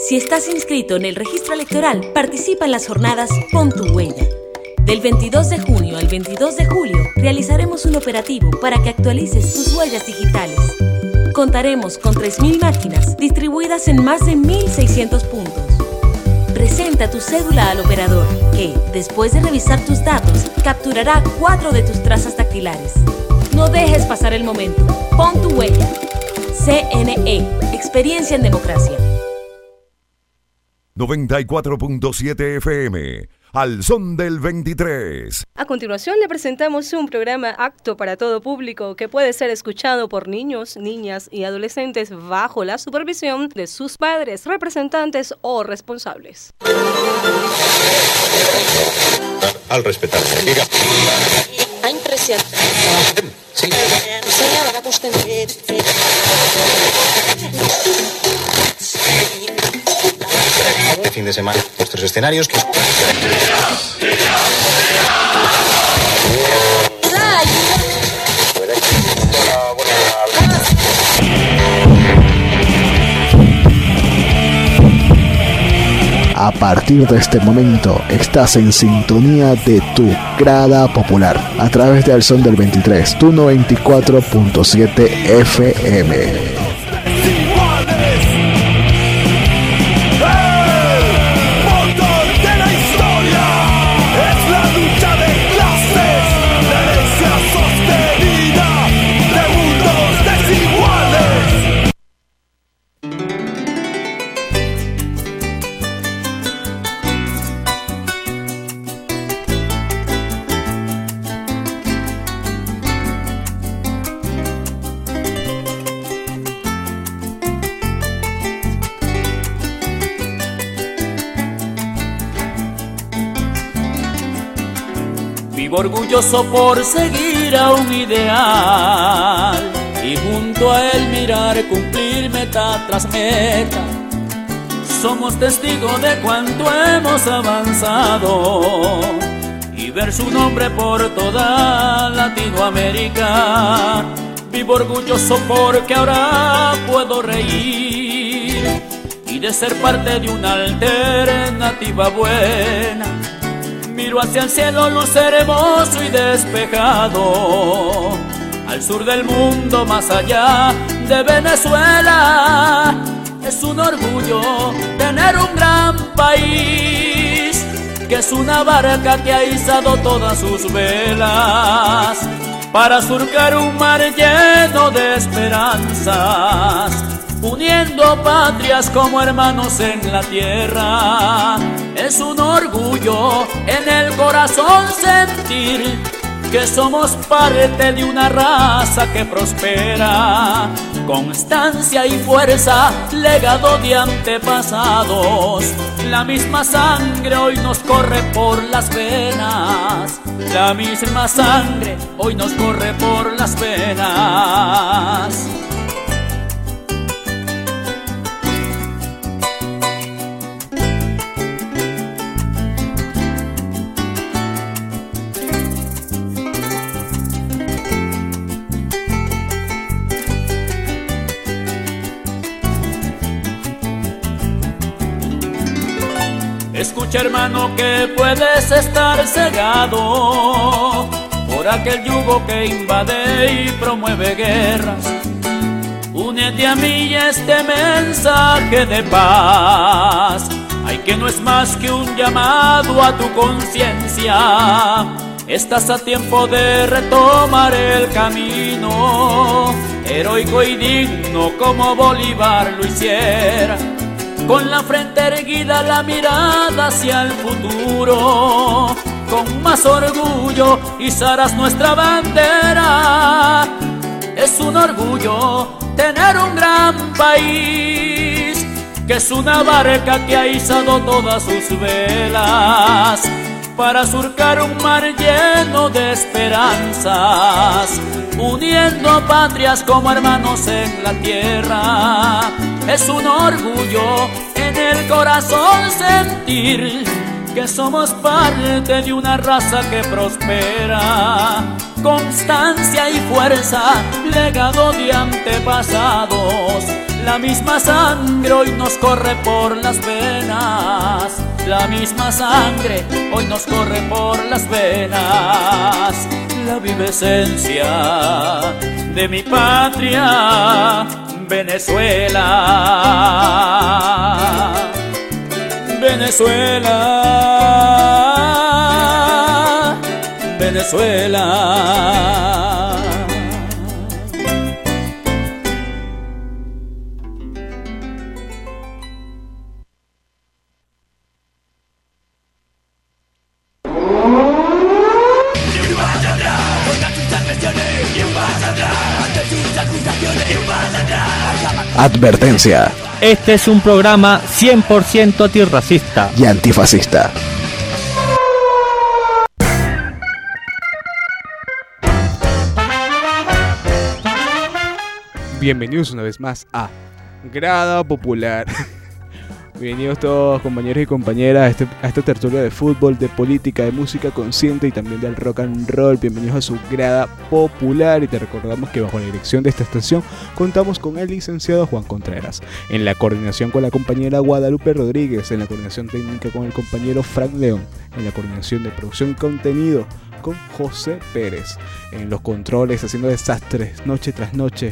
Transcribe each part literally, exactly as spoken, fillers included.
Si estás inscrito en el registro electoral, participa en las jornadas Pon tu Huella. Del veintidós de junio al veintidós de julio, realizaremos un operativo para que actualices tus huellas digitales. Contaremos con tres mil máquinas distribuidas en más de mil seiscientos puntos. Presenta tu cédula al operador, que, después de revisar tus datos, capturará cuatro de tus trazas dactilares. No dejes pasar el momento. Pon tu huella. C N E, Experiencia en Democracia. noventa y cuatro punto siete F M, al son del veintitrés. A continuación le presentamos un programa apto para todo público que puede ser escuchado por niños, niñas y adolescentes bajo la supervisión de sus padres, representantes o responsables. Al respetar. Diga. Ha impresionado. Sí. Este fin de semana, los tres escenarios que... A partir de este momento estás en sintonía de tu grada popular a través de Al Son del veintitrés, tu noventa y cuatro punto siete F M. Vivo orgulloso por seguir a un ideal y junto a él mirar cumplir meta tras meta. Somos testigos de cuánto hemos avanzado y ver su nombre por toda Latinoamérica. Vivo orgulloso porque ahora puedo reír y de ser parte de una alternativa buena. Miro hacia el cielo, luz hermoso y despejado, al sur del mundo, más allá de Venezuela. Es un orgullo tener un gran país, que es una barca que ha izado todas sus velas para surcar un mar lleno de esperanzas, uniendo patrias como hermanos en la tierra. Es un orgullo en el corazón sentir que somos parte de una raza que prospera. Constancia y fuerza, legado de antepasados. La misma sangre hoy nos corre por las venas. La misma sangre hoy nos corre por las venas. Escucha, hermano, que puedes estar cegado por aquel yugo que invade y promueve guerras. Únete a mí este mensaje de paz. Ay, que no es más que un llamado a tu conciencia. Estás a tiempo de retomar el camino heroico y digno como Bolívar lo hiciera. Con la frente erguida, la mirada hacia el futuro, con más orgullo izarás nuestra bandera. Es un orgullo tener un gran país, que es una barca que ha izado todas sus velas para surcar un mar lleno de esperanzas, uniendo patrias como hermanos en la tierra. Es un orgullo en el corazón sentir que somos parte de una raza que prospera. Constancia y fuerza, legado de antepasados. La misma sangre hoy nos corre por las venas, la misma sangre hoy nos corre por las venas. La viva esencia de mi patria, Venezuela. Venezuela, Venezuela. Advertencia. Este es un programa cien por ciento antirracista y antifascista. Bienvenidos una vez más a Grada Popular. Bienvenidos todos, compañeros y compañeras, a, este, a esta tertulia de fútbol, de política, de música consciente y también del rock and roll. Bienvenidos a su Grada Popular, y te recordamos que bajo la dirección de esta estación contamos con el licenciado Juan Contreras, en la coordinación con la compañera Guadalupe Rodríguez, en la coordinación técnica con el compañero Frank León, en la coordinación de producción y contenido con José Pérez, en los controles haciendo desastres noche tras noche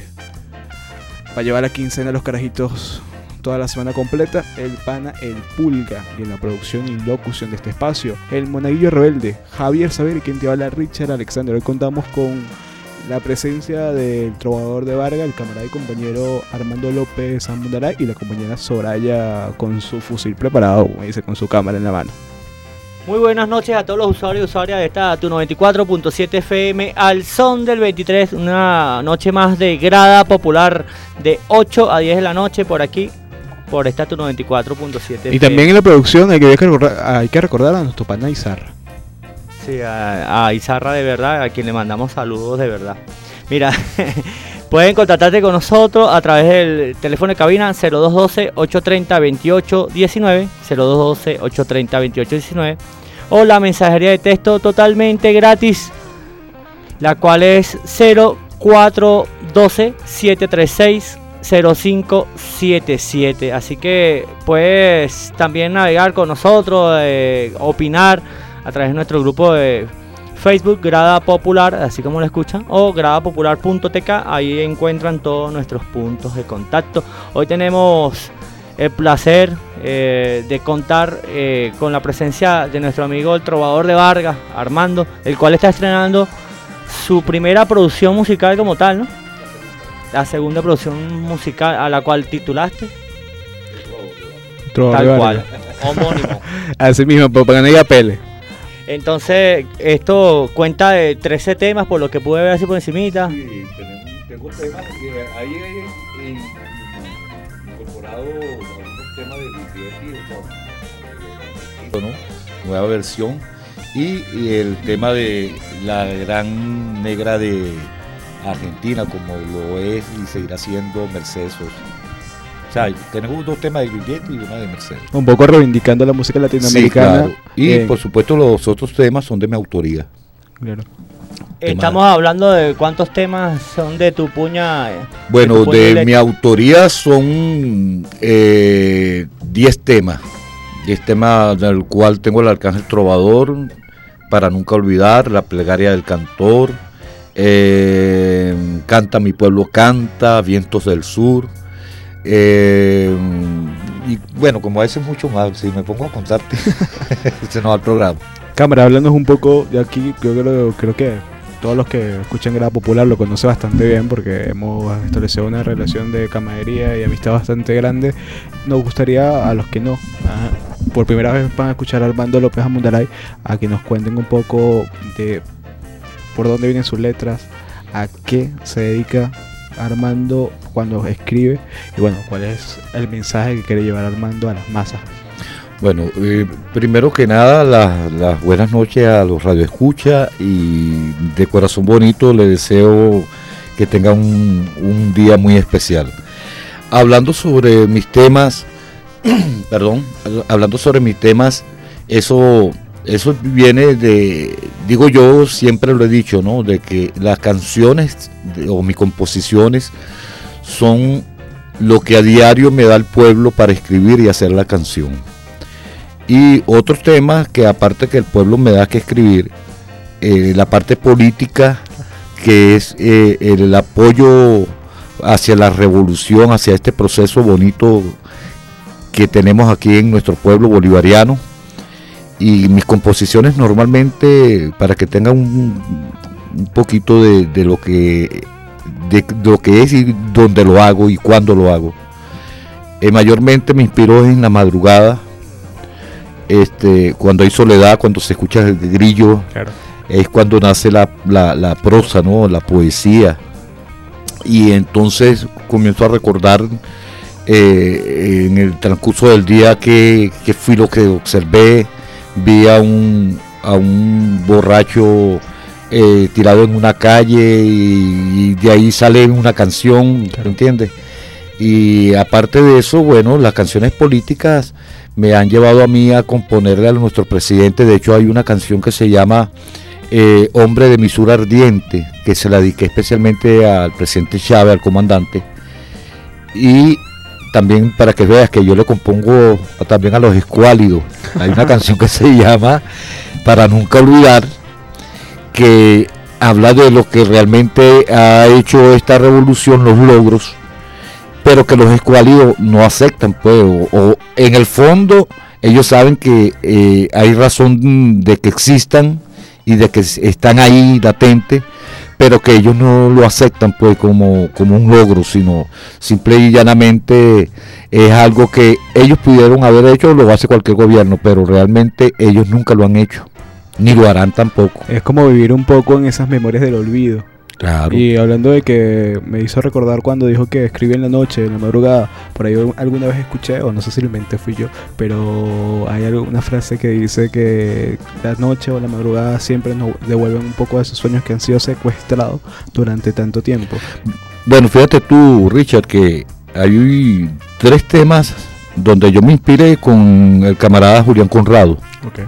para llevar la quincena a los carajitos toda la semana completa, el pana El Pulga, y en la producción y locución de este espacio, el monaguillo rebelde, Javier Saber, y quien te habla, Richard Alexander. Hoy contamos con la presencia del trovador de Vargas, el camarada y compañero Armando López Amundaray, y la compañera Soraya con su fusil preparado, como dice, con su cámara en la mano. Muy buenas noches a todos los usuarios y usuarias de esta tu noventa y cuatro punto siete F M al son del veintitrés, una noche más de Grada Popular de ocho a diez de la noche por aquí, por esta tu noventa y cuatro punto siete. Y también en la producción hay que recordar, hay que recordar a nuestro pana Izarra. Sí, a, a Izarra de verdad, a quien le mandamos saludos de verdad. Mira, pueden contactarte con nosotros a través del teléfono de cabina cero dos uno dos, ocho tres cero, veintiocho diecinueve, cero dos uno dos, ocho tres cero, veintiocho diecinueve, o la mensajería de texto totalmente gratis, la cual es cero cuatro uno dos, siete tres seis, cero cinco siete siete. Así que puedes también navegar con nosotros, eh, opinar a través de nuestro grupo de Facebook, Grada Popular, así como lo escuchan, o grada popular punto t k. Ahí encuentran todos nuestros puntos de contacto. Hoy tenemos el placer eh, de contar eh, con la presencia de nuestro amigo el trovador de Vargas, Armando, el cual está estrenando su primera producción musical como tal, ¿no? La segunda producción musical a la cual titulaste. Trovador Tal cual, homónimo. Así mismo, para que no haya pele. Entonces, esto cuenta de trece temas, por lo que pude ver así por encimita. Sí, tenemos, tengo temas que ahí hay incorporado algunos temas de Vivietti, ¿no? Nueva versión, y, y el tema de la gran negra de Argentina, como lo es y seguirá siendo Mercedes Sosa. O sea, tenemos dos temas de Vivietti y una de Mercedes. Un poco reivindicando la música latinoamericana. Sí, claro. Y eh, por supuesto los otros temas son de mi autoría. Claro. Estamos hablando de cuántos temas son de tu puña. Bueno, de, tu de, puña de mi autoría son eh, diez temas. diez temas del cual tengo el Arcángel Trovador, Para Nunca Olvidar, La Plegaria del Cantor, eh, Canta Mi Pueblo Canta, Vientos del Sur. Eh, y bueno, como a veces mucho más, si me pongo a contarte, se nos va el programa. Cámara, hablándonos un poco de aquí, creo que, lo, creo que todos los que escuchan Grada Popular lo conocen bastante bien, porque hemos establecido una relación de camaradería y amistad bastante grande. Nos gustaría a los que no, ajá, por primera vez van a escuchar a Armando López Amundaray, a que nos cuenten un poco de por dónde vienen sus letras, a qué se dedica Armando cuando escribe, y bueno, cuál es el mensaje que quiere llevar Armando a las masas. Bueno, eh, primero que nada, las, las buenas noches a los radioescuchas, y de corazón bonito les deseo que tengan un, un día muy especial. Hablando sobre mis temas, perdón, hablando sobre mis temas, eso, eso viene de, digo yo, siempre lo he dicho, ¿no? De que las canciones de, o mis composiciones son lo que a diario me da el pueblo para escribir y hacer la canción. Y otros temas que aparte que el pueblo me da que escribir, eh, la parte política, que es eh, el apoyo hacia la revolución, hacia este proceso bonito que tenemos aquí en nuestro pueblo bolivariano. Y mis composiciones normalmente, para que tengan un, un poquito de, de lo que de, de lo que es y dónde lo hago y cuándo lo hago, eh, mayormente me inspiro en la madrugada, este, cuando hay soledad, cuando se escucha el grillo, claro. Es cuando nace la, la, la prosa, ¿no? La poesía, y entonces comienzo a recordar eh, en el transcurso del día que, que fui lo que observé. Vi a un, a un borracho eh, tirado en una calle y, y de ahí sale una canción, claro. ¿Entiendes? Y aparte de eso, bueno, las canciones políticas me han llevado a mí a componerle a nuestro presidente. De hecho, hay una canción que se llama eh, Hombre de misura ardiente, que se la dediqué especialmente al presidente Chávez, al comandante. Y también para que veas que yo le compongo también a los escuálidos. Hay una canción que se llama Para Nunca Olvidar, que habla de lo que realmente ha hecho esta revolución, los logros, pero que los escuálidos no aceptan, pues, o, o en el fondo ellos saben que eh, hay razón de que existan y de que están ahí latentes, pero que ellos no lo aceptan pues como, como un logro, sino simple y llanamente es algo que ellos pudieron haber hecho, lo hace cualquier gobierno, pero realmente ellos nunca lo han hecho, ni lo harán tampoco. Es como vivir un poco en esas memorias del olvido. Claro. Y hablando de que me hizo recordar cuando dijo que escribe en la noche, en la madrugada, por ahí alguna vez escuché, o no sé si lo inventé fui yo, pero hay una frase que dice que la noche o la madrugada siempre nos devuelven un poco de esos sueños que han sido secuestrados durante tanto tiempo. Bueno, fíjate tú, Richard, que hay tres temas donde yo me inspiré con el camarada Julián Conrado. Okay.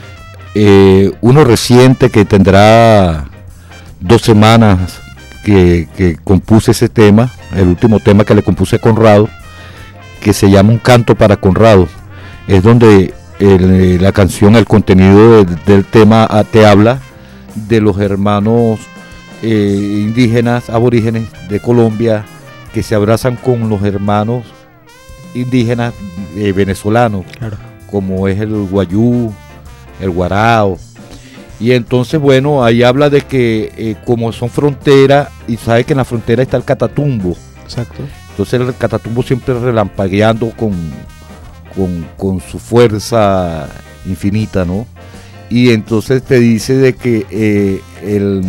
Eh, uno reciente que tendrá dos semanas que, que compuse ese tema, el último tema que le compuse a Conrado, que se llama Un canto para Conrado. Es donde el, la canción, el contenido de, del tema te habla de los hermanos eh, indígenas, aborígenes de Colombia, que se abrazan con los hermanos indígenas eh, venezolanos, claro. Como es el guayú, el guarao. Y entonces, bueno, ahí habla de que eh, como son fronteras, y sabe que en la frontera está el Catatumbo. Exacto. Entonces el Catatumbo siempre relampagueando con, con, con su fuerza infinita, ¿no? Y entonces te dice de que eh, el,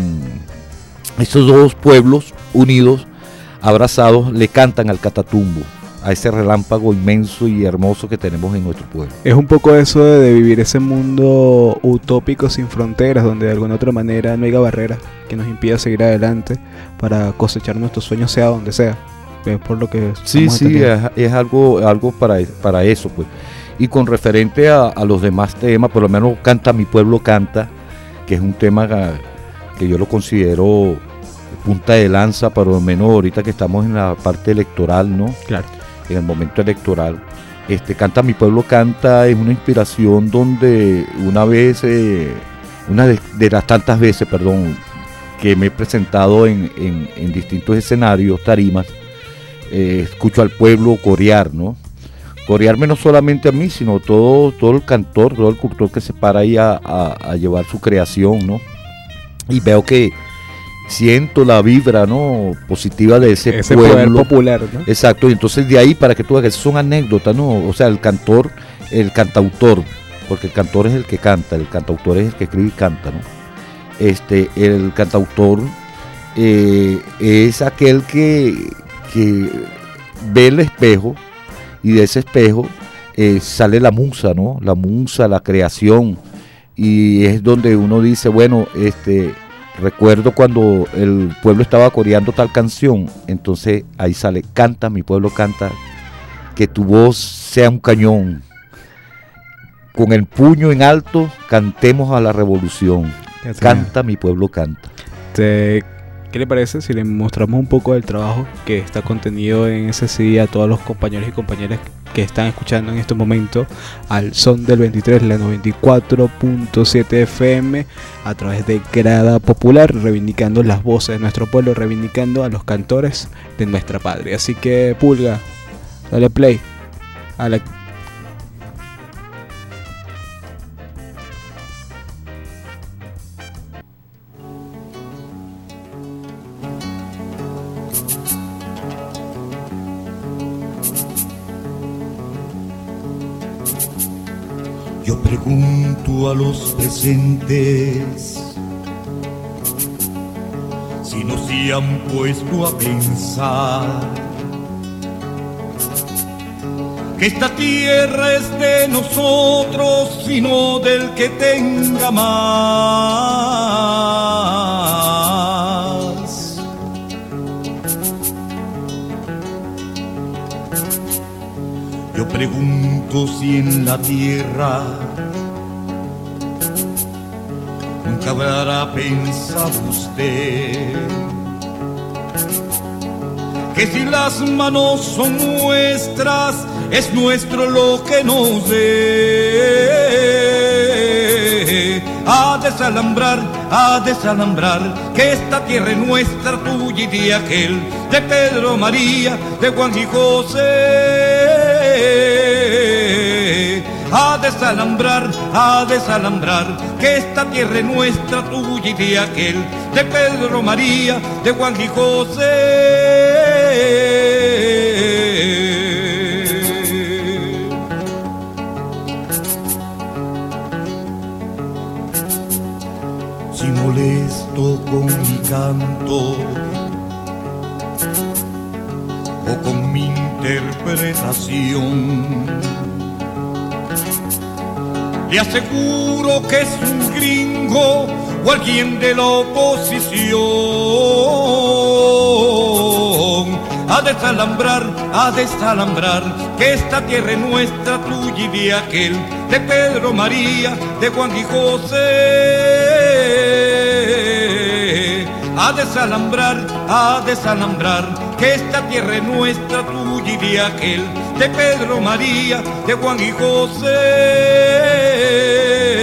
estos dos pueblos unidos, abrazados, le cantan al Catatumbo, a ese relámpago inmenso y hermoso que tenemos en nuestro pueblo. Es un poco eso de, de vivir ese mundo utópico sin fronteras, donde de alguna otra manera no haya barreras que nos impida seguir adelante para cosechar nuestros sueños, sea donde sea. Es por lo que sí, sí, es, es algo, algo para, para eso, pues. Y con referente a, a los demás temas, por lo menos Canta Mi Pueblo Canta, que es un tema que, que yo lo considero punta de lanza, por lo menos ahorita que estamos en la parte electoral, ¿no? Claro. En el momento electoral. Este Canta Mi Pueblo Canta es una inspiración donde una vez, eh, una de, de las tantas veces, perdón, que me he presentado en, en, en distintos escenarios, tarimas, eh, escucho al pueblo corear, ¿no? Corearme no solamente a mí, sino todo, todo el cantor, todo el cultor que se para ahí a, a, a llevar su creación, ¿no? Y veo que siento la vibra, ¿no?, positiva de ese, ese pueblo poder popular, ¿no? Exacto, y entonces de ahí, para que tú veas, son anécdotas, ¿no? O sea, el cantor, el cantautor, porque el cantor es el que canta, el cantautor es el que escribe y canta, ¿no? Este, el cantautor eh, es aquel que, que ve el espejo, y de ese espejo eh, sale la musa, ¿no? La musa, la creación, y es donde uno dice, bueno, este... recuerdo cuando el pueblo estaba coreando tal canción, entonces ahí sale, canta, mi pueblo canta, que tu voz sea un cañón, con el puño en alto, cantemos a la revolución, canta, mi pueblo canta. Te ¿Qué le parece si le mostramos un poco del trabajo que está contenido en ese C D a todos los compañeros y compañeras que están escuchando en este momento al son del veintitrés, la noventa y cuatro punto siete F M, a través de Grada Popular, reivindicando las voces de nuestro pueblo, reivindicando a los cantores de nuestra patria? Así que, Pulga, dale play a la... Yo pregunto a los presentes si no se han puesto a pensar que esta tierra es de nosotros, sino del que tenga más. Yo pregunto si en la tierra nunca habrá pensado usted que si las manos son nuestras, es nuestro lo que nos dé. A desalambrar, a desalambrar, que esta tierra es nuestra, tuya y de aquel, de Pedro María, de Juan y José. A desalambrar, a desalambrar, que esta tierra es nuestra, tuya y de aquel, de Pedro María, de Juan y José. Si molesto con mi canto o con mi interpretación, le aseguro que es un gringo o alguien de la oposición. A desalambrar, a desalambrar, que esta tierra es nuestra, tuya y de aquel, de Pedro María, de Juan y José. A desalambrar, a desalambrar, que esta tierra es nuestra, tuya y de aquel, de Pedro María, de Juan y José.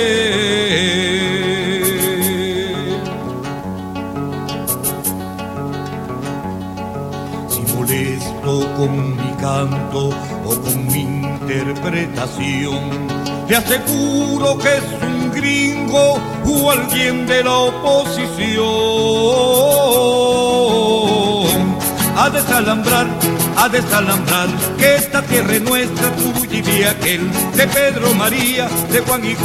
Con mi canto o con mi interpretación, te aseguro que es un gringo o alguien de la oposición. A desalambrar, a desalambrar, que esta tierra es nuestra, tuya y de aquel, de Pedro María, de Juan y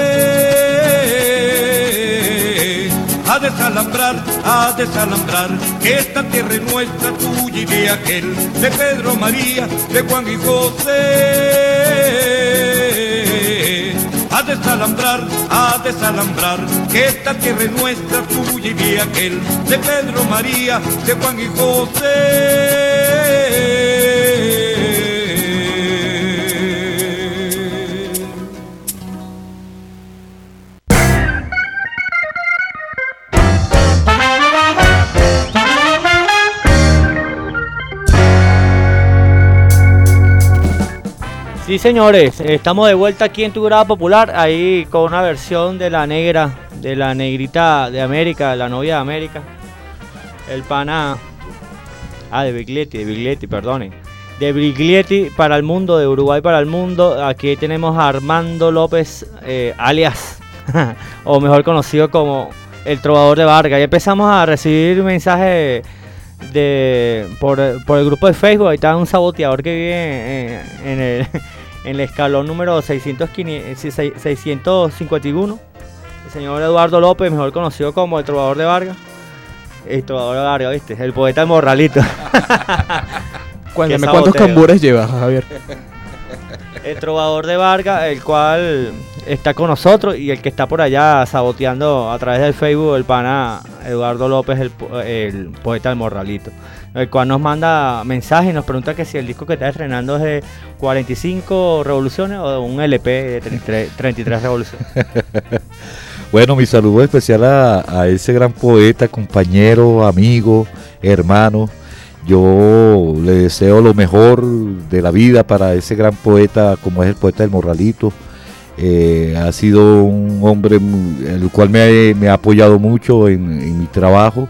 José. A desalambrar, a desalambrar, que esta tierra es nuestra, tuya y de aquel, de Pedro María, de Juan y José. A desalambrar, a desalambrar, que esta tierra es nuestra, tuya y de aquel, de Pedro María, de Juan y José. Sí, señores, estamos de vuelta aquí en Tu Grada Popular, ahí con una versión de la negra, de la negrita de América, la novia de América, el pana, ah, de Biglietti, de Biglietti, perdonen, de Biglietti para el mundo, de Uruguay para el mundo. Aquí tenemos a Armando López, eh, alias, o mejor conocido como el Trovador de Vargas. Ya empezamos a recibir mensajes de por, por el grupo de Facebook. Ahí está un saboteador que vive en, en el... en el escalón número seiscientos cincuenta y uno, el señor Eduardo López, mejor conocido como el Trovador de Vargas. El Trovador de Vargas, ¿viste? El poeta del Morralito. Cuéntame, ¿cuántos cambures llevas, Javier? El Trovador de Vargas, el cual está con nosotros, y el que está por allá saboteando a través del Facebook, el pana Eduardo López, el, el poeta del Morralito, el cual nos manda mensajes y nos pregunta que si el disco que está estrenando es de cuarenta y cinco revoluciones o de un L P de treinta y tres revoluciones. Bueno, mi saludo especial a, a ese gran poeta, compañero, amigo, hermano. Yo le deseo lo mejor de la vida para ese gran poeta como es el poeta del Morralito. Eh, ha sido un hombre el cual me ha, me ha apoyado mucho en, en mi trabajo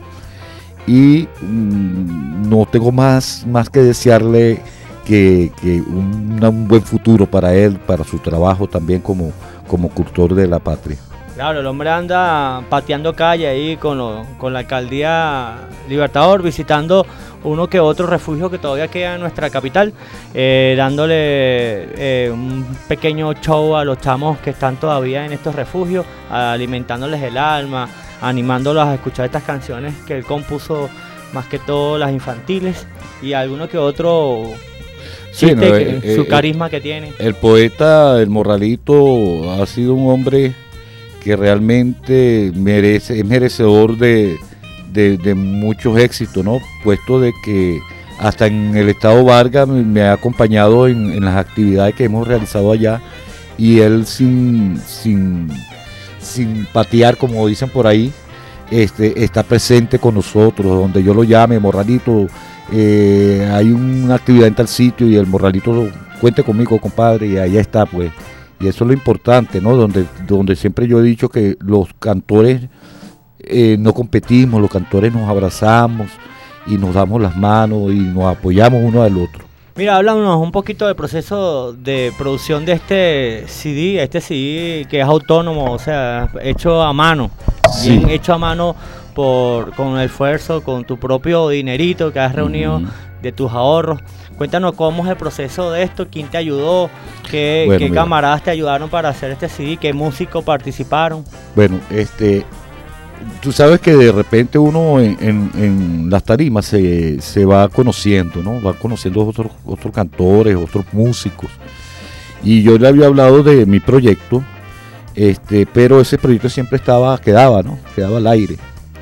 y mmm, no tengo más, más que desearle que, que un, un buen futuro para él, para su trabajo también como, como cultor de la patria. Claro, el hombre anda pateando calle ahí con, lo, con la alcaldía Libertador, visitando uno que otro refugio que todavía queda en nuestra capital, eh, dándole eh, un pequeño show a los chamos que están todavía en estos refugios, alimentándoles el alma, animándolos a escuchar estas canciones que él compuso, más que todo las infantiles, y alguno que otro sí, chiste, no, que, eh, su eh, carisma que tiene. El poeta, el Morralito, ha sido un hombre que realmente merece, es merecedor de, de, de muchos éxitos, ¿no? Puesto de que hasta en el estado Vargas me, me ha acompañado en, en las actividades que hemos realizado allá, y él sin, sin, sin patear, como dicen por ahí, este, está presente con nosotros, donde yo lo llame, Morralito, eh, hay una actividad en tal sitio, y el Morralito, cuente conmigo, compadre, y allá está, pues. Y eso es lo importante, ¿no? Donde, donde siempre yo he dicho que los cantores eh, no competimos, los cantores nos abrazamos y nos damos las manos y nos apoyamos uno al otro. Mira, háblanos un poquito del proceso de producción de este C D, este C D que es autónomo, o sea, hecho a mano, sí. Bien hecho a mano por con el esfuerzo, con tu propio dinerito que has reunido uh-huh. de tus ahorros. Cuéntanos cómo es el proceso de esto, quién te ayudó, qué, bueno, qué camaradas te ayudaron para hacer este C D, qué músicos participaron. Bueno, este, tú sabes que de repente uno en, en, en las tarimas se, se va conociendo, ¿no? Va conociendo otros, otros cantores, otros músicos. Y yo le había hablado de mi proyecto, este, pero ese proyecto siempre estaba, quedaba, ¿no? Quedaba al aire.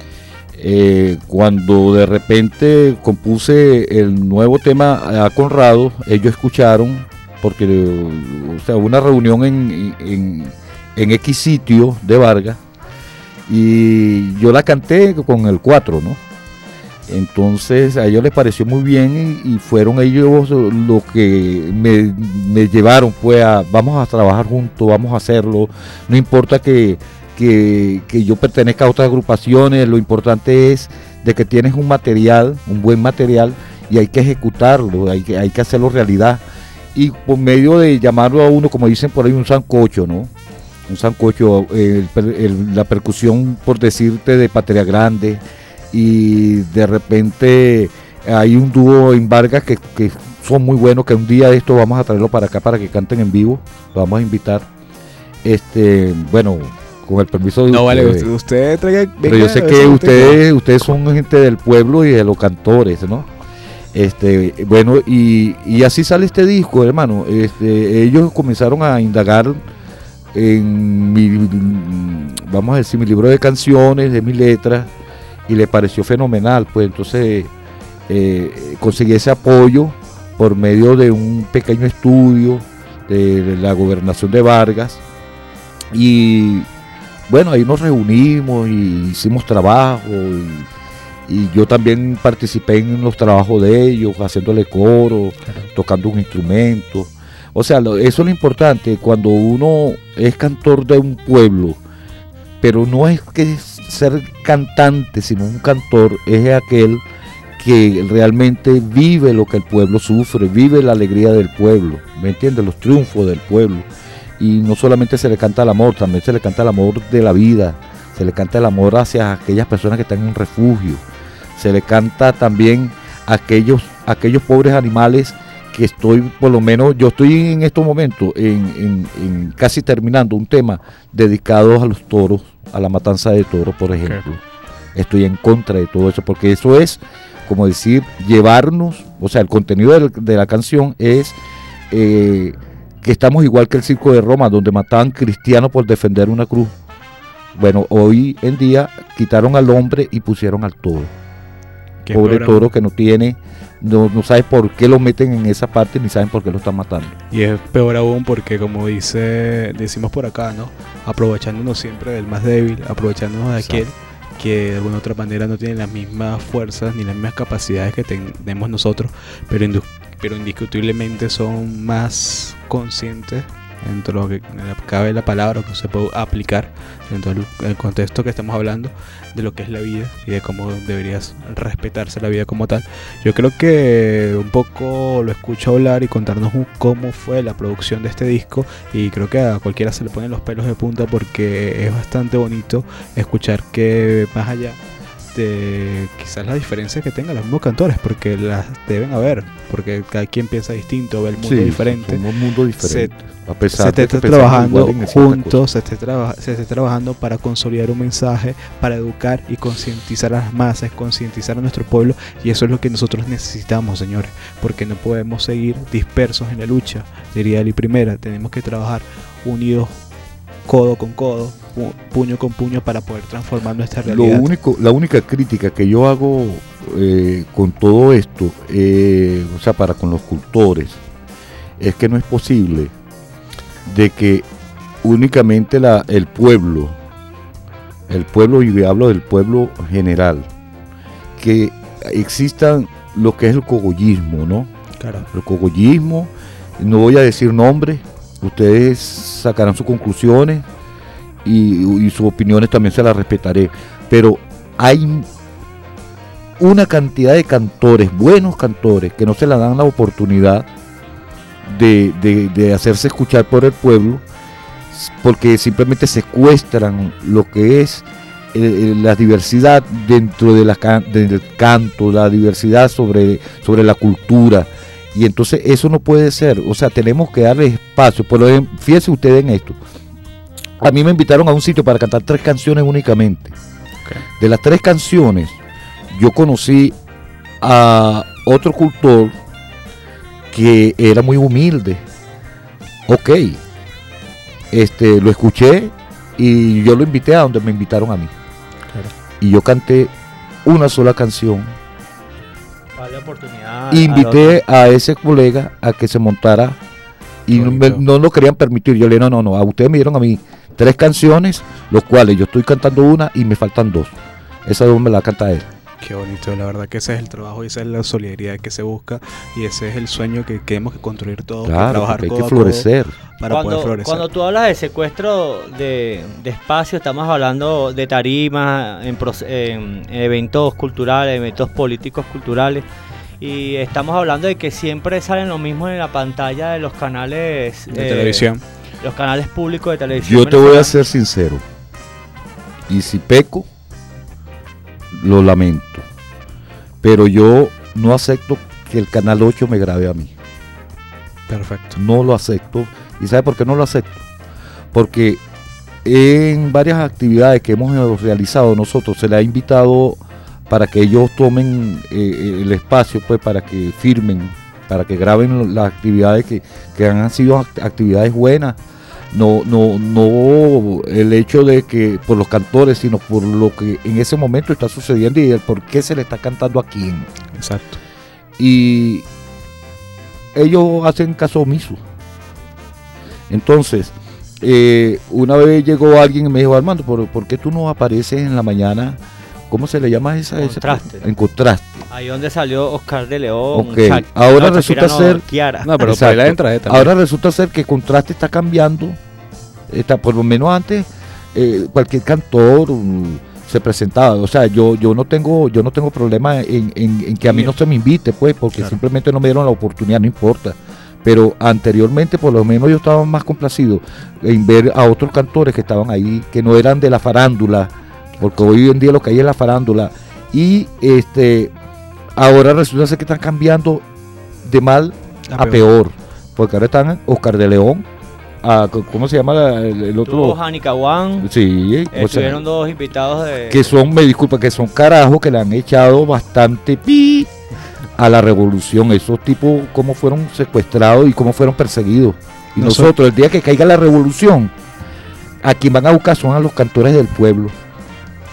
Eh, cuando de repente compuse el nuevo tema a Conrado, ellos escucharon, porque o sea, hubo una reunión en, en, en X sitio de Vargas, y yo la canté con el cuatro, ¿no? Entonces a ellos les pareció muy bien, y, y fueron ellos los que me, me llevaron, pues, a vamos a trabajar juntos, vamos a hacerlo, no importa que Que, que yo pertenezca a otras agrupaciones, lo importante es de que tienes un material, un buen material, y hay que ejecutarlo, hay que, hay que hacerlo realidad, y por medio de llamarlo a uno, como dicen por ahí, un sancocho, ¿no? Un sancocho, el, el, la percusión, por decirte, de Patria Grande, y de repente hay un dúo en Vargas que, que son muy buenos, que un día de esto vamos a traerlo para acá para que canten en vivo, lo vamos a invitar, este, bueno, con el permiso de no, ustedes. vale, usted, usted traiga, pero yo sé que ustedes ustedes son gente del pueblo y de los cantores, ¿no? Este, bueno, y, y así sale este disco, hermano. Este, ellos comenzaron a indagar en mi, vamos a decir, mi libro de canciones, de mis letras, y les pareció fenomenal, pues entonces eh, conseguí ese apoyo por medio de un pequeño estudio de, de la gobernación de Vargas, y bueno, ahí nos reunimos y hicimos trabajo, y, y yo también participé en los trabajos de ellos, haciéndole coro, claro, tocando un instrumento. O sea, lo, eso es lo importante cuando uno es cantor de un pueblo, pero no es que ser cantante, sino un cantor es aquel que realmente vive lo que el pueblo sufre, vive la alegría del pueblo, ¿me entiendes? Los triunfos del pueblo. Y no solamente se le canta el amor, también se le canta el amor de la vida, se le canta el amor hacia aquellas personas que están en un refugio, se le canta también a aquellos, a aquellos pobres animales que estoy, por lo menos, yo estoy en estos momentos en, en, en casi terminando un tema dedicado a los toros, a la matanza de toros, por ejemplo. Okay. Estoy en contra de todo eso, porque eso es, como decir, llevarnos, o sea, el contenido de, de la canción es... Eh, que estamos igual que el circo de Roma, donde mataban cristianos por defender una cruz. Bueno, hoy en día quitaron al hombre y pusieron al toro. Pobre toro que no tiene, no, no sabe por qué lo meten en esa parte ni saben por qué lo están matando. Y es peor aún porque, como dice decimos por acá, ¿no? Aprovechándonos siempre del más débil, aprovechándonos de aquel que de alguna otra manera no tiene las mismas fuerzas ni las mismas capacidades que tenemos nosotros, pero, indu- pero indiscutiblemente son más conscientes dentro de lo que cabe la palabra que se puede aplicar dentro del contexto que estamos hablando de lo que es la vida y de cómo deberías respetarse la vida como tal. Yo creo que un poco lo escucho hablar y contarnos cómo fue la producción de este disco, y creo que a cualquiera se le ponen los pelos de punta porque es bastante bonito escuchar que más allá de quizás las diferencias que tengan los mismos cantores, porque las deben haber, porque cada quien piensa distinto, ve el mundo sí, diferente, somos un mundo diferente. Se, a pesar se de que esté trabajando juntos, se esté, traba, se esté trabajando para consolidar un mensaje, para educar y concientizar a las masas, concientizar a nuestro pueblo, y eso es lo que nosotros necesitamos, señores, porque no podemos seguir dispersos en la lucha, diría Eli Primera, tenemos que trabajar unidos, codo con codo, puño con puño, para poder transformar nuestra realidad. Lo único, la única crítica que yo hago eh, con todo esto, eh, o sea, para con los cultores, es que no es posible de que únicamente la, el pueblo, el pueblo, y hablo del pueblo general, que existan lo que es el cogollismo, ¿no? Claro. El cogollismo, no voy a decir nombres, ustedes sacarán sus conclusiones y, y sus opiniones también se las respetaré, pero hay una cantidad de cantores, buenos cantores, que no se le dan la oportunidad de, de, de hacerse escuchar por el pueblo, porque simplemente secuestran lo que es eh, la diversidad dentro de la, del canto, la diversidad sobre, sobre la cultura. Y entonces eso no puede ser, o sea, tenemos que darle espacio. Por ejemplo, fíjense ustedes en esto. A mí me invitaron a un sitio para cantar tres canciones únicamente. Okay. De las tres canciones, yo conocí a otro cultor que era muy humilde. Ok, este, lo escuché y yo lo invité a donde me invitaron a mí. Claro. Y yo canté una sola canción. Vale, oportunidad. Invité a ese colega a que se montara y no, me, no lo querían permitir. Yo le dije, no, no, no, a ustedes me dieron a mí tres canciones, los cuales yo estoy cantando una y me faltan dos. Esa dos me la canta él. Qué bonito, la verdad que ese es el trabajo y esa es la solidaridad que se busca y ese es el sueño que tenemos que construir todos, claro, trabajar hay codo que florecer. Para cuando, poder florecer. Cuando tú hablas de secuestro de, de espacio, estamos hablando de tarimas, en, en, en eventos culturales, eventos políticos culturales, y estamos hablando de que siempre salen lo mismo en la pantalla de los canales de eh, televisión, los canales públicos de televisión. Yo te voy a ser sincero, y si peco, lo lamento, pero yo no acepto que el Canal ocho me grabe a mí. Perfecto. No lo acepto. ¿Y sabe por qué no lo acepto? Porque en varias actividades que hemos realizado nosotros se le ha invitado para que ellos tomen eh, el espacio, pues, para que firmen, para que graben las actividades que, que han sido actividades buenas. No, no, no el hecho de que por los cantores, sino por lo que en ese momento está sucediendo y el por qué se le está cantando a quién. Exacto. Y ellos hacen caso omiso. Entonces, eh, una vez llegó alguien y me dijo, Armando, ¿por, ¿por qué tú no apareces en la mañana? ¿Cómo se le llama esa? Contraste. Esa? En Contraste. Ahí donde salió Oscar de León. Okay. Shak- Ahora no, resulta ser. Kiara. No, pero para la entrada también. Ahora resulta ser que Contraste está cambiando. Está, por lo menos antes, eh, cualquier cantor um, se presentaba. O sea, yo, yo no tengo, yo no tengo problema en, en, en que a mí no se me invite, pues, porque claro, simplemente no me dieron la oportunidad, no importa. Pero anteriormente, por lo menos, yo estaba más complacido en ver a otros cantores que estaban ahí, que no eran de la farándula, porque hoy en día lo que hay es la farándula. Y este ahora resulta ser que están cambiando de mal a, a peor. peor, porque ahora están Oscar de León, a, ¿cómo se llama el, el otro? Janicahuán. Sí, estuvieron o sea, dos invitados de... que son, me disculpa, que son carajos que le han echado bastante pi a la revolución. Esos tipos cómo fueron secuestrados y cómo fueron perseguidos. Y nosotros, nosotros el día que caiga la revolución, a quien van a buscar son a los cantores del pueblo.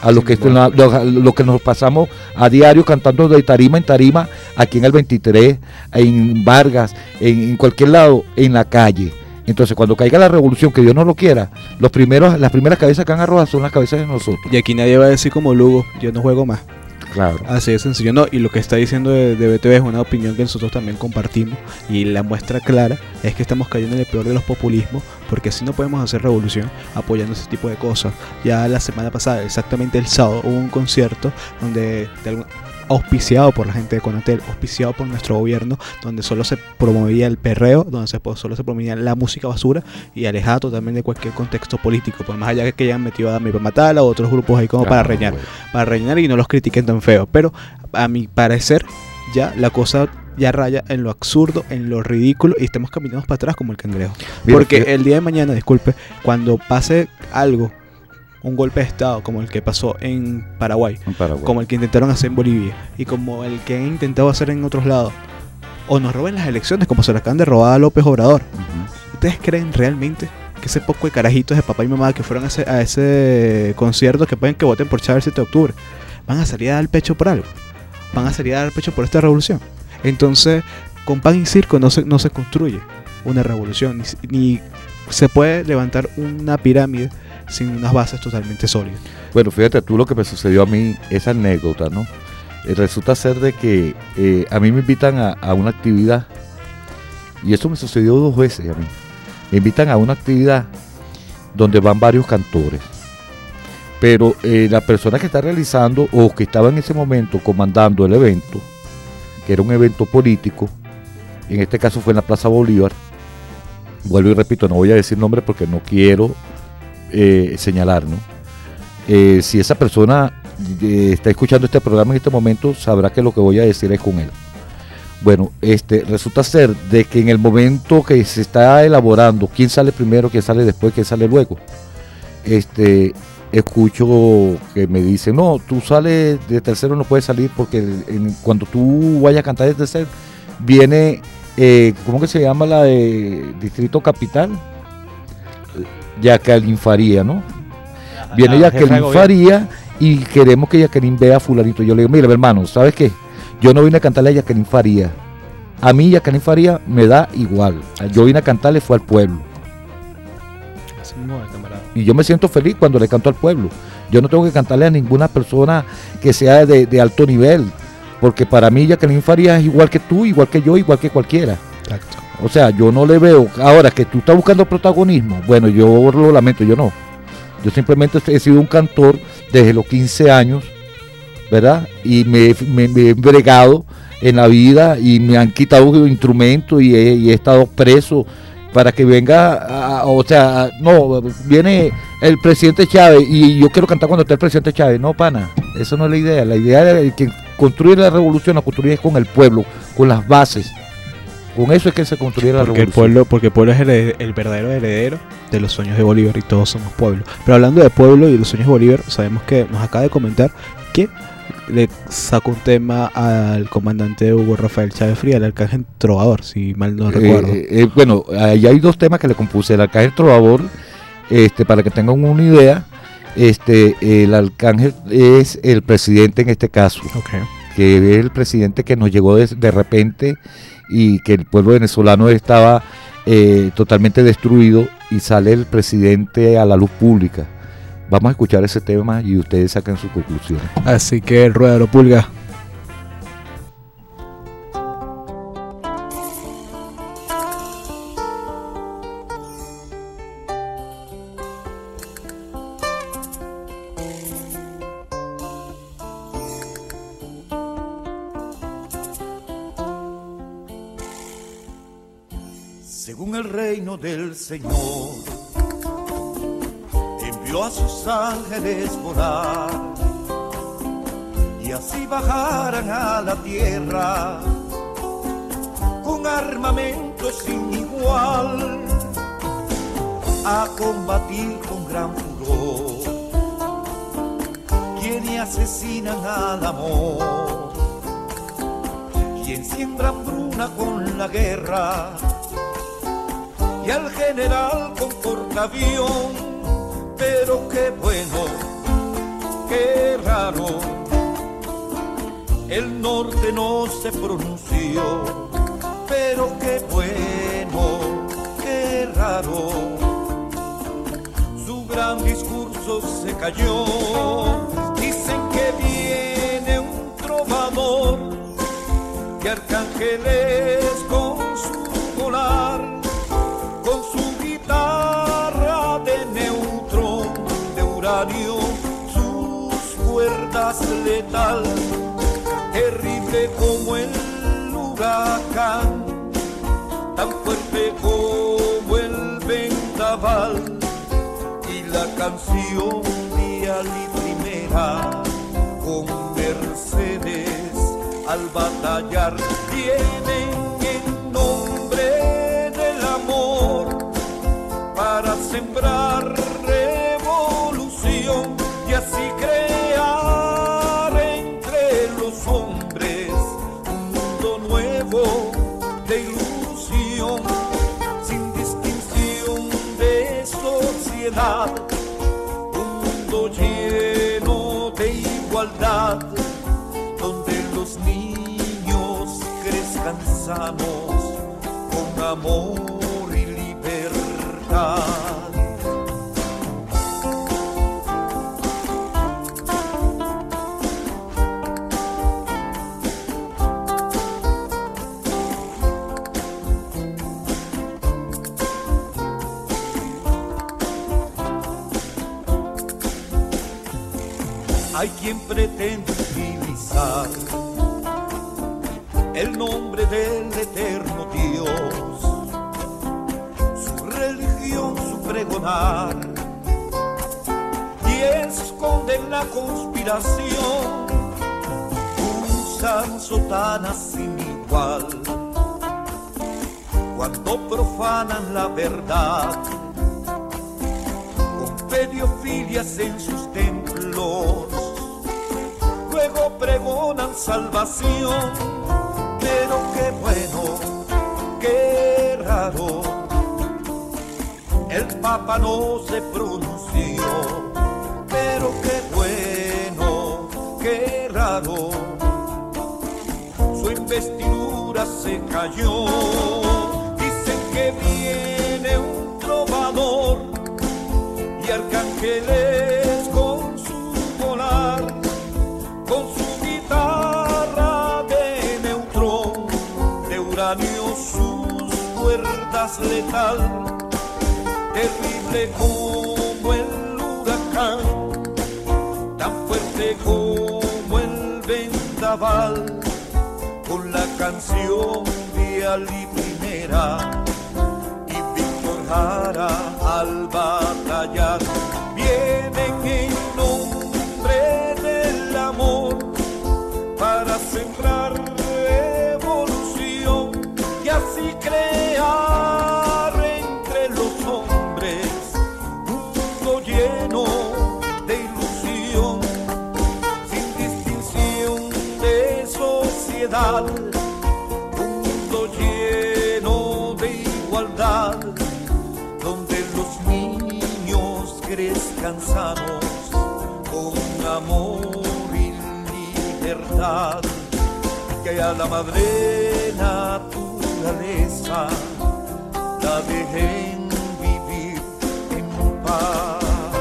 a lo que, bueno. lo, lo que nos pasamos a diario cantando de tarima en tarima, aquí en el veintitrés, en Vargas, en, en cualquier lado, en la calle. Entonces, cuando caiga la revolución, que Dios no lo quiera, los primeros, las primeras cabezas que van a rodar son las cabezas de nosotros. Y aquí nadie va a decir como Lugo, yo no juego más. Claro. Así de sencillo, no, y lo que está diciendo de, de B T V es una opinión que nosotros también compartimos, y la muestra clara es que estamos cayendo en el peor de los populismos, porque así no podemos hacer revolución apoyando ese tipo de cosas. Ya la semana pasada, exactamente el sábado, hubo un concierto donde de algún, auspiciado por la gente de Conatel, auspiciado por nuestro gobierno, donde solo se promovía el perreo, donde se, solo se promovía la música basura y alejada totalmente de cualquier contexto político, por más allá que hayan metido a Dami Pamatala o otros grupos ahí como claro, para reñar, bueno. para reñar y no los critiquen tan feo, pero a mi parecer ya la cosa ya raya en lo absurdo, en lo ridículo, y estamos caminando para atrás como el cangrejo. Mira, porque que... el día de mañana, disculpe, cuando pase algo, un golpe de estado como el que pasó en Paraguay, en Paraguay, como el que intentaron hacer en Bolivia y como el que han intentado hacer en otros lados, o nos roben las elecciones como se las acaban de robar a López Obrador, uh-huh. ¿ustedes creen realmente que ese poco de carajitos de papá y mamá que fueron a ese, a ese concierto, que pueden que voten por Chávez el siete de octubre, van a salir a dar el pecho por algo? ¿Van a salir a dar el pecho por esta revolución? Entonces, con pan y circo no se, no se construye una revolución, ni, ni se puede levantar una pirámide sin unas bases totalmente sólidas. Bueno, fíjate tú lo que me sucedió a mí, esa anécdota, ¿no? Eh, resulta ser de que eh, a mí me invitan a, a una actividad, y eso me sucedió dos veces a mí. Me invitan a una actividad donde van varios cantores, pero eh, la persona que está realizando o que estaba en ese momento comandando el evento, que era un evento político, en este caso fue en la Plaza Bolívar, vuelvo y repito, no voy a decir nombre porque no quiero Eh, señalar, ¿no? Eh, si esa persona eh, está escuchando este programa en este momento, sabrá que lo que voy a decir es con él. Bueno, este resulta ser de que en el momento que se está elaborando quién sale primero, quién sale después, quién sale luego, este escucho que me dicen, no, tú sales de tercero, no puedes salir porque en, cuando tú vayas a cantar de tercero viene eh, ¿cómo que se llama la de Distrito Capital? Jacqueline Faría, ¿no? Viene Jacqueline Faría y queremos que Jacqueline vea a fulanito. Yo le digo, mira, hermano, ¿sabes qué? Yo no vine a cantarle a Jacqueline Faría. A mí Jacqueline Faría me da igual. Yo vine a cantarle fue al pueblo. Y yo me siento feliz cuando le canto al pueblo. Yo no tengo que cantarle a ninguna persona que sea de, de alto nivel, porque para mí Jacqueline Faría es igual que tú, igual que yo, igual que cualquiera. Exacto. O sea, yo no le veo, ahora que tú estás buscando protagonismo, bueno, yo lo lamento, yo no. Yo simplemente he sido un cantor desde los quince años, ¿verdad? Y me, me, me he bregado en la vida y me han quitado instrumentos y he, y he estado preso para que venga, a, a, o sea, no, viene el presidente Chávez y yo quiero cantar cuando esté el presidente Chávez. No, pana, eso no es la idea. La idea de que construir la revolución, la construir es con el pueblo, con las bases. Con eso es que se construye la porque revolución. El pueblo, porque el pueblo es el, el verdadero heredero de los sueños de Bolívar y todos somos pueblo. Pero hablando de pueblo y de los sueños de Bolívar, sabemos que nos acaba de comentar que le sacó un tema al comandante Hugo Rafael Chávez Fría, el Arcángel Trovador, si mal no recuerdo. Eh, eh, bueno, ahí hay dos temas que le compuse. El Arcángel Trovador, este, para que tengan una idea, este, el Arcángel es el presidente en este caso. Okay. Que es el presidente que nos llegó de, de repente y que el pueblo venezolano estaba eh, totalmente destruido y sale el presidente a la luz pública. Vamos a escuchar ese tema y ustedes sacan su conclusión. Así que ruédalo, Pulga. Según el reino del Señor, envió a sus ángeles volar y así bajaran a la tierra con armamento sin igual a combatir con gran furor quienes asesinan al amor, quien siembra hambruna con la guerra y al general con portaavión. Pero qué bueno qué raro, el norte no se pronunció, pero qué bueno, qué raro, su gran discurso se cayó. Dicen que viene un trovador de arcángeles con su volar, con su guitarra de neutrón, de uranio, sus cuerdas letal, terrible como el huracán, tan fuerte como el vendaval, y la canción vial y primera con Mercedes al batallar vienen en nombre del amor para sembrar revolución y así crear entre los hombres un mundo nuevo de ilusión, sin distinción de sociedad, un mundo lleno de igualdad, donde los niños crezcan sanos con amor y libertad. Hay quien pretende utilizar el nombre del eterno Dios, su religión, su pregonar, y esconden la conspiración, usan sotanas sin igual, cuando profanan la verdad, con pedofilias en sus templos, luego pregonan salvación, pero qué bueno, qué raro, el Papa no se pronunció, pero qué bueno, qué raro, su investidura se cayó. Dicen que viene un trovador y arcángeles con su volar, con su guitarra de neutrón, de uranio, sus cuerdas letal, terrible como el huracán, tan fuerte como el vendaval, con la canción vial y primera, y Víctor Jara al batallar, vienen en nombre del amor para sembrar revolución y así crear entre los hombres un mundo lleno de ilusión, sin distinción de sociedad, un mundo lleno de igualdad, donde los niños crezcan sanos con amor y libertad, que a la madre naturaleza la dejen vivir en paz.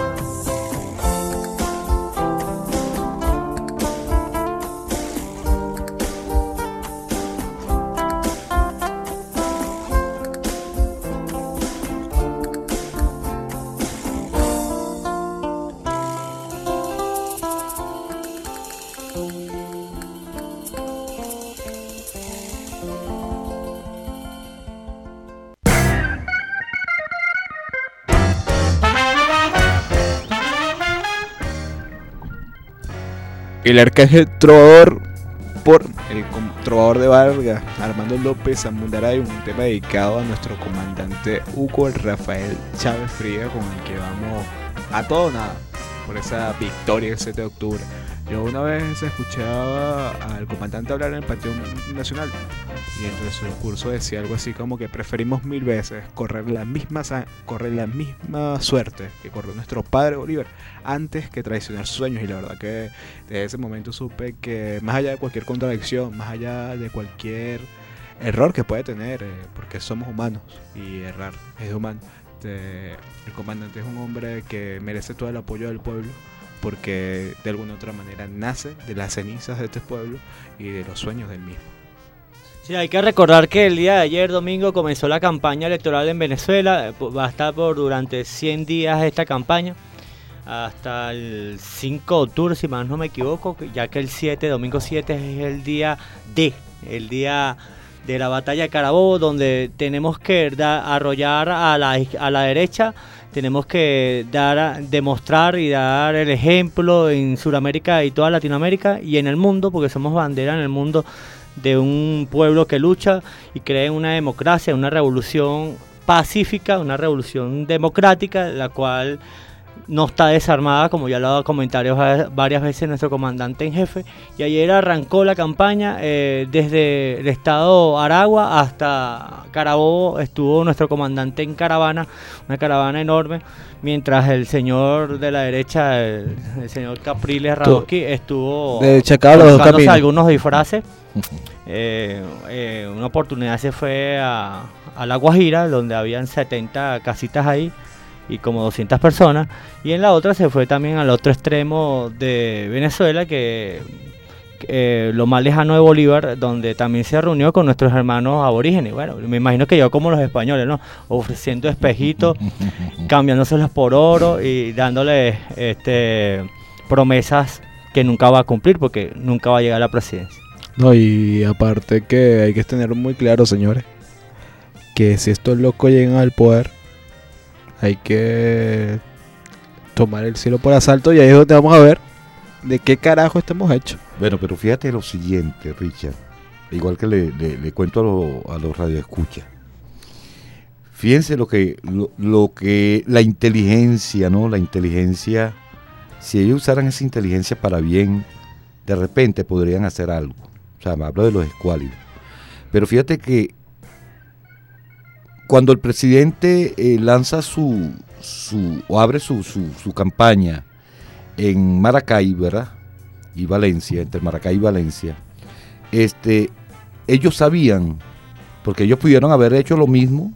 El arcángel trovador por el trovador de Vargas, Armando López Amundaray, un tema dedicado a nuestro comandante Hugo Rafael Chávez Fría, con el que vamos a todo nada. por esa victoria el siete de octubre. Yo una vez escuchaba al comandante hablar en el Panteón Nacional y entre su discurso decía algo así como que preferimos mil veces correr la misma correr la misma suerte que corrió nuestro padre Bolívar antes que traicionar sus sueños. Y la verdad que desde ese momento supe que más allá de cualquier contradicción, más allá de cualquier error que puede tener, eh, porque somos humanos y errar es humano, este, el comandante es un hombre que merece todo el apoyo del pueblo, porque de alguna u otra manera nace de las cenizas de este pueblo y de los sueños del mismo. Sí, hay que recordar que el día de ayer, domingo, comenzó la campaña electoral en Venezuela. Va a estar por durante cien días esta campaña, hasta el cinco de octubre, si más no me equivoco, ya que el siete, domingo siete, es el día D, el día de la batalla de Carabobo, donde tenemos que da, arrollar a la, a la derecha. Tenemos que dar, demostrar y dar el ejemplo en Sudamérica y toda Latinoamérica y en el mundo, porque somos bandera en el mundo de un pueblo que lucha y cree en una democracia, una revolución pacífica, una revolución democrática, la cual no está desarmada, como ya lo ha dado comentarios varias veces nuestro comandante en jefe. Y ayer arrancó la campaña eh, desde el estado Aragua hasta Carabobo. Estuvo nuestro comandante en caravana, una caravana enorme, mientras el señor de la derecha, el, el señor Capriles Radosky, estuvo buscándose algunos disfraces. Eh, eh, una oportunidad se fue a, a La Guajira, donde habían setenta casitas ahí y como doscientas personas, y en la otra se fue también al otro extremo de Venezuela, que eh, lo más lejano de Bolívar, donde también se reunió con nuestros hermanos aborígenes. Bueno, me imagino que yo como los españoles, ¿no? Ofreciendo espejitos, cambiándoselos por oro y dándoles este, promesas que nunca va a cumplir, porque nunca va a llegar a la presidencia. No, y aparte que hay que tener muy claro, señores, que si estos locos llegan al poder, hay que tomar el cielo por asalto, y ahí es donde vamos a ver de qué carajo estamos hechos. Bueno, pero fíjate lo siguiente, Richard, igual que le, le, le cuento a, lo, a los radioescuchas. Fíjense lo que, lo, lo que la inteligencia, ¿no? La inteligencia, si ellos usaran esa inteligencia para bien, de repente podrían hacer algo. O sea, me hablo de los escuálidos. Pero fíjate que cuando el presidente eh, lanza su, su, o abre su, su, su campaña en Maracay, ¿verdad? Y Valencia, entre Maracay y Valencia, este, ellos sabían, porque ellos pudieron haber hecho lo mismo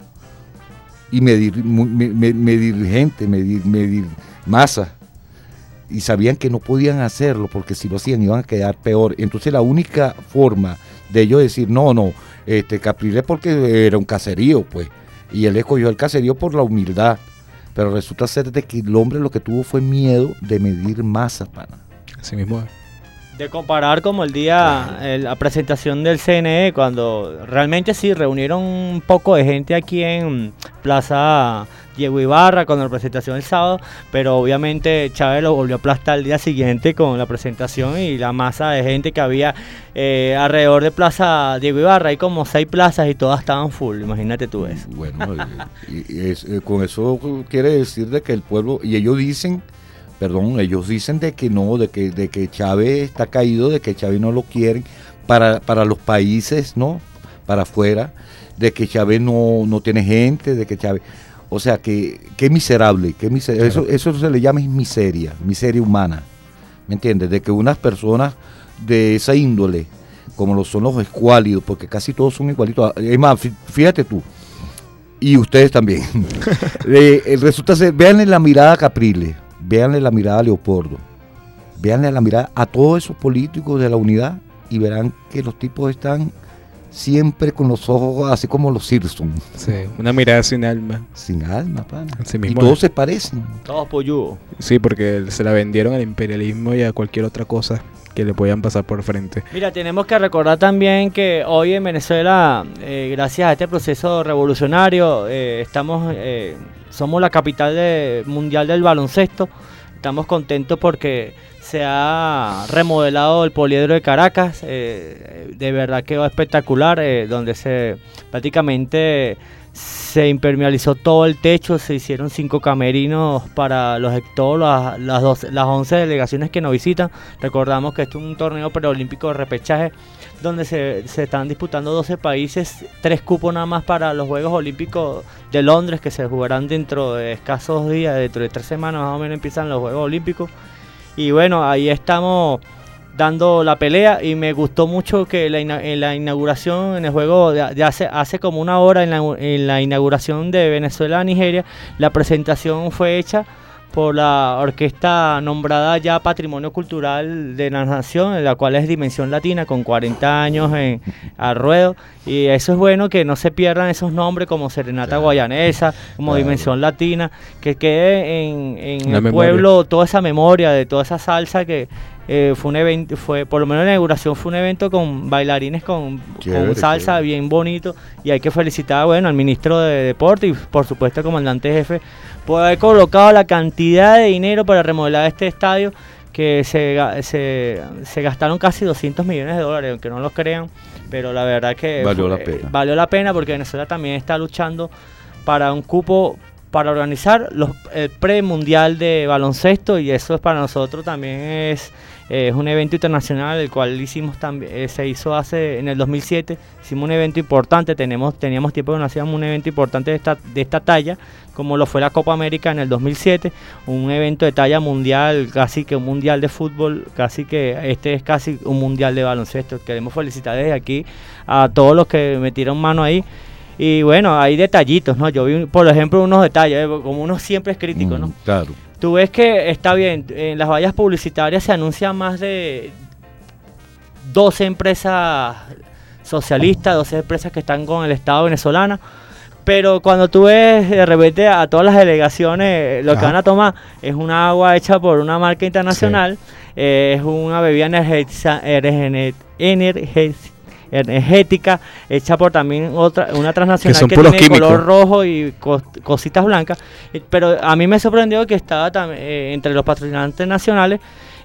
y medir, medir, medir gente, medir, medir masa, y sabían que no podían hacerlo, porque si lo hacían iban a quedar peor. Entonces la única forma de ellos decir, no, no, este Capriles porque era un caserío, pues, y él escogió el caserío por la humildad, pero resulta ser de que el hombre lo que tuvo fue miedo de medir masas, pana. Así mismo es. De comparar como el día, el, la presentación del C N E, cuando realmente sí reunieron un poco de gente aquí en Plaza Diego Ibarra con la presentación el sábado, pero obviamente Chávez lo volvió a aplastar el día siguiente con la presentación y la masa de gente que había eh, alrededor de Plaza Diego Ibarra. Hay como seis plazas y todas estaban full, imagínate tú eso. Bueno, y, y es, eh, con eso quiere decir de que el pueblo, y ellos dicen, perdón, ellos dicen de que no, de que, de que Chávez está caído, de que Chávez no lo quieren para, para los países, ¿no? Para afuera, de que Chávez no, no tiene gente, de que Chávez... O sea, que, que miserable, que miser, claro. eso, eso se le llama miseria, miseria humana, ¿me entiendes? De que unas personas de esa índole, como lo son los escuálidos, porque casi todos son igualitos, es más, fíjate tú, y ustedes también, eh, resulta ser, véanle la mirada a Capriles, véanle la mirada a Leopoldo, véanle la mirada a todos esos políticos de la unidad y verán que los tipos están siempre con los ojos así como los Simpson. Sí, una mirada sin alma. Sin alma, pana. Sí, y todos se parecen. Todos polludos. Sí, porque se la vendieron al imperialismo y a cualquier otra cosa que le puedan pasar por frente. Mira, tenemos que recordar también que hoy en Venezuela, eh, gracias a este proceso revolucionario, eh, estamos, eh, somos la capital de, mundial del baloncesto. Estamos contentos porque se ha remodelado el poliedro de Caracas, eh, de verdad quedó espectacular, eh, donde se prácticamente se impermeabilizó todo el techo, se hicieron cinco camerinos para los todas las, las, dos, las once delegaciones que nos visitan. Recordamos que esto es un torneo preolímpico de repechaje donde se, se están disputando doce países, tres cupos nada más para los Juegos Olímpicos de Londres, que se jugarán dentro de escasos días, dentro de tres semanas más o menos empiezan los Juegos Olímpicos. Y bueno, ahí estamos dando la pelea, y me gustó mucho que la, en la inauguración, en el juego de, de hace, hace como una hora, en la, en la inauguración de Venezuela a Nigeria, la presentación fue hecha por la orquesta nombrada ya Patrimonio Cultural de la Nación, la cual es Dimensión Latina, con cuarenta años en, al ruedo, y eso es bueno, que no se pierdan esos nombres como Serenata claro. Guayanesa, como claro. Dimensión Latina, que quede en, en el memoria. Pueblo toda esa memoria de toda esa salsa que eh, fue un evento, fue por lo menos la inauguración fue un evento con bailarines con, chévere, con salsa chévere. Bien bonito, y hay que felicitar bueno al ministro de Deporte y por supuesto al comandante jefe por haber colocado la cantidad de dinero para remodelar este estadio, que se, se, se gastaron casi doscientos millones de dólares, aunque no lo crean, pero la verdad que valió fue, la pena. Valió la pena porque Venezuela también está luchando para un cupo para organizar los, el pre-mundial de baloncesto, y eso es para nosotros también es, eh, es un evento internacional, el cual hicimos también, eh, se hizo hace en el dos mil siete, hicimos un evento importante, tenemos, teníamos tiempo que no hacíamos un evento importante de esta, de esta talla, como lo fue la Copa América en el dos mil siete, un evento de talla mundial, casi que un mundial de fútbol, casi que este es casi un mundial de baloncesto. Queremos felicitar desde aquí a todos los que metieron mano ahí. Y bueno, hay detallitos, ¿no? Yo vi, por ejemplo, unos detalles, como uno siempre es crítico, ¿no? Mm, claro. Tú ves que está bien, en las vallas publicitarias se anuncian más de doce empresas socialistas, doce empresas que están con el Estado venezolano, pero cuando tú ves de repente a todas las delegaciones, lo Ajá. que van a tomar es una agua hecha por una marca internacional, sí. eh, es una bebida energética, energética energética hecha por también otra una transnacional que, que tiene químicos. Color rojo y cos, cositas blancas, pero a mí me sorprendió que estaba también eh, entre los patrocinantes nacionales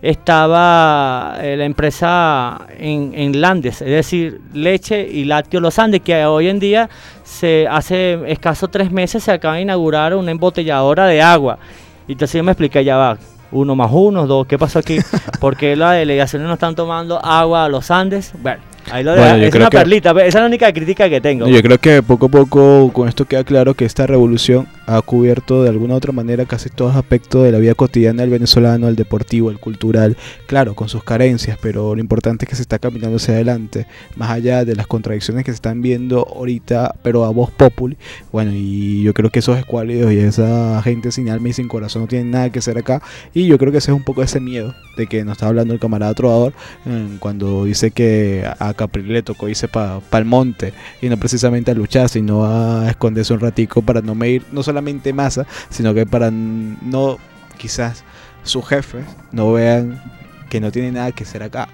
estaba eh, la empresa en, en Landes, es decir, leche y lácteos Los Andes, que hoy en día se hace escasos tres meses se acaba de inaugurar una embotelladora de agua. Y entonces yo me expliqué, ya va, uno más uno, dos, ¿qué pasó aquí? ¿Por qué las delegaciones no están tomando agua a Los Andes? Bueno, ahí lo bueno, deja, es una que, perlita, esa es la única crítica que tengo. Yo creo que poco a poco con esto queda claro que esta revolución ha cubierto de alguna u otra manera casi todos los aspectos de la vida cotidiana del venezolano, el deportivo, el cultural, claro, con sus carencias, pero lo importante es que se está caminando hacia adelante, más allá de las contradicciones que se están viendo ahorita, pero a voz populi. Bueno, y yo creo que esos escuálidos y esa gente sin alma y sin corazón no tienen nada que hacer acá, y yo creo que ese es un poco ese miedo de que nos está hablando el camarada Trovador eh, cuando dice que a Capri le tocó irse para pa el monte, y no precisamente a luchar, sino a esconderse un ratico para no medir, no solamente masa, sino que para no, quizás sus jefes no vean que no tiene nada que hacer acá.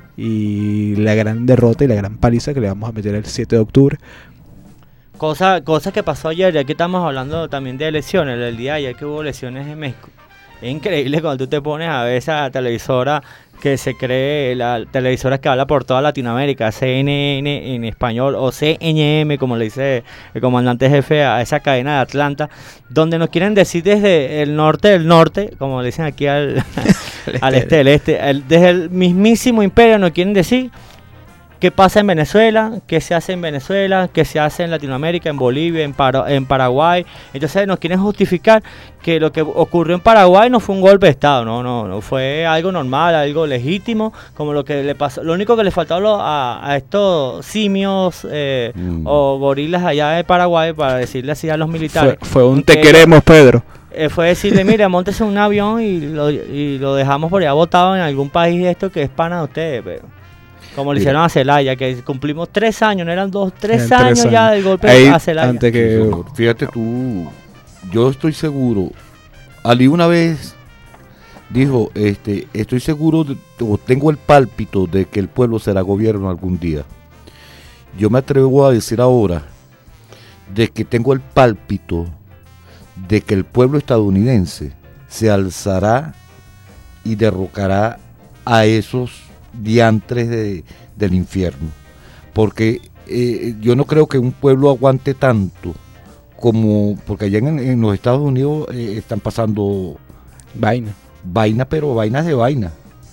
Y la gran derrota y la gran paliza que le vamos a meter el siete de octubre. Cosa, cosa que pasó ayer, ya que estamos hablando también de elecciones, el día de ayer que hubo elecciones en México. Es increíble cuando tú te pones a ver esa televisora que se cree, la televisora que habla por toda Latinoamérica, C N N en español, o C N M, como le dice el comandante jefe a esa cadena de Atlanta, donde nos quieren decir desde el norte del norte, como le dicen aquí al, al este del este, el, desde el mismísimo imperio nos quieren decir qué pasa en Venezuela, qué se hace en Venezuela, qué se hace en Latinoamérica, en Bolivia, en, Para, en Paraguay. Entonces nos quieren justificar que lo que ocurrió en Paraguay no fue un golpe de Estado, no, no, no fue algo normal, algo legítimo, como lo que le pasó. Lo único que le faltó a, a estos simios eh, mm. o gorilas allá de Paraguay, para decirle así a los militares. Fue, fue un te queremos, Pedro. Eh, fue decirle, mira, móntese un avión y lo, y lo dejamos por allá botado en algún país de esto que es pana de ustedes, pero... Como le hicieron a Celaya, que cumplimos tres años, no eran dos, tres, años, tres años ya del golpe Ahí, a Celaya. Antes que... Fíjate tú, yo estoy seguro, Ali una vez dijo, este, estoy seguro, de, o tengo el pálpito de que el pueblo será gobierno algún día. Yo me atrevo a decir ahora de que tengo el pálpito de que el pueblo estadounidense se alzará y derrocará a esos diantres de, del infierno, porque eh, yo no creo que un pueblo aguante tanto como, porque allá en, en los Estados Unidos eh, están pasando vaina, vaina, pero vainas de vaina.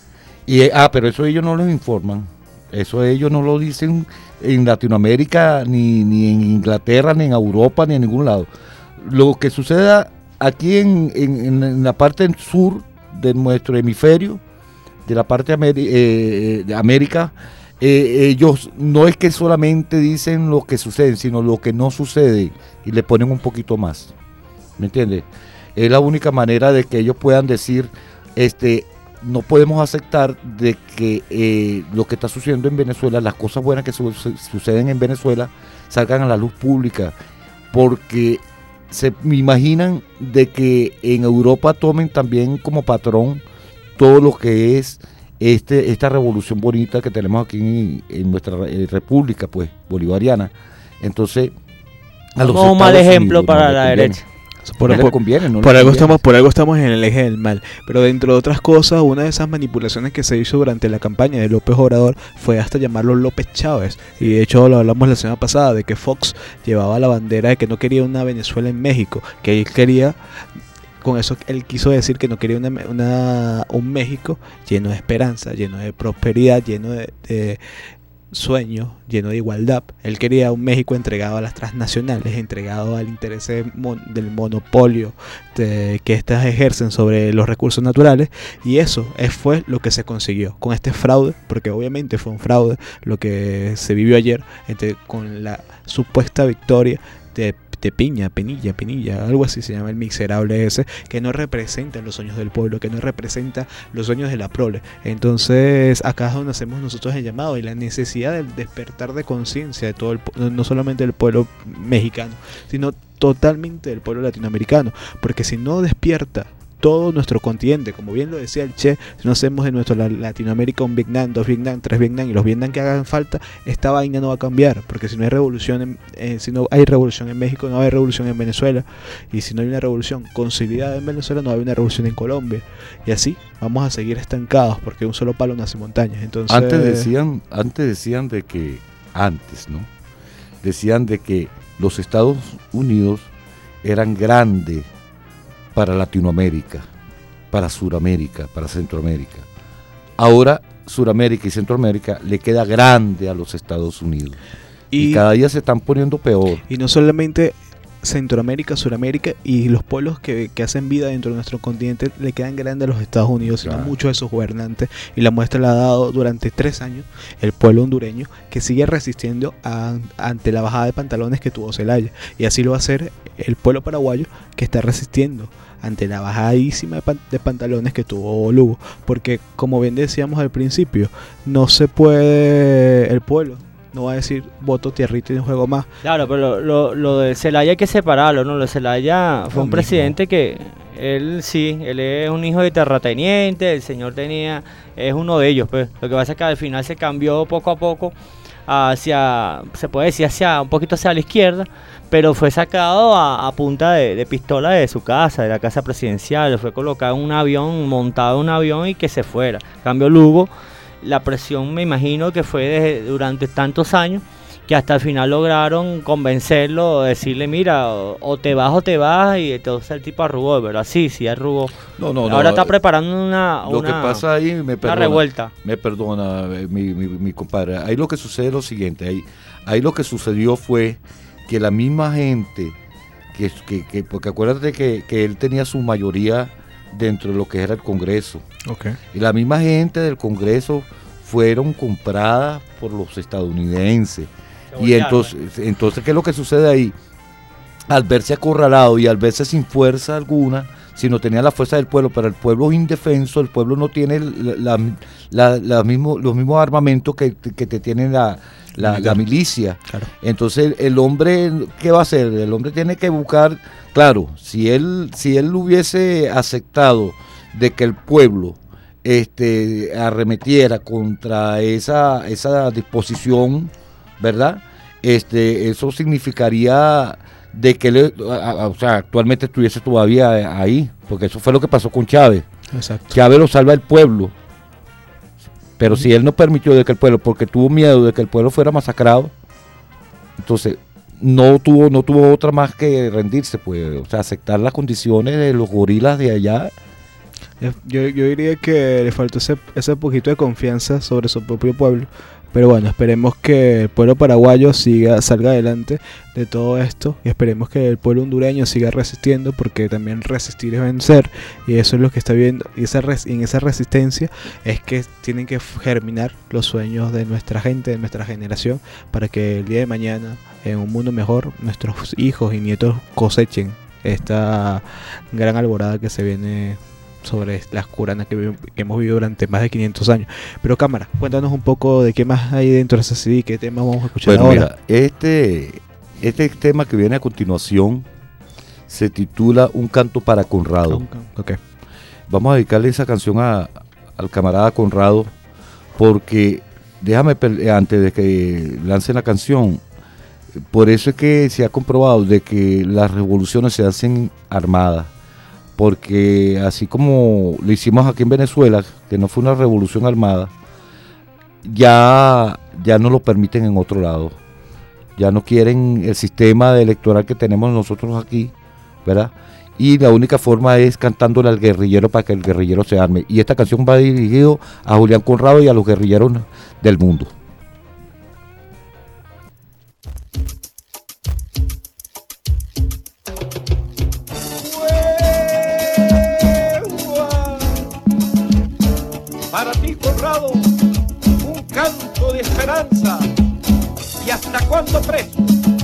Y, ah, pero eso ellos no los informan, eso ellos no lo dicen en Latinoamérica, ni, ni en Inglaterra, ni en Europa, ni en ningún lado. Lo que suceda aquí en, en, en la parte sur de nuestro hemisferio, de la parte Ameri- eh, de América, eh, ellos no es que solamente dicen lo que sucede, sino lo que no sucede, y le ponen un poquito más, ¿me entiendes? Es la única manera de que ellos puedan decir, este, no podemos aceptar de que eh, lo que está sucediendo en Venezuela, las cosas buenas que su- su- suceden en Venezuela, salgan a la luz pública, porque se me imaginan de que en Europa tomen también como patrón todo lo que es este esta revolución bonita que tenemos aquí en, en nuestra eh, república, pues, bolivariana. Entonces, a los Como un mal Estados ejemplo Unidos para no la les conviene. derecha. Por, No les por- conviene, no les por algo conviene. estamos, por algo estamos en el eje del mal. Pero dentro de otras cosas, una de esas manipulaciones que se hizo durante la campaña de López Obrador fue hasta llamarlo López Chávez. Y de hecho lo hablamos la semana pasada, de que Fox llevaba la bandera de que no quería una Venezuela en México, que él quería, con eso él quiso decir que no quería una, una, un México lleno de esperanza, lleno de prosperidad, lleno de, de sueño, lleno de igualdad. Él quería un México entregado a las transnacionales, entregado al interés de mon- del monopolio de, que éstas ejercen sobre los recursos naturales, y eso es, fue lo que se consiguió con este fraude, porque obviamente fue un fraude lo que se vivió ayer entre, con la supuesta victoria de de Piña, Penilla, Pinilla, algo así se llama el miserable ese, que no representa los sueños del pueblo, que no representa los sueños de la prole. Entonces acá es donde hacemos nosotros el llamado y la necesidad del despertar de conciencia de todo el pueblo, no solamente del pueblo mexicano, sino totalmente del pueblo latinoamericano, porque si no despierta todo nuestro continente, como bien lo decía el Che, si no hacemos de nuestra Latinoamérica un Vietnam, dos Vietnam, tres Vietnam y los Vietnam que hagan falta, esta vaina no va a cambiar, porque si no hay revolución en, eh, si no hay revolución en México, no hay revolución en Venezuela, y si no hay una revolución consolidada en Venezuela, no hay una revolución en Colombia, y así vamos a seguir estancados, porque un solo palo nace montañas. Entonces, antes decían, antes decían de que, antes, ¿no? Decían de que los Estados Unidos eran grandes para Latinoamérica, para Suramérica, para Centroamérica. Ahora Suramérica y Centroamérica le queda grande a los Estados Unidos. Y, y cada día se están poniendo peor. Y no solamente Centroamérica, Suramérica y los pueblos que, que hacen vida dentro de nuestro continente le quedan grandes a los Estados Unidos, sino claro, muchos de sus gobernantes. Y la muestra la ha dado durante tres años el pueblo hondureño, que sigue resistiendo a, ante la bajada de pantalones que tuvo Zelaya. Y así lo va a hacer el pueblo paraguayo, que está resistiendo ante la bajadísima de, pan, de pantalones que tuvo Lugo. Porque, como bien decíamos al principio, no se puede, el pueblo no va a decir voto tierrita y un juego más. Claro, pero lo, lo, lo de Zelaya hay que separarlo, ¿no? Lo de Zelaya fue Lo un mismo. presidente que él sí, él es un hijo de terrateniente, el señor tenía, es uno de ellos, pues. Lo que pasa es que al final se cambió poco a poco hacia, se puede decir hacia, un poquito hacia la izquierda, pero fue sacado a, a punta de, de pistola de su casa, de la casa presidencial, fue colocado en un avión, montado en un avión y que se fuera. Cambio Lugo, la presión me imagino que fue desde, durante tantos años, que hasta el final lograron convencerlo, decirle, mira, o, o te vas o te vas, y entonces el tipo arrugó, ¿verdad? Sí, sí, arrugó. No, no, Ahora no, está preparando una, lo una, que pasa ahí, me perdona, una revuelta. Me perdona, eh, mi, mi, mi compadre. Ahí lo que sucede es lo siguiente, ahí, ahí lo que sucedió fue que la misma gente, que, que, que porque acuérdate que, que él tenía su mayoría dentro de lo que era el Congreso. Okay. Y la misma gente del Congreso fueron compradas por los estadounidenses. Y entonces, entonces, ¿qué es lo que sucede ahí? Al verse acorralado y al verse sin fuerza alguna, si no tenía la fuerza del pueblo, pero el pueblo es indefenso, el pueblo no tiene la, la, la, la mismo, los mismos armamentos que, que te tiene la, la, la milicia. Claro. Entonces, el hombre, ¿qué va a hacer? El hombre tiene que buscar, claro, si él, si él hubiese aceptado de que el pueblo este, arremetiera contra esa, esa disposición, ¿verdad? Este, eso significaría de que él, o sea, actualmente estuviese todavía ahí, porque eso fue lo que pasó con Chávez. Exacto. Chávez lo salva el pueblo, pero si él no permitió de que el pueblo, porque tuvo miedo de que el pueblo fuera masacrado, entonces no tuvo no tuvo otra más que rendirse, pues, o sea, aceptar las condiciones de los gorilas de allá. Yo, yo diría que le faltó ese, ese poquito de confianza sobre su propio pueblo. Pero bueno, esperemos que el pueblo paraguayo siga, salga adelante de todo esto. Y esperemos que el pueblo hondureño siga resistiendo, porque también resistir es vencer. Y eso es lo que está viendo. Y esa res, en esa resistencia es que tienen que germinar los sueños de nuestra gente, de nuestra generación, para que el día de mañana, en un mundo mejor, nuestros hijos y nietos cosechen esta gran alborada que se viene sobre las curanas que, que hemos vivido durante más de quinientos años. Pero cámara, cuéntanos un poco de qué más hay dentro de esa C D, qué temas vamos a escuchar bueno, ahora. Mira, este, este tema que viene a continuación se titula Un canto para Conrado. Un can- okay. Vamos a dedicarle esa canción a, al camarada Conrado, porque déjame, antes de que lancen la canción, por eso es que se ha comprobado de que las revoluciones se hacen armadas. Porque así como lo hicimos aquí en Venezuela, que no fue una revolución armada, ya, ya no lo permiten en otro lado. Ya no quieren el sistema electoral que tenemos nosotros aquí, ¿verdad? Y la única forma es cantándole al guerrillero para que el guerrillero se arme. Y esta canción va dirigido a Julián Conrado y a los guerrilleros del mundo. Para ti, Conrado, un canto de esperanza. ¿Y hasta cuándo preso?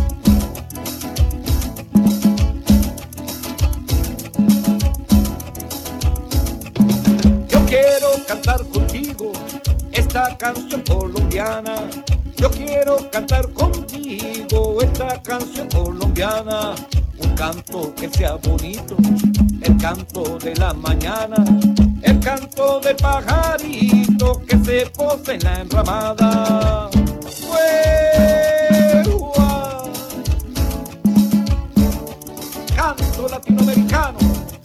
Yo quiero cantar contigo esta canción colombiana. Yo quiero cantar contigo esta canción colombiana. Un canto que sea bonito, el canto de la mañana, el canto del pajarito que se posa en la enramada. ¡Ueua! Canto latinoamericano.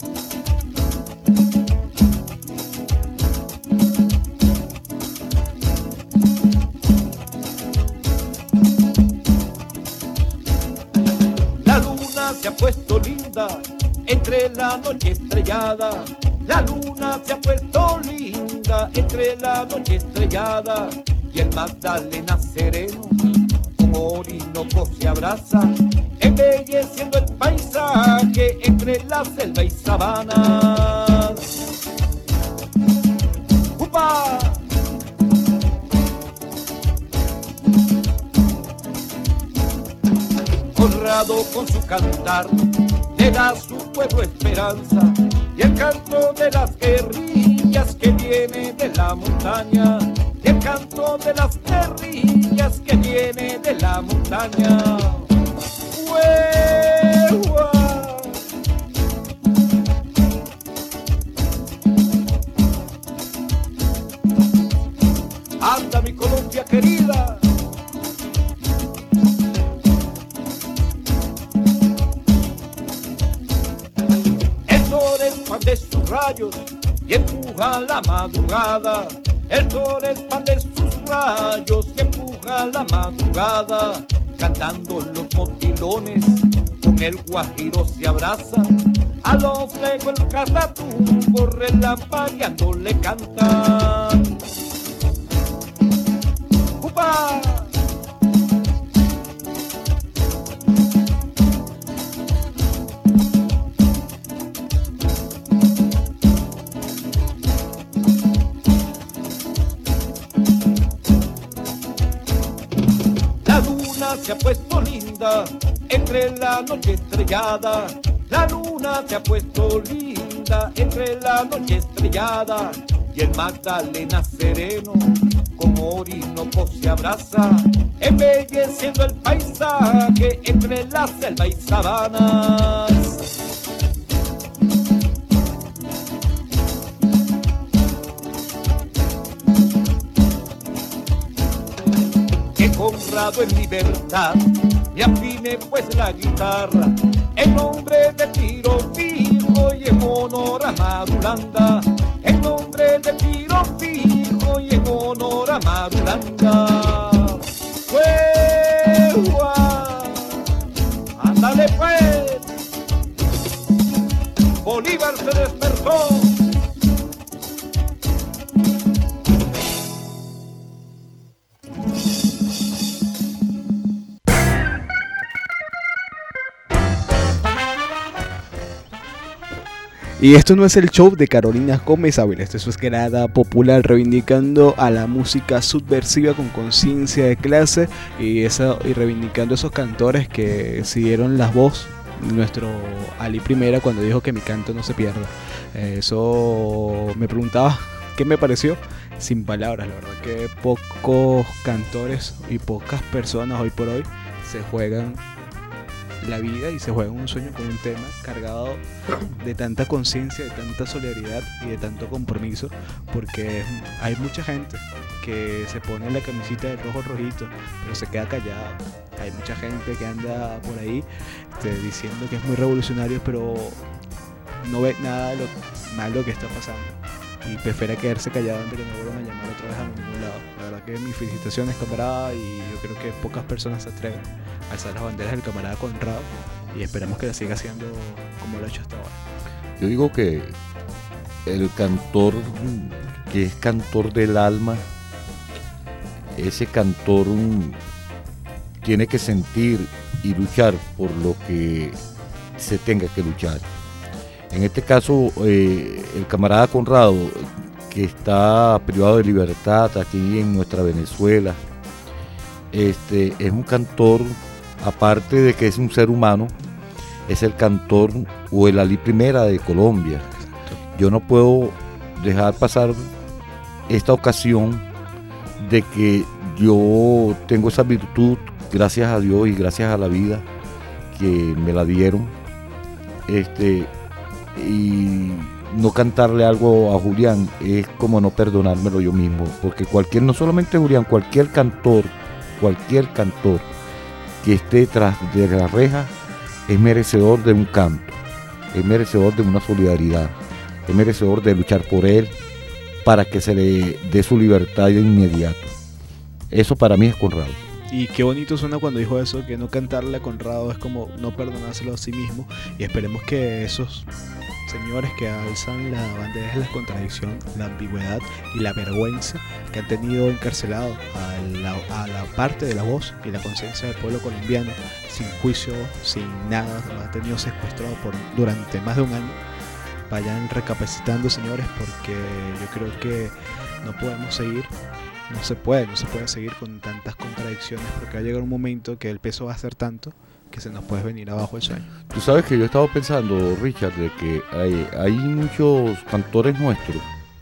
La luna se ha puesto linda entre la noche estrellada. La luna se ha puesto linda entre la noche estrellada. Y el Magdalena sereno con Orinoco se abraza, embelleciendo el paisaje entre la selva y sabanas. ¡Upa! Conrado con su cantar le da a su pueblo esperanza, y el canto de las guerrillas que viene de la montaña, y el canto de las guerrillas que viene de la montaña. ¡Ueua! Anda mi Colombia querida. El sol expande sus rayos y empuja la madrugada. El sol expande sus rayos y empuja la madrugada. Cantando los motilones, con el guajiro se abraza. A los legos el catatumbo relampagueando le cantan. ¡Upa! La luna se ha puesto linda entre la noche estrellada. La luna se ha puesto linda entre la noche estrellada. Y el Magdalena sereno con Orinoco se abraza, embelleciendo el paisaje entre la selva y sabanas. Que Conrado en libertad y afine pues la guitarra, en nombre de Tiro Fijo y en honor a Marulanda. En nombre de Tiro Fijo y en honor a Marulanda. ¡Ueua! mar se despertó. Y esto no es el show de Carolina Gómez Ávila, esto es Grada Popular, reivindicando a la música subversiva con conciencia de clase y, esa, y reivindicando esos cantores que siguieron la voz de nuestro Ali Primera cuando dijo que mi canto no se pierda. Eh, eso me preguntaba qué me pareció, sin palabras, la verdad que pocos cantores y pocas personas hoy por hoy se juegan la vida y se juega un sueño con un tema cargado de tanta conciencia, de tanta solidaridad y de tanto compromiso, porque hay mucha gente que se pone la camisita de rojo rojito pero se queda callado. Hay mucha gente que anda por ahí este, diciendo que es muy revolucionario, pero no ve nada de lo malo que está pasando y prefiere quedarse callado antes que me vuelvan a llamar otra vez a ningún lado. La verdad que mis felicitaciones, camarada, y yo creo que pocas personas se atreven a alzar las banderas del camarada Conrado y esperamos que la siga haciendo como lo ha hecho hasta ahora. Yo digo que el cantor que es cantor del alma, ese cantor tiene que sentir y luchar por lo que se tenga que luchar. En este caso, eh, el camarada Conrado, que está privado de libertad aquí en nuestra Venezuela, este, es un cantor, aparte de que es un ser humano, es el cantor o el Ali Primera de Colombia. Yo no puedo dejar pasar esta ocasión de que yo tengo esa virtud, gracias a Dios y gracias a la vida que me la dieron, este, y no cantarle algo a Julián es como no perdonármelo yo mismo, porque cualquier, no solamente Julián, cualquier cantor, cualquier cantor que esté tras de la reja es merecedor de un canto, es merecedor de una solidaridad, es merecedor de luchar por él para que se le dé su libertad de inmediato. Eso para mí es Conrado. Y qué bonito suena cuando dijo eso, que no cantarle a Conrado es como no perdonárselo a sí mismo, y esperemos que esos señores que alzan la bandera de la contradicción, la ambigüedad y la vergüenza que han tenido encarcelado a la, a la parte de la voz y la conciencia del pueblo colombiano, sin juicio, sin nada, lo han tenido secuestrado por, durante más de un año, vayan recapacitando, señores, porque yo creo que no podemos seguir, no se puede, no se puede seguir con tantas contradicciones, porque va a llegar un momento que el peso va a ser tanto que se nos puede venir abajo el sueño. Tú sabes que yo he estado pensando, Richard, de que hay, hay muchos cantores nuestros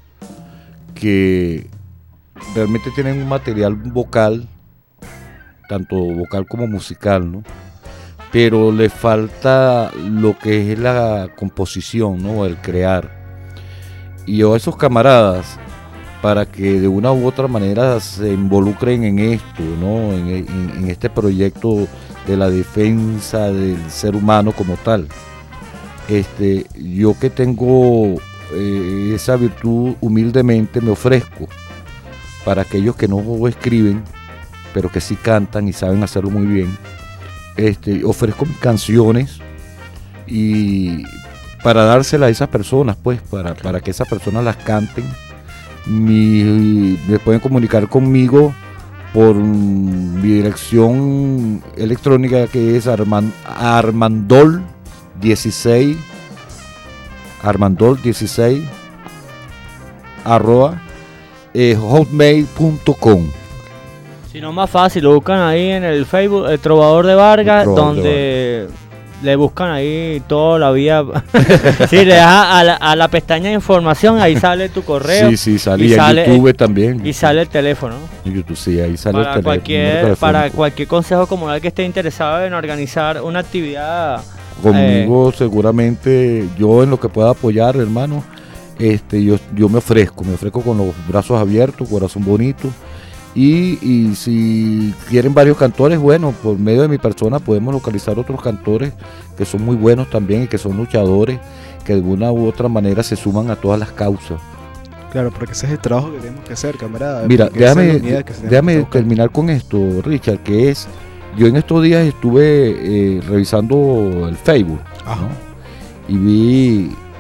que realmente tienen un material vocal, tanto vocal como musical, ¿no? Pero le falta lo que es la composición, ¿no? El crear. Y yo a esos camaradas, para que de una u otra manera se involucren en esto, ¿no? En, en, en este proyecto de la defensa del ser humano como tal. Este, yo que tengo eh, esa virtud, humildemente me ofrezco para aquellos que no escriben, pero que sí cantan y saben hacerlo muy bien. Este, ofrezco mis canciones y para dárselas a esas personas, pues, para, para que esas personas las canten. Mi, me pueden comunicar conmigo por mi dirección electrónica, que es Armand, Armandol dieciséis Armandol dieciséis arroba eh, hotmail punto com. Si no, más fácil, lo buscan ahí en el Facebook, el Trovador de Vargas, Trovador donde de Vargas. Le buscan ahí toda la vía. Sí, le das a la, a la pestaña de información, ahí sale tu correo. Sí, sí, sale, y, y sale en YouTube el, también. Y sale el teléfono. En YouTube, sí, ahí sale para el cualquier, para cualquier consejo comunal que esté interesado en organizar una actividad. Conmigo eh, seguramente, yo en lo que pueda apoyar, hermano, este, yo, yo me ofrezco, me ofrezco con los brazos abiertos, corazón bonito. Y, y si quieren varios cantores, bueno, por medio de mi persona podemos localizar otros cantores que son muy buenos también y que son luchadores, que de una u otra manera se suman a todas las causas. Claro, porque ese es el trabajo que tenemos que hacer, camarada. Mira, déjame, déjame terminar con esto, Richard, que es, yo en estos días estuve eh, revisando el Facebook, ¿no? Y vi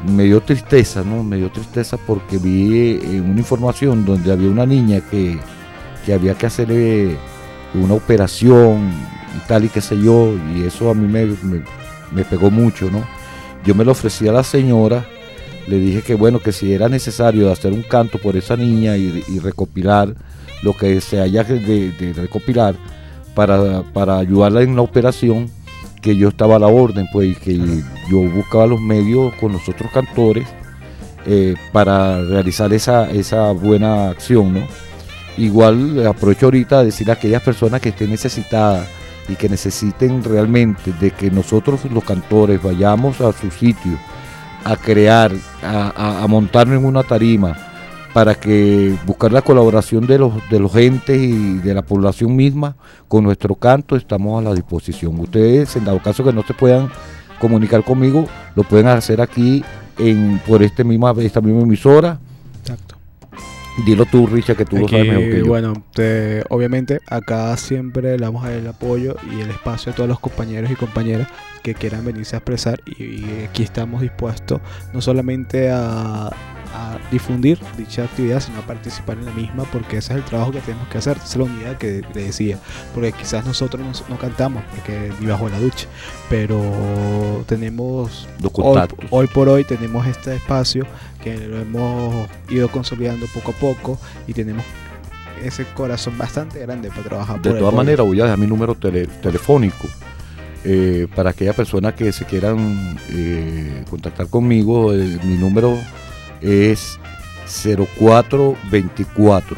me dio tristeza, ¿no? Me dio tristeza porque vi en una información donde había una niña que, que había que hacerle una operación y tal y qué sé yo, y eso a mí me, me, me pegó mucho, ¿no? Yo me lo ofrecí a la señora, le dije que bueno, que si era necesario hacer un canto por esa niña y, y recopilar lo que se haya de, de recopilar para, para ayudarla en la operación, que yo estaba a la orden, pues, y que yo buscaba los medios con los otros cantores eh, para realizar esa, esa buena acción, ¿no? Igual aprovecho ahorita a decir a aquellas personas que estén necesitadas y que necesiten realmente de que nosotros los cantores vayamos a su sitio a crear, a, a, a montarnos en una tarima para que buscar la colaboración de los de los entes y de la población misma con nuestro canto, estamos a la disposición. Ustedes, en dado caso que no se puedan comunicar conmigo, lo pueden hacer aquí en por este misma esta misma emisora. Exacto. Dilo tú, Richard, que tú Aquí, lo sabes mejor que yo. Bueno, te, obviamente acá siempre le damos el apoyo y el espacio a todos los compañeros y compañeras que quieran venirse a expresar, y, y aquí estamos dispuestos no solamente a, a difundir dicha actividad, sino a participar en la misma, porque ese es el trabajo que tenemos que hacer, esa es la unidad que le decía, porque quizás nosotros no, no cantamos porque ni bajo la ducha, pero tenemos hoy, hoy por hoy tenemos este espacio que lo hemos ido consolidando poco a poco y tenemos ese corazón bastante grande para trabajar. De todas maneras, voy a dejar mi número tele, telefónico eh, para aquellas personas que se quieran eh, contactar conmigo. Eh, mi número es cero cuatro veinticuatro,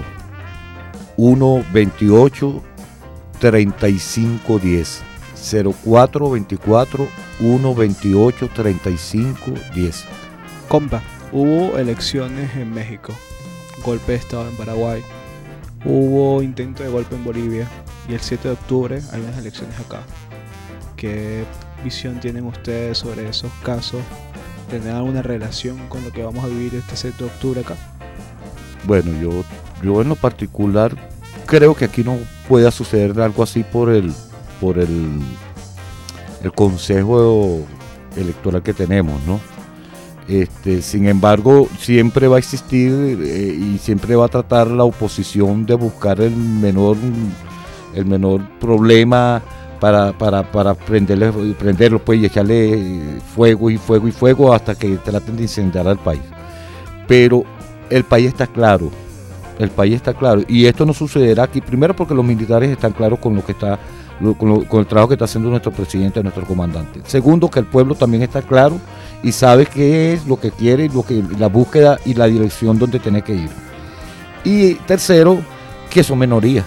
uno veintiocho, treinta y cinco diez. cero cuatro veinticuatro, uno veintiocho, treinta y cinco diez. Compa, hubo elecciones en México, golpe de estado en Paraguay, hubo intento de golpe en Bolivia y el siete de octubre hay unas elecciones acá. ¿Qué visión tienen ustedes sobre esos casos? ¿Tendrán alguna relación con lo que vamos a vivir este siete de octubre acá? Bueno, yo, yo en lo particular creo que aquí no pueda suceder algo así por el, por el, el consejo electoral que tenemos, ¿no? Este, sin embargo, siempre va a existir eh, y siempre va a tratar la oposición de buscar el menor, el menor problema para, para, para prenderle, prenderlo pues, y echarle fuego y fuego y fuego hasta que traten de incendiar al país. Pero el país está claro, el país está claro, y esto no sucederá aquí, primero porque los militares están claros con lo que está, con, lo, con el trabajo que está haciendo nuestro presidente, nuestro comandante. Segundo, que el pueblo también está claro y sabe qué es lo que quiere, lo que, la búsqueda y la dirección donde tiene que ir. Y tercero, que son minorías.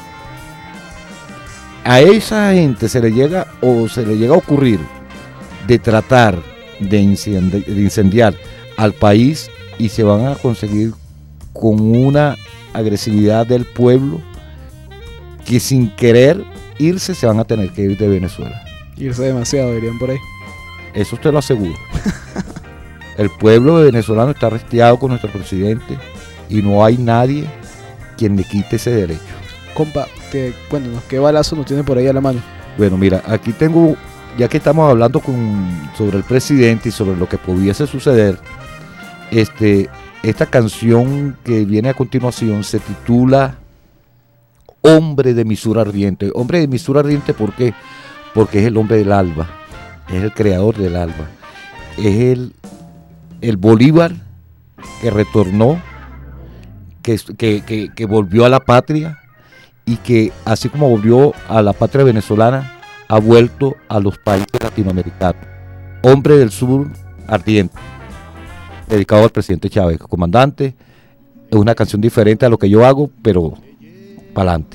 A esa gente se le llega o se le llega a ocurrir de tratar de incendiar, de incendiar al país, y se van a conseguir con una agresividad del pueblo que sin querer irse se van a tener que ir de Venezuela. Irse demasiado, dirían por ahí. Eso te lo aseguro. El pueblo venezolano está restiado con nuestro presidente y no hay nadie quien le quite ese derecho. Compa, te, cuéntanos, ¿qué balazo nos tiene por ahí a la mano? Bueno, mira, aquí tengo, ya que estamos hablando con, sobre el presidente y sobre lo que pudiese suceder, este, esta canción que viene a continuación se titula Hombre de mi sur ardiente. Hombre de mi sur ardiente, ¿por qué? Porque es el hombre del alba, es el creador del alba, es el, el Bolívar que retornó, que, que, que, que volvió a la patria, y que así como volvió a la patria venezolana, ha vuelto a los países latinoamericanos. Hombre del sur ardiente, dedicado al presidente Chávez. Comandante, es una canción diferente a lo que yo hago, pero pa'lante.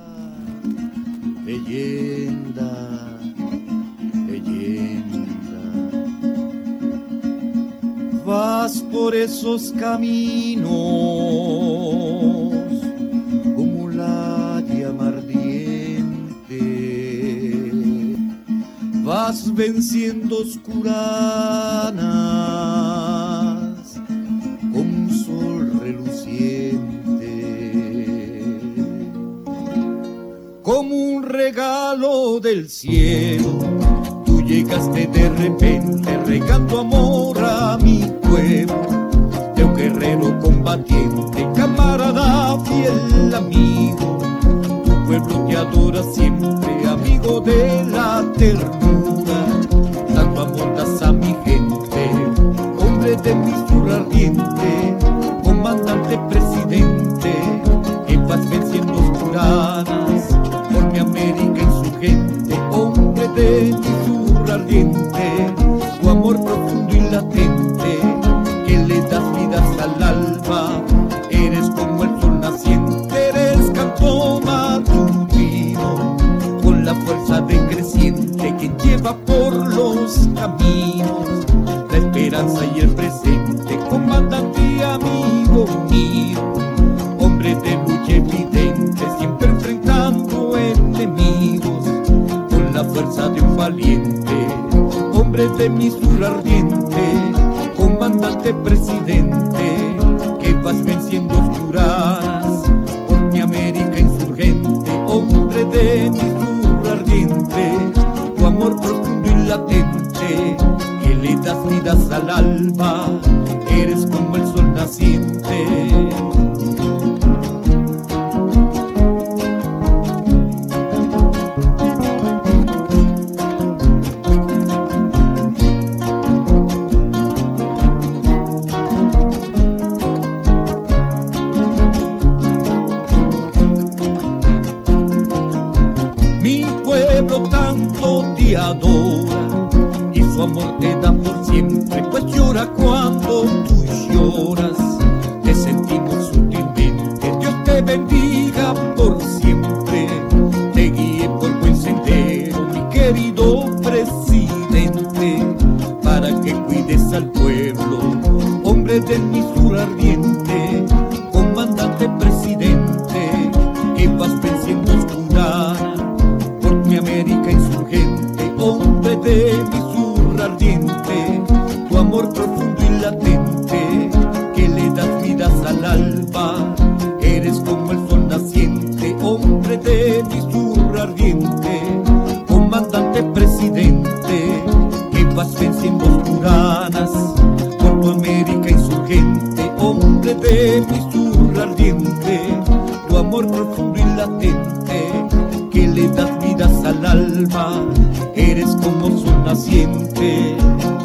Leyenda, leyenda, vas por esos caminos como la llama ardiente, vas venciendo oscuranas con un sol reluciente, como un regalo del cielo. Tú llegaste de repente regando amor a mi pueblo, de un guerrero combatiente, camarada fiel amigo. Tu pueblo te adora siempre, amigo de la ternura. Tanto amor das a mi gente, hombre de mi sur ardiente, comandante presidente, en paz venciendo oscuranas, por mi América insurgente, hombre de mi sur ardiente, tu amor profundo y latente, que le das vidas al alba, eres como el sol naciente, eres canto matutino, con la fuerza decreciente que lleva por los caminos, la esperanza y el presente, comandante y amigo mío, hombre de lucha evidente, siempre enfrentando enemigos, con la fuerza de un valiente, hombre de mi sur ardiente, comandante presidente, que vas venciendo oscuras, por mi América insurgente, hombre de mi sur ardiente, tu amor profundo y latente, que le das vidas al alba, eres como el sol naciente. Adora y su amor te da por siempre, pues llora cuando tú lloras, te sentimos sutilmente, Dios te bendiga por siempre, te guíe por buen sendero, mi querido presidente, para que cuides al pueblo, hombre de mi sur ardiente, comandante presidente, que vas venciendo oscura, por mi América insurgente, hombre de mi sur ardiente, tu amor profundo y latente, que le das vidas al alba, eres como el sol naciente, hombre de mi sur ardiente, comandante presidente, que vas venciendo oscuranas, por tu América insurgente, hombre de mi sur ardiente, tu amor profundo y latente, que le das vidas al alba, eres como sol naciente.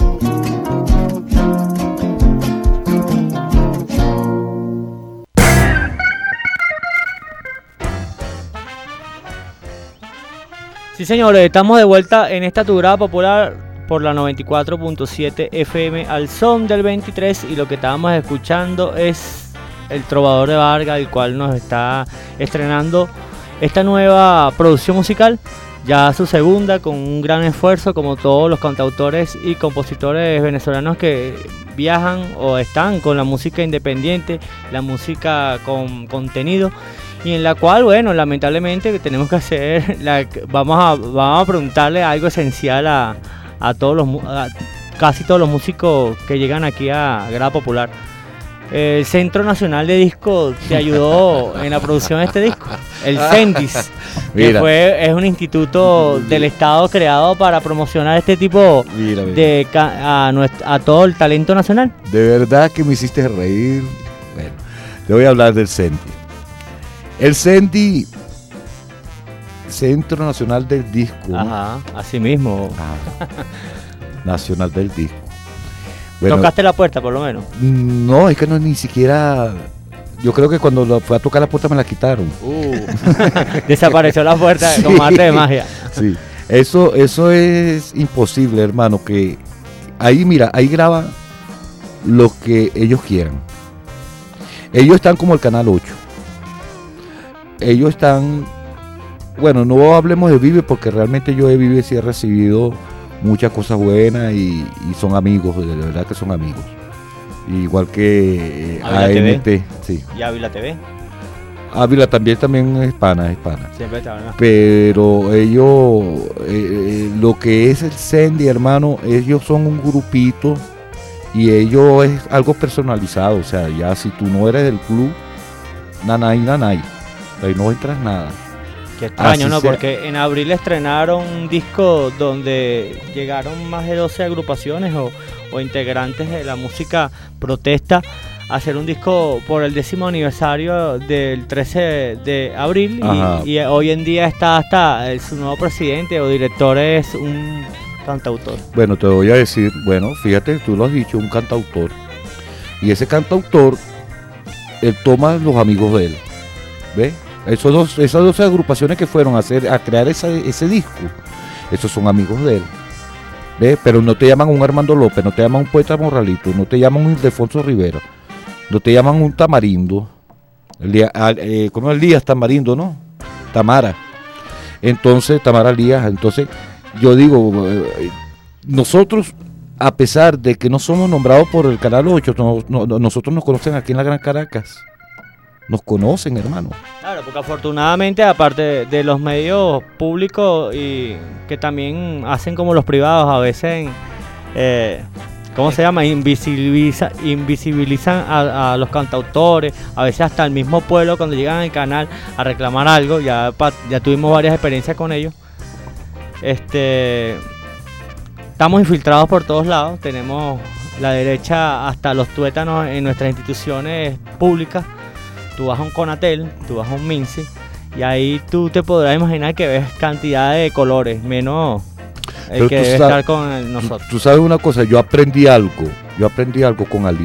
Sí, señores, estamos de vuelta en esta tu grada popular por la noventa y cuatro punto siete F M al son del veintitrés, y lo que estábamos escuchando es El Trovador de Vargas, el cual nos está estrenando esta nueva producción musical, ya su segunda, con un gran esfuerzo, como todos los cantautores y compositores venezolanos que viajan o están con la música independiente, la música con contenido, y en la cual, bueno, lamentablemente tenemos que hacer, la, vamos, a, vamos a preguntarle algo esencial a, a todos los, a casi todos los músicos que llegan aquí a Grada Popular. El Centro Nacional de Disco te ayudó en la producción de este disco, el CENDIS, que fue, es un instituto del Estado creado para promocionar este tipo mira, mira. de a, a todo el talento nacional. De verdad que me hiciste reír. Bueno, te voy a hablar del CENDIS. El CENDIS, Centro Nacional del Disco. Ajá, así mismo. Ah, Nacional del Disco. Bueno, ¿tocaste la puerta por lo menos? No, es que no ni siquiera. Yo creo que cuando lo fue a tocar la puerta me la quitaron. Uh, desapareció la puerta sí, como arte de magia. Sí, eso, eso es imposible, hermano. Que ahí, mira, ahí graban lo que ellos quieran. Ellos están como el Canal ocho. Ellos están. Bueno, no hablemos de Vive, porque realmente yo de Vive sí he recibido muchas cosas buenas y, y son amigos, de verdad que son amigos. Igual que eh, A M T, sí. ¿Y Ávila T V? Ávila también, también es hispana, es hispana. Siempre está, ¿verdad? Pero ellos, eh, lo que es el CENDIS, hermano, ellos son un grupito y ellos es algo personalizado. O sea, ya si tú no eres del club, nanay, nanay, ahí no entras nada. Qué extraño, Así ¿no? sea. Porque en abril estrenaron un disco donde llegaron más de doce agrupaciones o, o integrantes de la música protesta a hacer un disco por el décimo aniversario del trece de abril y, y hoy en día está hasta el, su nuevo presidente o director es un cantautor. Bueno, te voy a decir, bueno, fíjate, tú lo has dicho, un cantautor. Y ese cantautor, él toma los amigos de él, ¿ves? Esos dos, esas dos agrupaciones que fueron a hacer, a crear esa, ese disco, esos son amigos de él, ¿ves? Pero no te llaman un Armando López, no te llaman un Poeta Morralito, no te llaman un Ildefonso Rivera, no te llaman un Tamarindo, Elías, eh, ¿cómo es Elías Tamarindo, no? Tamara. Entonces, Tamara Elías, entonces, yo digo, eh, nosotros, a pesar de que no somos nombrados por el Canal ocho, no, no, nosotros nos conocen aquí en la Gran Caracas. Nos conocen, hermano. Claro, porque afortunadamente, aparte de, de los medios públicos y que también hacen como los privados, a veces, eh, ¿cómo se llama? Invisibiliza, invisibilizan a, a los cantautores, a veces hasta el mismo pueblo cuando llegan al canal a reclamar algo, ya, ya tuvimos varias experiencias con ellos. Este, estamos infiltrados por todos lados, tenemos la derecha hasta los tuétanos en nuestras instituciones públicas. Tú vas a un Conatel, tú vas a un Minci y ahí tú te podrás imaginar que ves cantidad de colores, menos el Pero que tú debe sabes- estar con el- nosotros. Tú, tú sabes una cosa, yo aprendí algo, yo aprendí algo con Ali.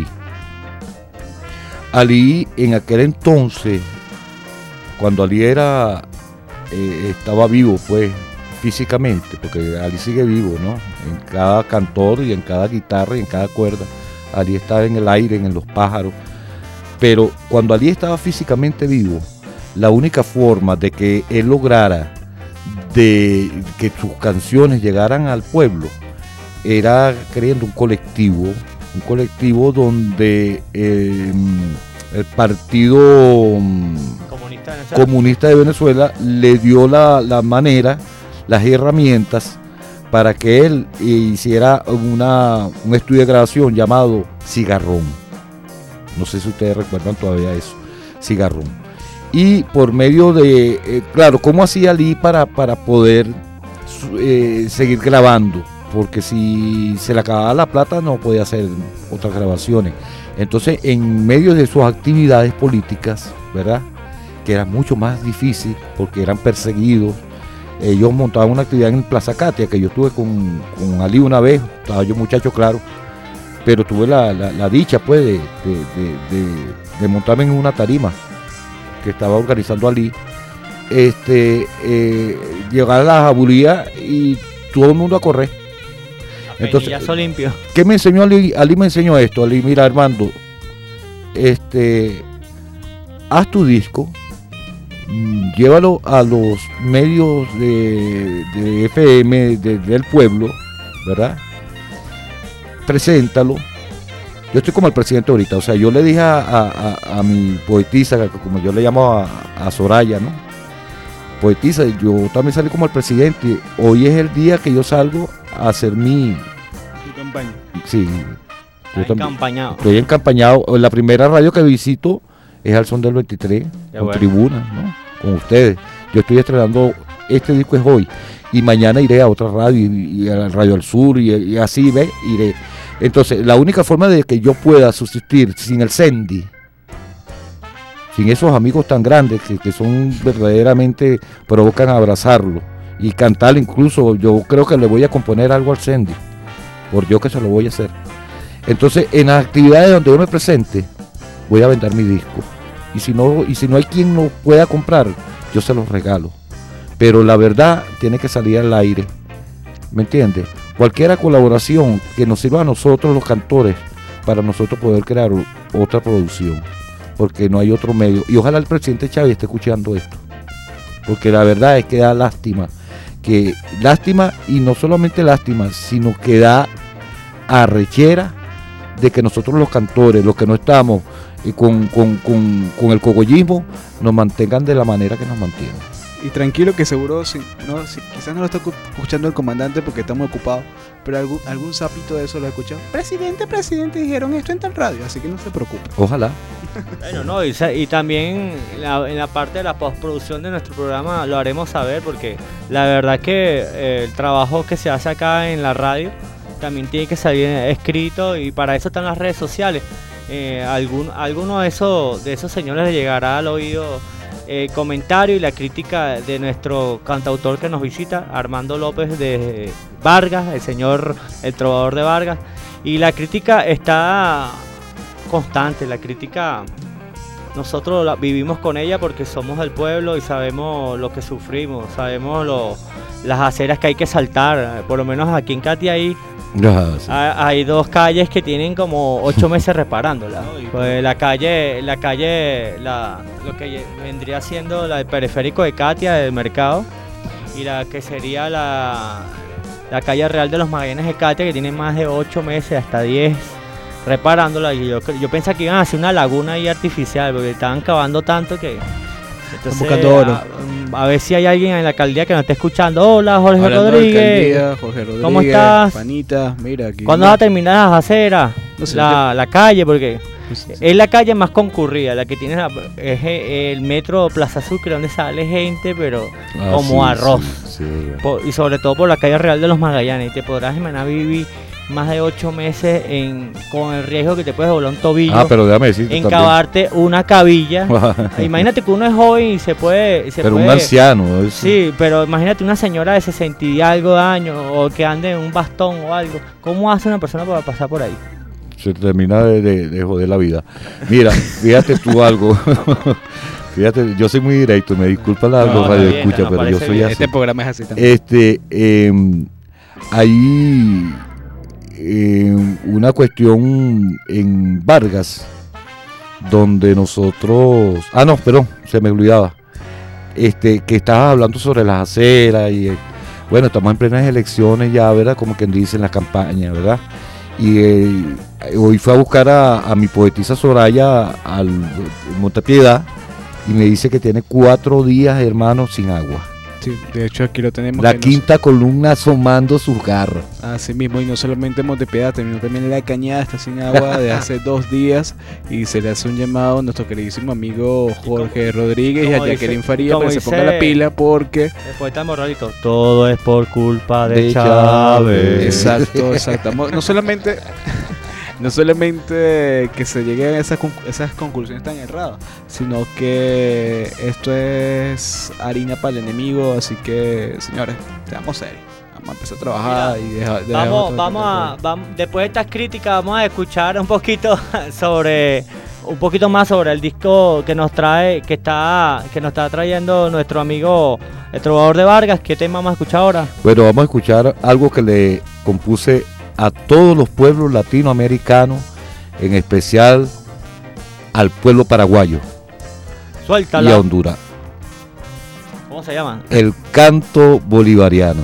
Ali en aquel entonces, cuando Ali era, eh, estaba vivo, pues, físicamente, porque Ali sigue vivo, ¿no? En cada cantor y en cada guitarra y en cada cuerda, Ali estaba en el aire, en los pájaros. Pero cuando Ali estaba físicamente vivo, la única forma de que él lograra de que sus canciones llegaran al pueblo era creando un colectivo, un colectivo donde eh, el Partido Comunista de Venezuela. Comunista de Venezuela le dio la, la manera, las herramientas para que él hiciera una, un estudio de grabación llamado Cigarrón. No sé si ustedes recuerdan todavía eso, Cigarrón. Y por medio de, eh, claro, ¿cómo hacía Ali para, para poder eh, seguir grabando? Porque si se le acababa la plata no podía hacer otras grabaciones. Entonces, en medio de sus actividades políticas, ¿verdad? Que era mucho más difícil porque eran perseguidos. Ellos montaban una actividad en Plaza Katia, que yo estuve con, con Ali una vez, estaba yo muchacho, claro. Pero tuve la, la, la dicha, pues, de, de, de, de, de montarme en una tarima que estaba organizando Ali. Este, eh, llegar a la jabulía y todo el mundo a correr. Entonces, Penillazo limpio. ¿qué me enseñó Ali? Ali me enseñó esto. Ali, mira, Armando, este, haz tu disco, mm, llévalo a los medios de, de F M de, del pueblo, ¿verdad? Preséntalo. Yo estoy como el presidente ahorita, o sea, yo le dije a, a, a mi poetisa, como yo le llamo a, a Soraya, ¿no? Poetisa, yo también salí como el presidente. Hoy es el día que yo salgo a hacer mi... Tu campaña. Sí. Yo Está también encampañado. estoy encampañado. La primera radio que visito es al Son del veintitrés, Qué con bueno. Tribuna, ¿no? Con ustedes. Yo estoy estrenando, este disco es hoy, y mañana iré a otra radio, y, y a Radio al Sur, y, y así, ¿ves? Iré. Entonces, la única forma de que yo pueda subsistir sin el Sendy, sin esos amigos tan grandes que, que son verdaderamente, provocan abrazarlo y cantar, incluso yo creo que le voy a componer algo al Sendy, por yo que se lo voy a hacer. Entonces, en las actividades donde yo me presente, voy a vender mi disco. Y si no, y si no hay quien lo pueda comprar, yo se los regalo. Pero la verdad tiene que salir al aire. ¿Me entiendes? Cualquier colaboración que nos sirva a nosotros los cantores para nosotros poder crear otra producción. Porque no hay otro medio. Y ojalá el presidente Chávez esté escuchando esto. Porque la verdad es que da lástima. Que lástima, y no solamente lástima, sino que da arrechera de que nosotros los cantores, los que no estamos eh, con, con, con, con el cogollismo, nos mantengan de la manera que nos mantienen. Y tranquilo que seguro, si, no, si, quizás no lo está escuchando el comandante porque estamos ocupados, pero algún, algún sapito de eso lo ha escuchado. Presidente, presidente, dijeron esto en tal radio, así que no se preocupe. Ojalá. Bueno, no, y, y también en la, en la parte de la postproducción de nuestro programa lo haremos saber, porque la verdad que eh, el trabajo que se hace acá en la radio también tiene que salir escrito, y para eso están las redes sociales. Eh, algún, alguno de esos, de esos señores le llegará al oído el comentario y la crítica de nuestro cantautor que nos visita, Armando López de Vargas, el señor, el trovador de Vargas, y la crítica está constante. La crítica nosotros la vivimos con ella porque somos del pueblo y sabemos lo que sufrimos, sabemos lo, las aceras que hay que saltar. Por lo menos aquí en Catia hay, ah, sí. hay dos calles que tienen como ocho meses reparándolas. Pues la calle, la calle, la, lo que vendría siendo la del periférico de Catia, del mercado, y la que sería la, la calle real de los Magallanes de Catia, que tiene más de ocho meses, hasta diez, reparándola. Y yo, yo pensé que iban a hacer una laguna ahí artificial, porque estaban cavando tanto que... Entonces, buscando oro. A, a ver si hay alguien en la alcaldía que nos esté escuchando. Hola, Jorge Hablando Rodríguez. alcaldía, Jorge Rodríguez. ¿Cómo estás? Panita, mira aquí. ¿Cuándo vas a terminar las aceras? No sé, la, yo... la calle, porque sí, sí. es la calle más concurrida, la que tiene la, es el metro Plaza Sucre, donde sale gente, pero Ah, como sí, arroz. sí, sí. Por, y sobre todo por la calle real de los Magallanes. Y te podrás imaginar vivir más de ocho meses en, con el riesgo que te puedes doblar un tobillo. Ah, pero déjame decirte también. Encavarte una cabilla. Imagínate que uno es joven y se puede... Se pero puede, un anciano. Es... Sí, pero imagínate una señora de sesenta y algo de años, o que ande en un bastón o algo. ¿Cómo hace una persona para pasar por ahí? Se termina de, de, de joder la vida. Mira, fíjate tú algo. Fíjate, yo soy muy directo, me disculpa la No, radio bien, escucha, no, pero yo soy bien. así. Este programa es así también. Este, eh, hay eh, una cuestión en Vargas donde nosotros, ah no, perdón, se me olvidaba, este, que estabas hablando sobre las aceras y eh, bueno, estamos en plenas elecciones ya, ¿verdad? Como quien dice en la campaña, ¿verdad? Y eh, hoy fui a buscar a, a mi poetisa Soraya al Montepiedad y me dice que tiene cuatro días, hermano, sin agua. Sí, de hecho aquí lo tenemos. La quinta nos... columna asomando sus garras. Así mismo, y no solamente Montepiedad, sino también La Cañada está sin agua de hace dos días y se le hace un llamado a nuestro queridísimo amigo Jorge Rodríguez y a Jacqueline Faría para que se ponga la pila porque... El poeta Morralito, todo es por culpa de, de Chávez. Chávez. Exacto, exacto. No solamente... No solamente que se lleguen a esas, esas conclusiones tan erradas, sino que esto es harina para el enemigo, así que, señores, seamos serios. Vamos a empezar a trabajar. Mira, y deja, deja vamos, vamos a, vamos, después de estas críticas vamos a escuchar un poquito sobre, un poquito más sobre el disco que nos trae, que está, que nos está trayendo nuestro amigo el trovador de Vargas. ¿Qué tema vamos a escuchar ahora? Bueno, vamos a escuchar algo que le compuse a todos los pueblos latinoamericanos, en especial al pueblo paraguayo. Suéltala. Y a Honduras. ¿Cómo se llama? El canto bolivariano.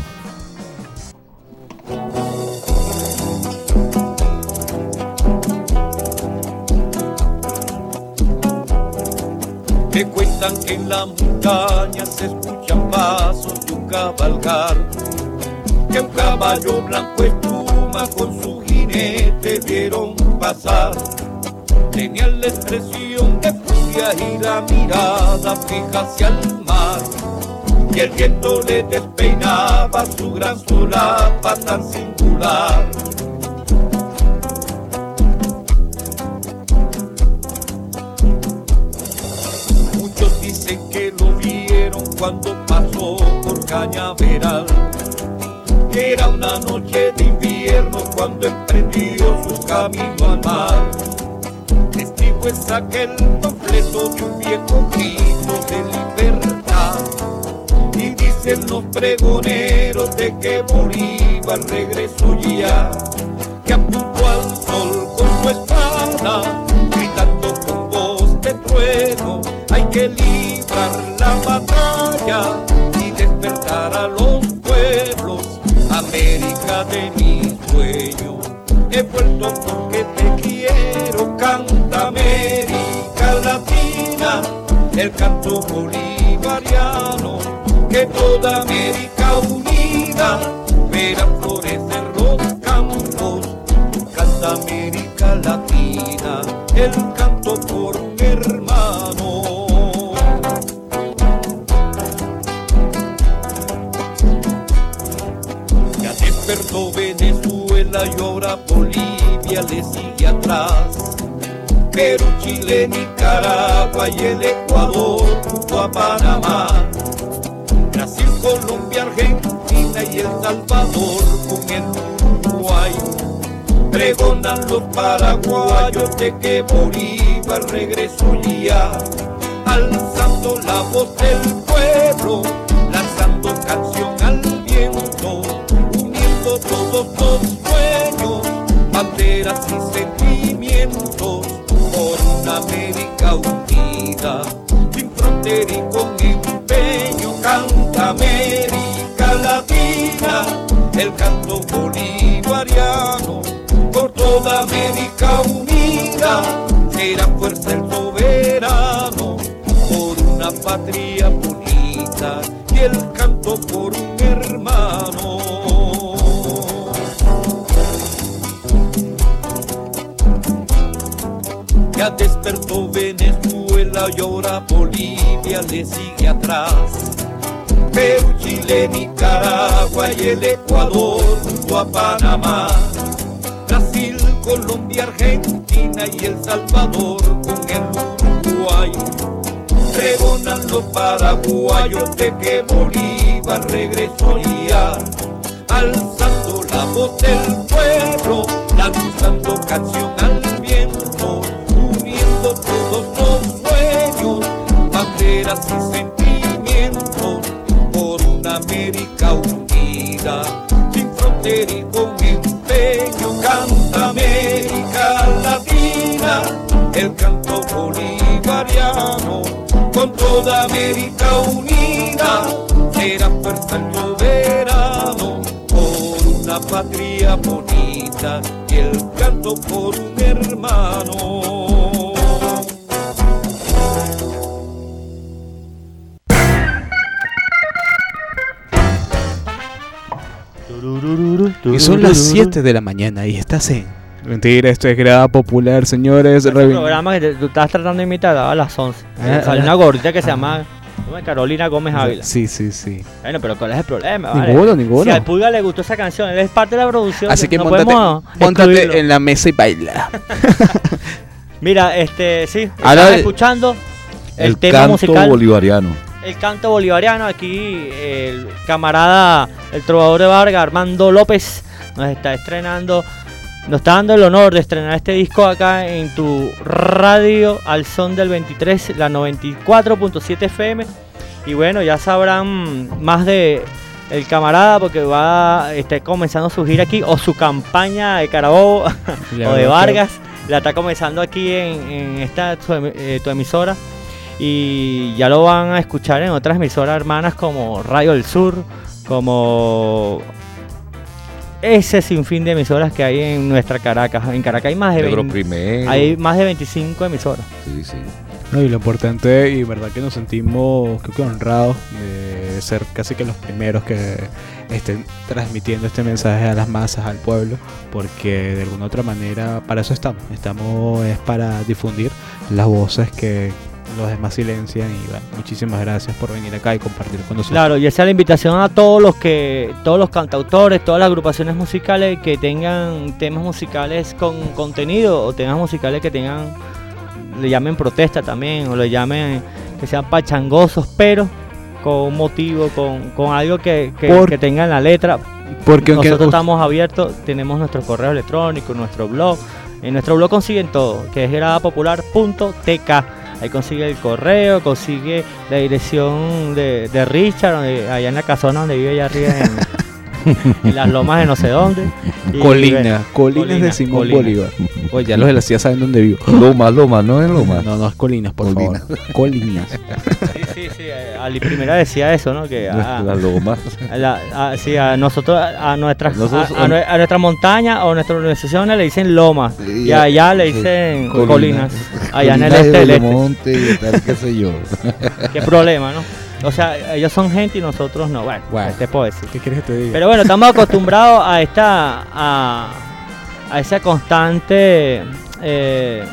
Me cuentan que en la montaña se escuchan pasos de un cabalgar, que un caballo blanco espuma con su jinete vieron pasar. Tenía la expresión de furia y la mirada fija hacia el mar, y el viento le despeinaba su gran solapa tan singular. Muchos dicen que lo vieron cuando pasó por Cañaveral, que era una noche de invierno cuando emprendió su camino al mar. Testigo es aquel completo de un viejo grito de libertad, y dicen los pregoneros de que Bolívar regresó ya, que apuntó al sol con su espada, gritando con voz de trueno: hay que librar la batalla y despertar a los pueblos. América de mi sueño, he vuelto porque te quiero. Canta América Latina, el canto bolivariano, que toda América unida verá florecer los campos. Canta América Latina, el canto porque Venezuela y ahora Bolivia le sigue atrás. Perú, Chile, Nicaragua y el Ecuador junto a Panamá. Brasil, Colombia, Argentina y El Salvador con el Uruguay. Pregonan los paraguayos de que Bolívar regresó ya, alzando la voz del pueblo, lanzando canción al viento, uniendo todos los sueños, banderas y sentimientos, por una América unida, sin frontera y con empeño. Canta América Latina, el canto bolivariano, por toda América unida, será fuerza el soberano, por una patria bonita y el canto por un hermano. Ya despertó Venezuela y ahora Bolivia le sigue atrás. Perú, Chile, Nicaragua y el Ecuador junto a Panamá. Brasil, Colombia, Argentina y El Salvador con el Uruguay. Pregonan los paraguayos de que Bolívar regresó ya, alzando la voz del pueblo, lanzando canción al viento, uniendo todos los sueños, banderas y sentimientos, por una América unida, sin frontera y con empeño. Canta América Latina, el canto bolivariano, con toda América unida, será fuerza el soberano, por una patria bonita y el canto por un hermano. Y son las siete de la mañana y estás en... Mentira, esto es Grada Popular, señores. Es un programa que te, tú estás tratando de imitar a las once. Ah, Sale ah, una gordita que ah, se llama Carolina Gómez Ávila. Sí, sí, sí. Bueno, pero ¿cuál es el problema? Ninguno, ¿vale? ninguno. Si al Pulga le gustó esa canción, él es parte de la producción. Así que no móntate, móntate en la mesa y baila. Mira, este, sí, Ahora estás escuchando el, el tema canto musical bolivariano. El canto bolivariano. Aquí el camarada, el trovador de Vargas, Armando López, nos está estrenando, nos está dando el honor de estrenar este disco acá en tu radio al son del veintitrés, la noventa y cuatro punto siete F M. Y bueno, ya sabrán más de el camarada porque va está comenzando su gira aquí, o su campaña de Carabobo o de Vargas, la está comenzando aquí en, en esta tu, eh, tu emisora. Y ya lo van a escuchar en otras emisoras hermanas como Radio del Sur, como ese sinfín de emisoras que hay en nuestra Caracas. En Caracas hay más de veinte, hay más de veinticinco emisoras. Sí, sí. No, y lo importante, y verdad que nos sentimos, creo que honrados de ser casi que los primeros que estén transmitiendo este mensaje a las masas, al pueblo, porque de alguna otra manera para eso estamos. Estamos es para difundir las voces que los demás silencian. Y bueno, muchísimas gracias por venir acá y compartir con nosotros. Claro, y esa es la invitación a todos los que, todos los cantautores, todas las agrupaciones musicales que tengan temas musicales con contenido, o temas musicales que tengan, le llamen protesta también, o le llamen que sean pachangosos, pero con un motivo, con, con algo que, que, Por, que tenga en la letra. Porque nosotros aunque, estamos abiertos, tenemos nuestro correo electrónico, nuestro blog. En nuestro blog consiguen todo, que es grada popular punto t k. Ahí consigue el correo, consigue la dirección de, de Richard, donde, allá en la casona donde vive allá arriba en, en las lomas de no sé dónde. Y Colina, bueno, Colinas Colina, de Simón Colina. Bolívar. Oye, ya los de la C I A saben dónde vivo. Loma, Loma, no es Loma. No, no es Colinas, por Colina. favor. Colinas. Sí, sí, sí. A la primera decía eso, ¿no? Que a, la Loma. A la, a, sí, a nosotros, a nuestras, nosotros, a, a, a nuestra montaña o nuestras organizaciones le dicen Loma. Y, y allá le dicen sí, Colinas. Allá Colina en el este del este. Monte y tal, qué sé yo. Qué problema, ¿no? O sea, ellos son gente y nosotros no. Bueno, bueno, te puedo decir. ¿Qué quieres que te diga? Pero bueno, estamos acostumbrados a esta, a, a esa constante eh,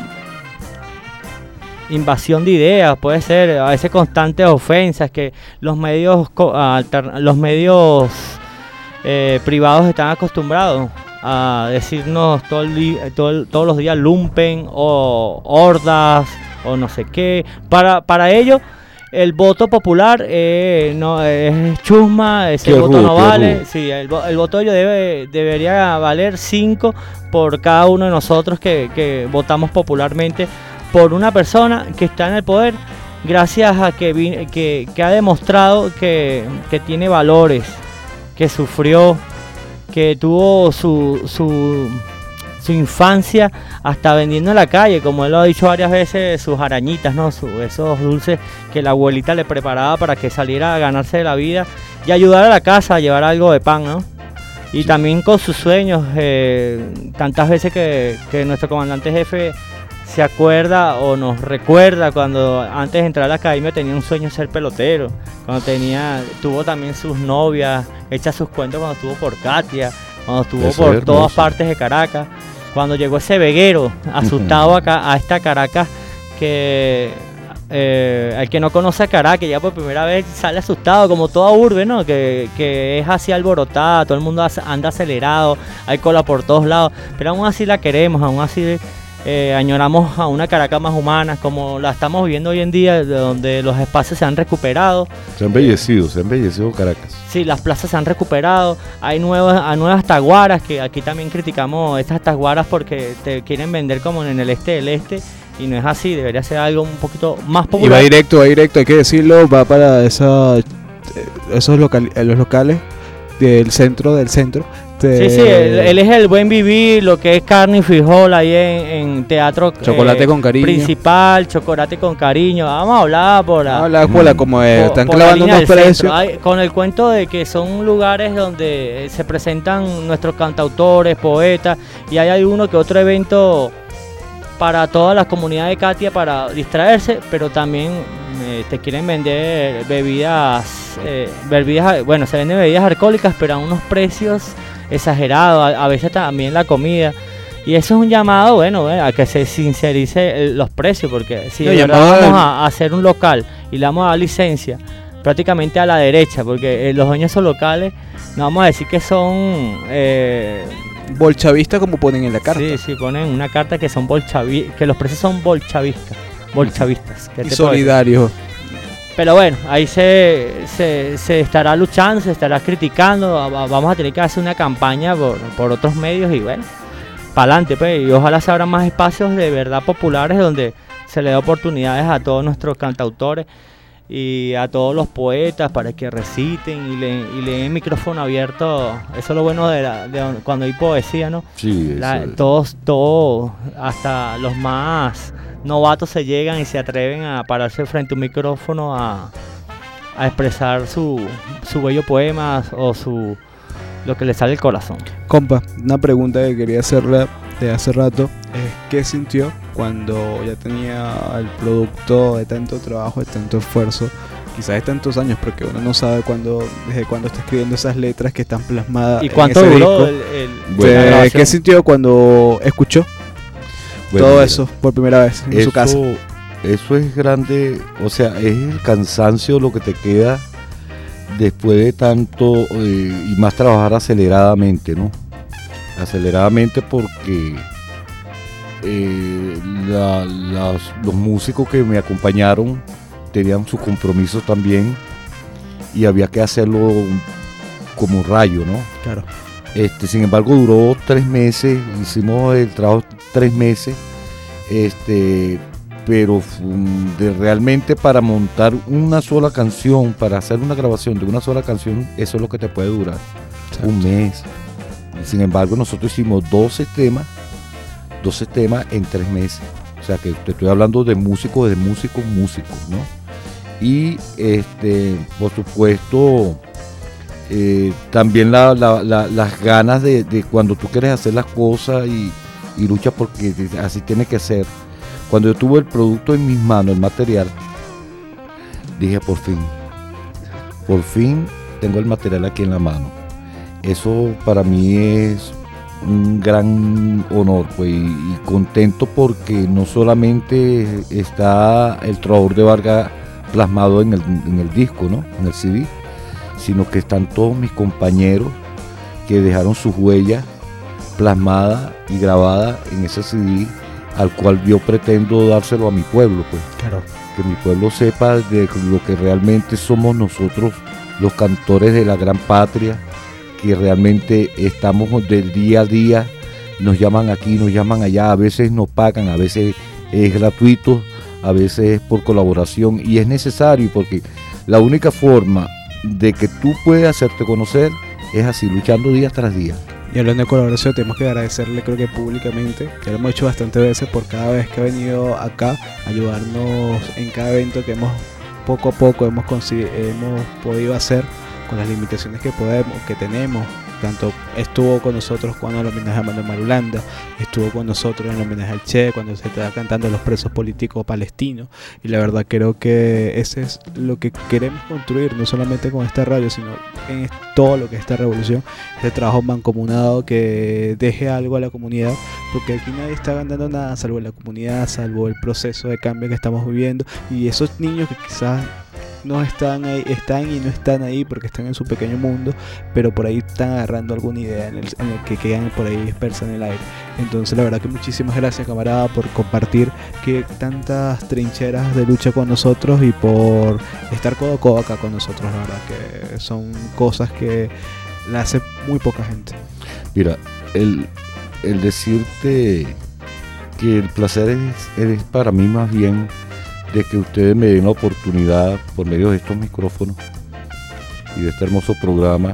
invasión de ideas, puede ser, a ese constante ofensas que los medios, los medios eh, privados están acostumbrados. a decirnos todo el di- todo el- todos los días lumpen o hordas o no sé qué. Para, para ello, el voto popular eh, no es chusma, ese Qué voto rudo, no qué vale. rudo. Sí, el, vo- el voto de ellos debe, debería valer cinco por cada uno de nosotros que, que votamos popularmente por una persona que está en el poder, gracias a que, vi- que, que ha demostrado que, que tiene valores, que sufrió, que tuvo su, su, su infancia hasta vendiendo en la calle, como él lo ha dicho varias veces, sus arañitas, ¿no? Su- esos dulces que la abuelita le preparaba para que saliera a ganarse de la vida y ayudar a la casa a llevar algo de pan, ¿no? Y también con sus sueños, eh, tantas veces que, que nuestro comandante jefe se acuerda o nos recuerda cuando antes de entrar a la academia tenía un sueño de ser pelotero, cuando tenía, tuvo también sus novias, echa sus cuentos cuando estuvo por Katia, cuando estuvo Eso por es todas hermoso. partes de Caracas, cuando llegó ese veguero asustado acá a esta Caracas que eh, el que no conoce a Caracas ya por primera vez sale asustado como toda urbe, ¿no? Que, que es así alborotada, todo el mundo as- anda acelerado, hay cola por todos lados, pero aún así la queremos, aún así eh, añoramos a una Caracas más humana como la estamos viviendo hoy en día, de donde los espacios se han recuperado. Se ha embellecido, se ha embellecido Caracas. Sí, las plazas se han recuperado, hay nuevas, hay nuevas taguaras, que aquí también criticamos estas taguaras porque te quieren vender como en el este del este, y no es así, debería ser algo un poquito más Y popular. va directo, va directo, hay que decirlo, va para esa, eh, esos local, eh, los locales del centro, del centro. de- Sí, sí, él, él es el buen vivir, lo que es carne y frijol ahí en, en teatro Chocolate con cariño. principal, chocolate con cariño. Vamos a hablar por la, Habla por la como es, por- están por la clavando línea unos del precios. centro. Ay, con el cuento de que son lugares donde se presentan nuestros cantautores, poetas, y ahí hay uno que otro evento para toda la comunidad de Katia para distraerse, pero también eh, te quieren vender bebidas, eh, bebidas, bueno, se venden bebidas alcohólicas, pero a unos precios exagerados, a, a veces también la comida. Y eso es un llamado, bueno, eh, a que se sincerice el- los precios, porque si No, de verdad llamado al- vamos a, a hacer un local y le vamos a dar licencia prácticamente a la derecha, porque eh, los dueños de esos locales, no vamos a decir que son... Eh, Bolchavista como ponen en la carta. Sí, sí, ponen una carta que son bolchavi que los precios son bolchavistas, bolchavistas. ¿qué Y te puedo decir? solidarios. Pero bueno, ahí se, se, se estará luchando, se estará criticando, va- va- vamos a tener que hacer una campaña por, por otros medios y bueno, para adelante pues, y ojalá se abran más espacios de verdad populares donde se le dé oportunidades a todos nuestros cantautores y a todos los poetas para que reciten y le, y le den micrófono abierto. Eso es lo bueno de, la, de cuando hay poesía, ¿no? Sí, eso La- es. todos, todos, hasta los más novatos se llegan y se atreven a pararse frente a un micrófono a, a expresar su, su bello poema o su lo que le sale del corazón. Compa, una pregunta que quería hacerle de hace rato es ¿qué sintió cuando ya tenía el producto de tanto trabajo, de tanto esfuerzo, quizás de tantos años, porque uno no sabe cuándo, desde cuándo está escribiendo esas letras que están plasmadas ¿Y en cuánto ese duró disco? el- el- Pues, la grabación? ¿qué sintió cuando escuchó Bueno, todo mira, eso por primera vez en eso, su casa? Eso es grande, o sea, es el cansancio lo que te queda después de tanto eh, y más trabajar aceleradamente, ¿no? Aceleradamente porque eh, la- las- los músicos que me acompañaron tenían sus compromisos también y había que hacerlo como rayo, ¿no? Claro. Este, sin embargo, duró tres meses, hicimos el trabajo tres meses, este, pero fu- de realmente para montar una sola canción, para hacer una grabación de una sola canción, eso es lo que te puede durar, un mes. Sin embargo, nosotros hicimos doce temas, doce temas en tres meses. O sea que te estoy hablando de músicos, de músicos, músicos, ¿no? Y este, por supuesto, eh, también la- la- la- las ganas de, de cuando tú quieres hacer las cosas y, y luchas porque así tiene que ser. Cuando yo tuve el producto en mis manos, el material, dije por fin, por fin tengo el material aquí en la mano. Eso para mí es un gran honor, pues, y, y contento porque no solamente está el Trovador de Vargas plasmado en el, en el disco, ¿no? En el C D, sino que están todos mis compañeros que dejaron sus huellas plasmada y grabada en ese C D, al cual yo pretendo dárselo a mi pueblo, pues. Claro. Que mi pueblo sepa de lo que realmente somos nosotros, los cantores de la gran patria, que realmente estamos del día a día, nos llaman aquí, nos llaman allá, a veces nos pagan, a veces es gratuito, a veces es por colaboración, y es necesario porque la única forma de que tú puedas hacerte conocer es así, luchando día tras día. Y hablando de colaboración, tenemos que agradecerle, creo que públicamente, ya lo hemos hecho bastantes veces, por cada vez que ha venido acá, ayudarnos en cada evento que hemos poco a poco hemos, hemos podido hacer con las limitaciones que podemos, que tenemos. Tanto estuvo con nosotros cuando el homenaje a Manuel Marulanda, estuvo con nosotros en el homenaje al Che, cuando se estaba cantando a los presos políticos palestinos, y la verdad creo que ese es lo que queremos construir, no solamente con esta radio, sino en todo lo que es esta revolución, este trabajo mancomunado que deje algo a la comunidad, porque aquí nadie está ganando nada salvo la comunidad, salvo el proceso de cambio que estamos viviendo, y esos niños que quizás no están ahí, están y no están ahí porque están en su pequeño mundo, pero por ahí están agarrando alguna idea en el, en el que quedan por ahí dispersas en el aire. Entonces la verdad que muchísimas gracias, camarada, por compartir que tantas trincheras de lucha con nosotros y por estar codo a codo acá con nosotros. La verdad que son cosas que la hace muy poca gente. Mira, el, el decirte que el placer es, es para mí más bien de que ustedes me den la oportunidad por medio de estos micrófonos y de este hermoso programa,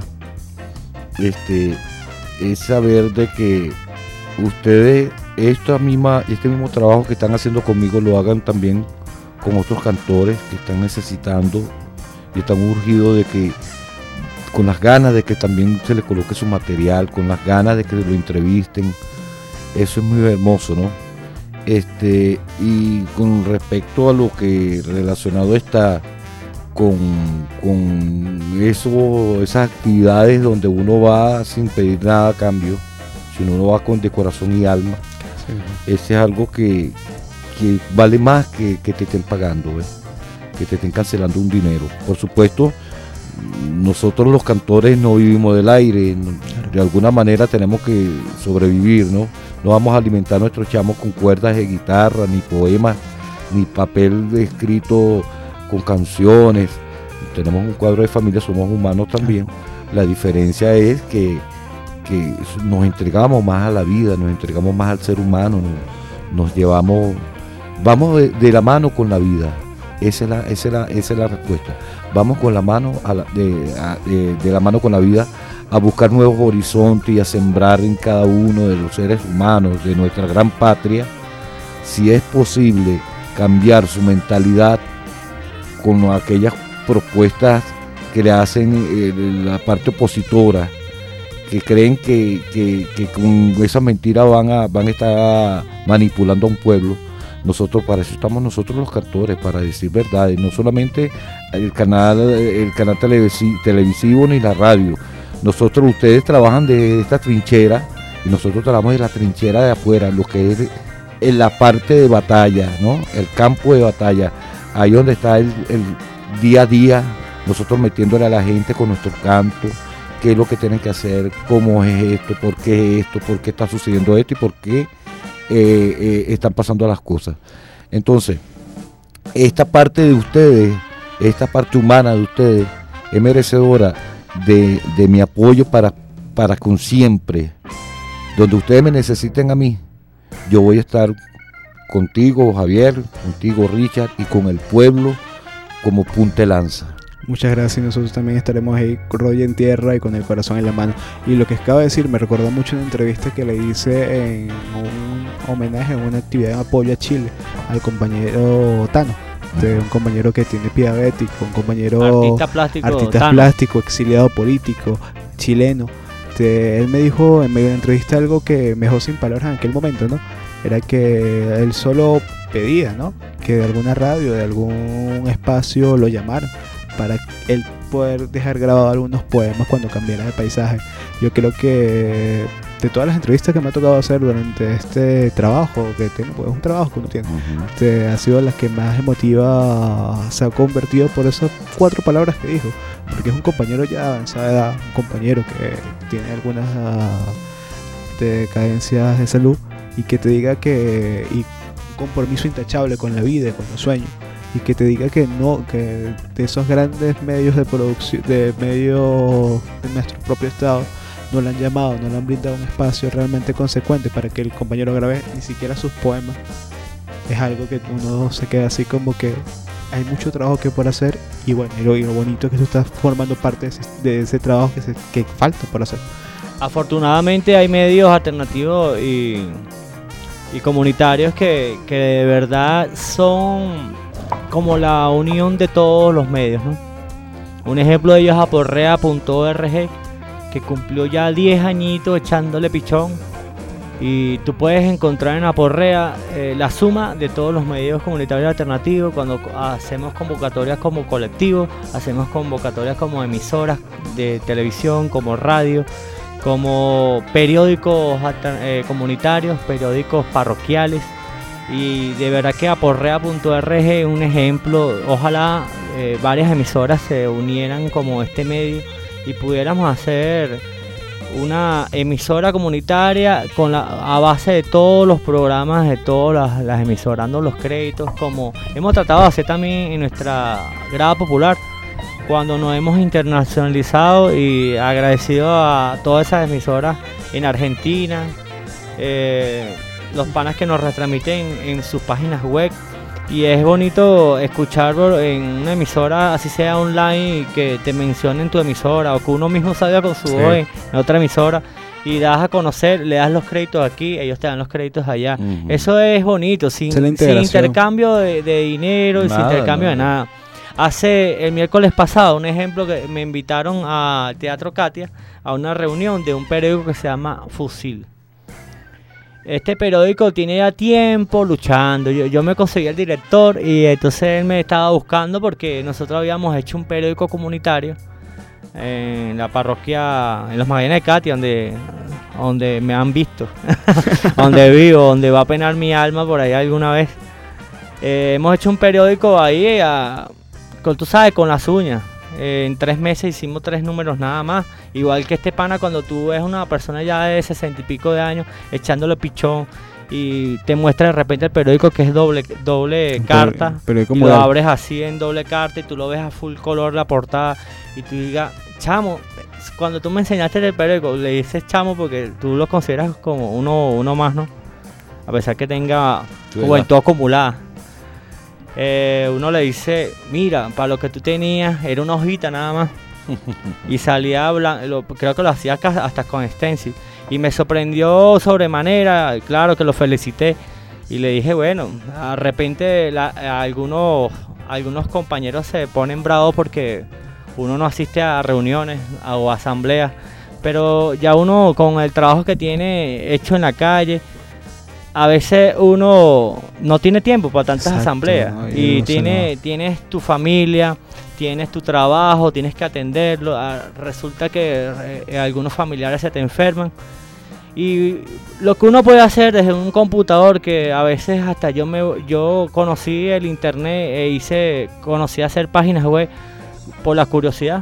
este, es saber de que ustedes esta misma, este mismo trabajo que están haciendo conmigo lo hagan también con otros cantores que están necesitando y están urgidos de que, con las ganas de que también se les coloque su material, con las ganas de que lo entrevisten. Eso es muy hermoso, ¿no? Este, y con respecto a lo que relacionado está con, con eso, esas actividades donde uno va sin pedir nada a cambio, sino uno va con de corazón y alma, sí. Ese es algo que, que vale más que, que te estén pagando, ¿ves? Que te estén cancelando un dinero. Por supuesto, nosotros los cantores no vivimos del aire, de alguna manera tenemos que sobrevivir, ¿no? No vamos a alimentar a nuestros chamos con cuerdas de guitarra, ni poemas, ni papel escrito con canciones. Tenemos un cuadro de familia, somos humanos también. La diferencia es que, que nos entregamos más a la vida, nos entregamos más al ser humano, nos, nos llevamos, vamos de, de la mano con la vida. Esa es la, esa es la, esa es la respuesta. Vamos con la mano a la, de, a, de, de la mano con la vida, a buscar nuevos horizontes y a sembrar en cada uno de los seres humanos de nuestra gran patria, si es posible, cambiar su mentalidad con aquellas propuestas que le hacen eh, la parte opositora, que creen que, que, que con esa mentira van a, van a estar manipulando a un pueblo. Nosotros, para eso estamos nosotros los cantores, para decir verdades, no solamente el canal, el canal televisi- televisivo ni la radio. Nosotros, ustedes trabajan de esta trinchera y nosotros trabajamos de la trinchera de afuera, lo que es en la parte de batalla, ¿no? El campo de batalla, ahí donde está el, el día a día, nosotros metiéndole a la gente con nuestro canto, qué es lo que tienen que hacer, cómo es esto, por qué es esto, por qué está sucediendo esto y por qué eh, eh, están pasando las cosas. Entonces, esta parte de ustedes, esta parte humana de ustedes, es merecedora De, de mi apoyo para, para con siempre. Donde ustedes me necesiten a mí, yo voy a estar contigo, Javier, contigo, Richard, y con el pueblo como punta de lanza. Muchas gracias, y nosotros también estaremos ahí, rollo en tierra y con el corazón en la mano. Y lo que acaba de decir me recordó mucho una entrevista que le hice en un homenaje, en una actividad de apoyo a Chile, al compañero Tano. De un compañero que tiene pie diabético, un compañero artista plástico, artista plástico, exiliado político, chileno. Este, él me dijo en medio de la entrevista algo que me dejó sin palabras en aquel momento, ¿no? Era que él solo pedía, ¿no? Que de alguna radio, de algún espacio lo llamaran para él poder dejar grabado algunos poemas cuando cambiara de paisaje. Yo creo que de todas las entrevistas que me ha tocado hacer durante este trabajo que tengo, pues es un trabajo que uno tiene, uh-huh. este, ha sido la que más emotiva se ha convertido por esas cuatro palabras que dijo, porque es un compañero ya de avanzada edad, un compañero que tiene algunas uh, este, carencias de salud, y que te diga que y un compromiso intachable con la vida, con los sueños, y que te diga que no, que de esos grandes medios de producción, de medios de nuestro propio estado, no le han llamado, no le han brindado un espacio realmente consecuente para que el compañero grabe ni siquiera sus poemas. Es algo que uno se queda así como que hay mucho trabajo que por hacer, y bueno, y lo, y lo bonito es que tú estás formando parte de ese, de ese trabajo que, se, que falta por hacer. Afortunadamente hay medios alternativos y, y comunitarios que, que de verdad son como la unión de todos los medios, ¿no? Un ejemplo de ellos es aporrea punto org, que cumplió ya diez añitos echándole pichón, y tú puedes encontrar en Aporrea eh, la suma de todos los medios comunitarios alternativos. Cuando hacemos convocatorias como colectivos, hacemos convocatorias como emisoras de televisión, como radio, como periódicos eh, comunitarios, periódicos parroquiales, y de verdad que aporrea punto org es un ejemplo. Ojalá eh, varias emisoras se unieran como este medio y pudiéramos hacer una emisora comunitaria con la, a base de todos los programas de todas las, las emisoras, dando los créditos como hemos tratado de hacer también en nuestra grada popular cuando nos hemos internacionalizado, y agradecido a todas esas emisoras en Argentina, eh, los panas que nos retransmiten en sus páginas web. Y es bonito escucharlo en una emisora, así sea online, que te mencionen tu emisora, o que uno mismo salga con su voz sí. en otra emisora y das a conocer, le das los créditos aquí, ellos te dan los créditos allá. Uh-huh. Eso es bonito, sin, sin intercambio de, de dinero, nada, sin intercambio nada. de nada. Hace el miércoles pasado, un ejemplo, que me invitaron al Teatro Katia a una reunión de un periódico que se llama Fusil. Este periódico tiene ya tiempo luchando. Yo, yo me conseguí el director, y entonces él me estaba buscando porque nosotros habíamos hecho un periódico comunitario en la parroquia, en los Magallanes de Katia, donde, donde me han visto, donde vivo, donde va a penar mi alma por ahí alguna vez. Eh, hemos hecho un periódico ahí, a, con, tú sabes, con las uñas. Eh, en tres meses hicimos tres números nada más. Igual que este pana, cuando tú ves una persona ya de sesenta y pico de años echándole pichón y te muestra de repente el periódico que es doble, doble carta, pero, pero y lo abres así en doble carta y tú lo ves a full color la portada, y tú digas, chamo, cuando tú me enseñaste el periódico, le dices chamo porque tú lo consideras como uno, uno más, ¿no? A pesar que tenga juventud acumulada. Eh, uno le dice, mira, para lo que tú tenías era una hojita nada más, y salía blanco, creo que lo hacía hasta con stencil, y me sorprendió sobremanera. Claro que lo felicité y le dije, bueno, de repente la, algunos, algunos compañeros se ponen bravos porque uno no asiste a reuniones a, o asambleas, pero ya uno con el trabajo que tiene hecho en la calle, a veces uno no tiene tiempo para tantas Exacto, asambleas, no, y no tiene, tienes tu familia, tienes tu trabajo, tienes que atenderlo. Resulta que eh, algunos familiares se te enferman, y lo que uno puede hacer desde un computador, que a veces hasta yo me yo conocí el internet e hice conocí a hacer páginas web por la curiosidad,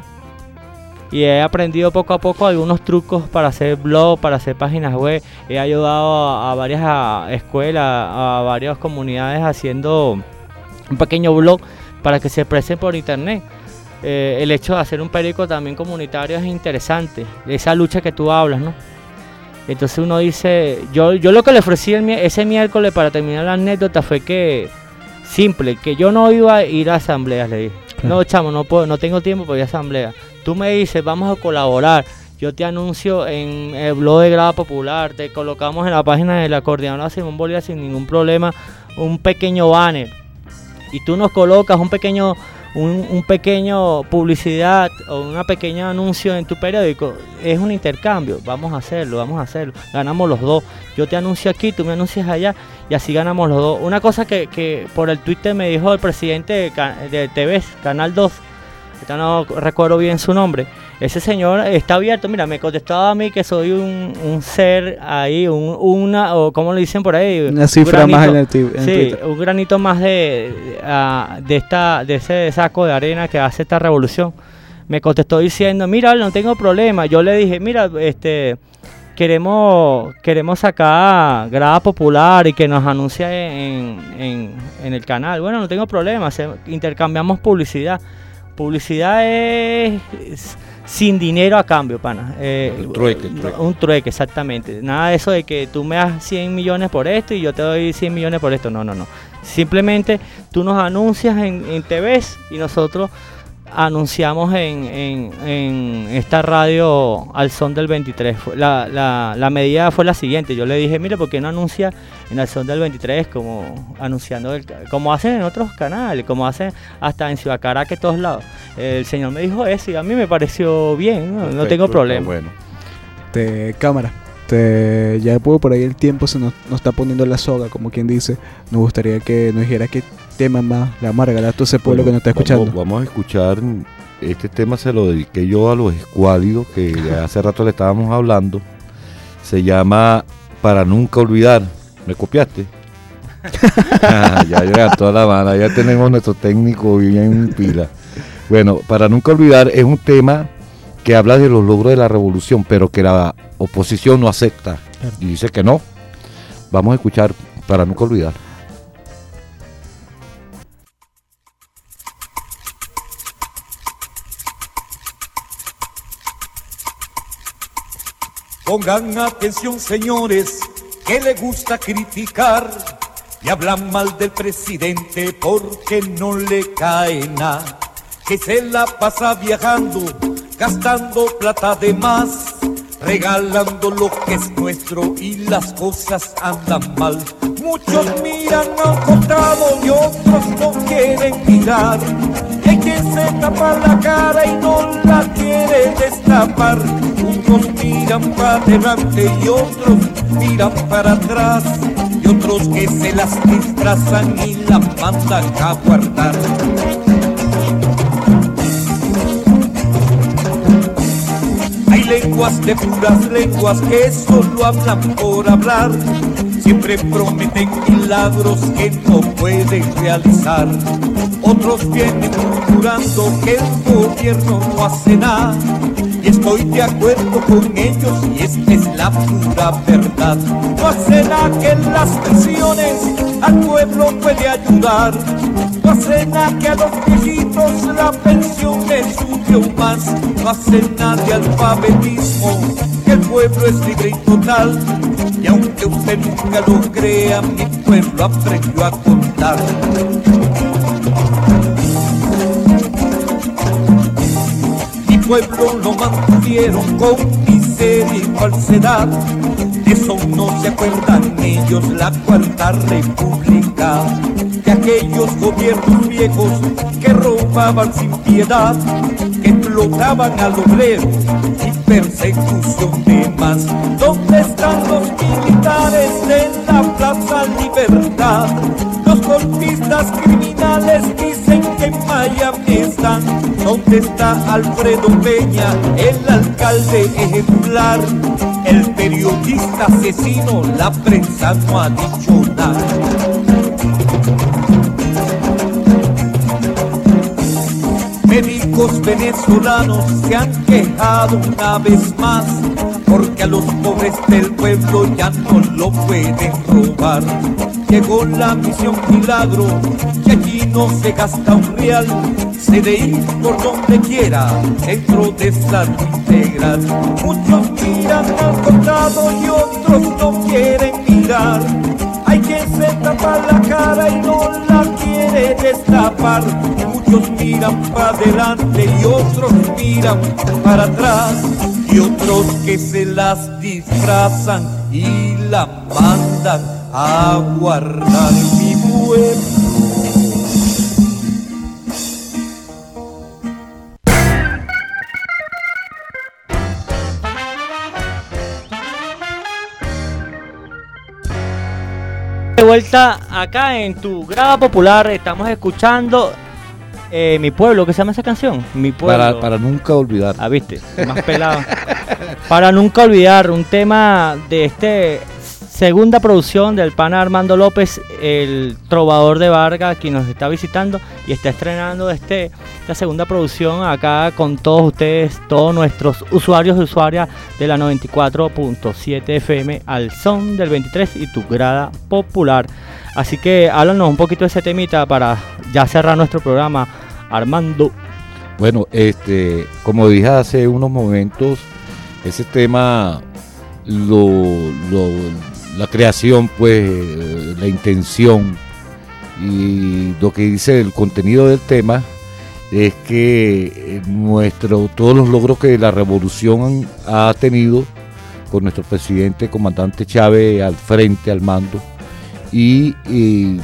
y he aprendido poco a poco algunos trucos para hacer blog, para hacer páginas web. He ayudado a, a varias a, escuelas, a varias comunidades haciendo un pequeño blog para que se expresen por internet. Eh, el hecho de hacer un periódico también comunitario es interesante, esa lucha que tú hablas, ¿no? Entonces uno dice, yo, yo lo que le ofrecí el, ese miércoles para terminar la anécdota fue que, simple, que yo no iba a ir a asambleas, le dije. No, chamo, no puedo, no tengo tiempo para ir a asamblea. Tú me dices, vamos a colaborar. Yo te anuncio en el blog de Grada Popular, te colocamos en la página de la Coordinadora Simón Bolívar sin ningún problema un pequeño banner. Y tú nos colocas un pequeño, un, un pequeño publicidad o una pequeña anuncio en tu periódico. Es un intercambio, vamos a hacerlo, vamos a hacerlo. Ganamos los dos. Yo te anuncio aquí, tú me anuncias allá, y así ganamos los dos. Una cosa que, que por el Twitter me dijo el presidente de, de T V, Canal dos, ahorita no recuerdo bien su nombre, ese señor está abierto. Mira, me contestaba a mí que soy un, un ser ahí, un, una, o como le dicen por ahí, una cifra granito, más en el, en sí, Twitter. Un granito más de, de, de, esta, de ese saco de arena que hace esta revolución. Me contestó diciendo, mira, no tengo problema. Yo le dije, mira, este... queremos queremos sacar grada popular y que nos anuncie en, en, en el canal. Bueno, no tengo problema, se, intercambiamos publicidad. Publicidad es, es sin dinero a cambio, pana. Eh, un trueque, trueque. Un trueque, exactamente. Nada de eso de que tú me das cien millones por esto y yo te doy cien millones por esto. No, no, no. Simplemente tú nos anuncias en, en T Vs y nosotros anunciamos en, en, en esta radio Al Son del veintitrés. La, la, la medida fue la siguiente. Yo le dije, mire, ¿por qué no anuncia en Al Son del veintitrés como anunciando el, como hacen en otros canales, como hacen hasta en Ciudad Caracas, todos lados? El señor me dijo eso y a mí me pareció bien, no, Perfecto, no tengo problema. Bueno. Te, cámara, te, ya puedo por ahí el tiempo se nos, nos está poniendo la soga, como quien dice. Nos gustaría que nos dijera qué tema más le amarga a todo ese pueblo Bueno, que nos está escuchando. Vamos, vamos a escuchar, este tema se lo dediqué yo a los escuálidos, que hace rato le estábamos hablando. Se llama Para Nunca Olvidar. ¿Me copiaste? ah, ya llega toda la mano, ya tenemos nuestro técnico bien pila. Bueno, Para Nunca Olvidar es un tema que habla de los logros de la revolución, pero que la oposición no acepta y dice que no. Vamos a escuchar Para Nunca Olvidar. Pongan atención, señores, que le gusta criticar y hablan mal del presidente porque no le cae nada, que se la pasa viajando, gastando plata de más, regalando lo que es nuestro y las cosas andan mal. Muchos miran a un costado y otros no quieren mirar. Hay quien se tapa la cara y no la quiere destapar. Unos miran para adelante y otros miran para atrás, y otros que se las disfrazan y la mandan a guardar. Hay lenguas de puras lenguas que solo hablan por hablar, siempre prometen milagros que no pueden realizar. Otros vienen murmurando que el gobierno no hace nada, y estoy de acuerdo con ellos y esta es la pura verdad. No hace nada que en las pensiones al pueblo puede ayudar, no hace nada que a los viejitos la pensión les subió más, no hace nada de alfabetismo, que el pueblo es libre y total, y aunque usted nunca lo crea, mi pueblo aprendió a contar. Mi pueblo lo mantuvieron con miseria y falsedad, de eso no se acuerdan ellos, la Cuarta República, de aquellos gobiernos viejos que robaban sin piedad, que explotaban al obrero y persecución de más. ¿Dónde están los militares de la Plaza Libertad? Los golpistas criminales dicen que en Miami están. ¿Dónde está Alfredo Peña, el alcalde ejemplar? El periodista asesino, la prensa no ha dicho nada. Médicos venezolanos se han quejado una vez más, porque a los pobres del pueblo ya no lo pueden robar. Llegó la misión Milagro, que allí no se gasta un real, C D I por donde quiera, centro de salud integral. Muchos miran al costado y otros no quieren mirar. Hay quien se tapa la cara y no la quiere destapar. Muchos miran para adelante y otros miran para atrás, y otros que se las disfrazan y la mandan a guardar. Mi pueblo. De vuelta acá en tu grada popular, estamos escuchando eh, Mi Pueblo, ¿qué se llama esa canción? Mi Pueblo. Para, para nunca olvidar. Ah, viste, más pelado. Para nunca olvidar, un tema de este segunda producción del pana Armando López, el trovador de Vargas, quien nos está visitando y está estrenando este, esta segunda producción acá con todos ustedes, todos nuestros usuarios y usuarias de la noventa y cuatro punto siete F M al son del veintitrés y tu grada popular. Así que háblanos un poquito de ese temita para ya cerrar nuestro programa, Armando. Bueno, este, como dije hace unos momentos, ese tema, lo, lo, la creación, pues, la intención y lo que dice el contenido del tema es que nuestro, todos los logros que la revolución ha tenido con nuestro presidente, comandante Chávez, al frente, al mando, y, y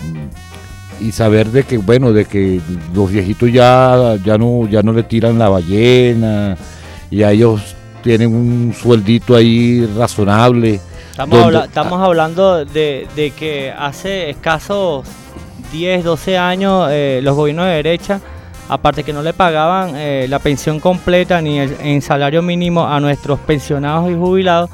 y saber de que bueno de que los viejitos ya ya no ya no le tiran la ballena y a ellos tienen un sueldito ahí razonable. Estamos, donde, habla, estamos hablando de, de que hace escasos diez, doce años eh, los gobiernos de derecha, aparte que no le pagaban eh, la pensión completa ni el en salario mínimo a nuestros pensionados y jubilados,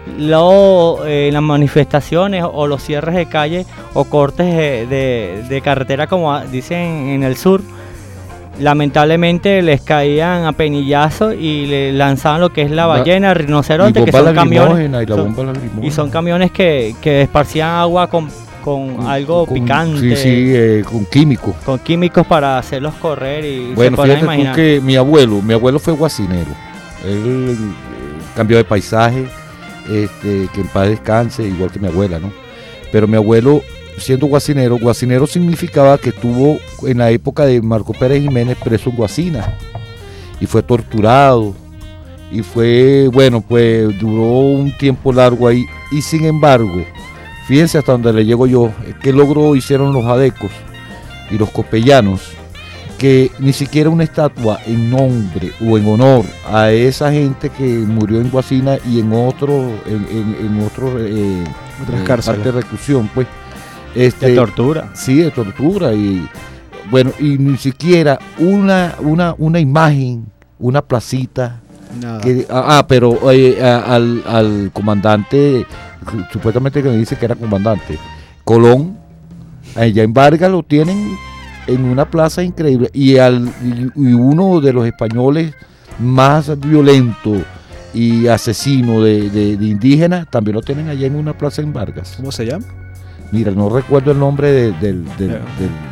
Lo, eh, las manifestaciones o los cierres de calle o cortes de, de, de carretera, como dicen en el sur, lamentablemente les caían a penillazo y le lanzaban lo que es la ballena, el rinoceronte, que son camiones y, son, y son camiones que, que esparcían agua con, con, con algo con, picante, sí, sí, eh, con químicos con químicos para hacerlos correr. Y bueno, fíjate imaginar. Tú que mi abuelo mi abuelo fue guacinero, él eh, cambió de paisaje. Este, que en paz descanse, igual que mi abuela, ¿no? Pero mi abuelo, siendo guacinero, guacinero significaba que estuvo en la época de Marco Pérez Jiménez preso en Guacina y fue torturado y fue, bueno, pues duró un tiempo largo ahí y sin embargo, fíjense hasta donde le llego yo, qué logro hicieron los adecos y los copellanos, que ni siquiera una estatua en nombre o en honor a esa gente que murió en Guacina y en otro en, en, en otro eh, otras eh, cárceles de reclusión, pues este, de tortura, sí, de tortura y bueno, y ni siquiera una una una imagen, una placita. Nada. Que, ah, pero eh, al, al comandante, supuestamente que me dice que era comandante Colón, allá en Vargas lo tienen en una plaza increíble y, al, y, y uno de los españoles más violentos y asesino de, de, de indígenas también lo tienen allá en una plaza en Vargas. ¿Cómo se llama? Mira, no recuerdo el nombre de, del, del, del,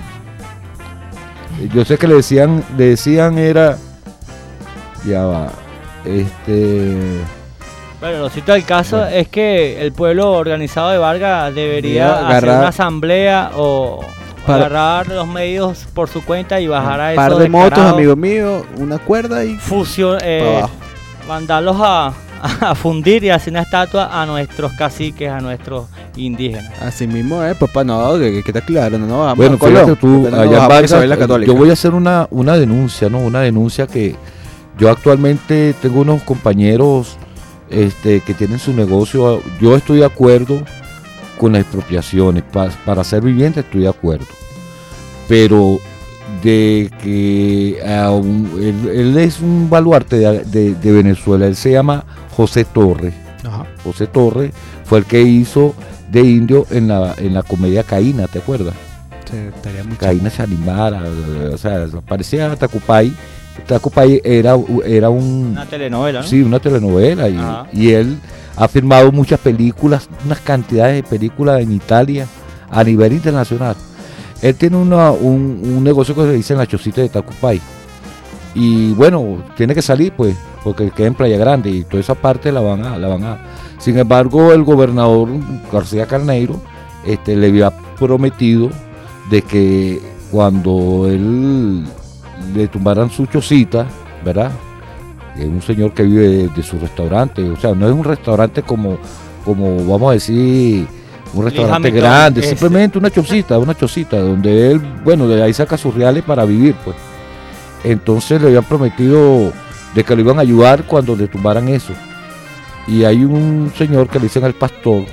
del yo sé que le decían le decían era ya va este bueno, lo cito del caso bueno. Es que el pueblo organizado de Vargas debería agarrar, hacer una asamblea o para agarrar los medios por su cuenta y bajar a esos par de motos, amigo mío, una cuerda y fusión, eh, mandarlos a, a fundir y hacer una estatua a nuestros caciques, a nuestros indígenas. Así mismo, eh, papá, no, que, que está claro, no, no vamos bueno, a Colón, tú, allá no Vargas, yo voy a hacer una, una denuncia, ¿no? Una denuncia que yo actualmente tengo unos compañeros este, que tienen su negocio, yo estoy de acuerdo con las expropiaciones, pa, para ser viviente estoy de acuerdo, pero de que uh, un, él, él es un baluarte de, de, de Venezuela, él se llama José Torres. Ajá. José Torres fue el que hizo de indio en la, en la comedia Caína, ¿te acuerdas? Sí, estaría muy Caína se animara, o sea, parecía Tacupay. Tacupay era, era un, una telenovela, ¿no? Sí, una telenovela y, y él ha firmado muchas películas, unas cantidades de películas en Italia a nivel internacional. Él tiene una, un, un negocio que se dice en la chocita de Tacupay. Y bueno, tiene que salir pues, porque queda en Playa Grande y toda esa parte la van a, la van a. Sin embargo, el gobernador García Carneiro este, le había prometido de que cuando él le tumbaran su chocita, ¿verdad? Es un señor que vive de, de su restaurante, o sea, no es un restaurante como, como vamos a decir, un restaurante Déjame grande, ese. Simplemente una chocita, una chocita, donde él, bueno, de ahí saca sus reales para vivir, pues. Entonces le habían prometido de que lo iban a ayudar cuando le tumbaran eso. Y hay un señor que le dicen al pastor,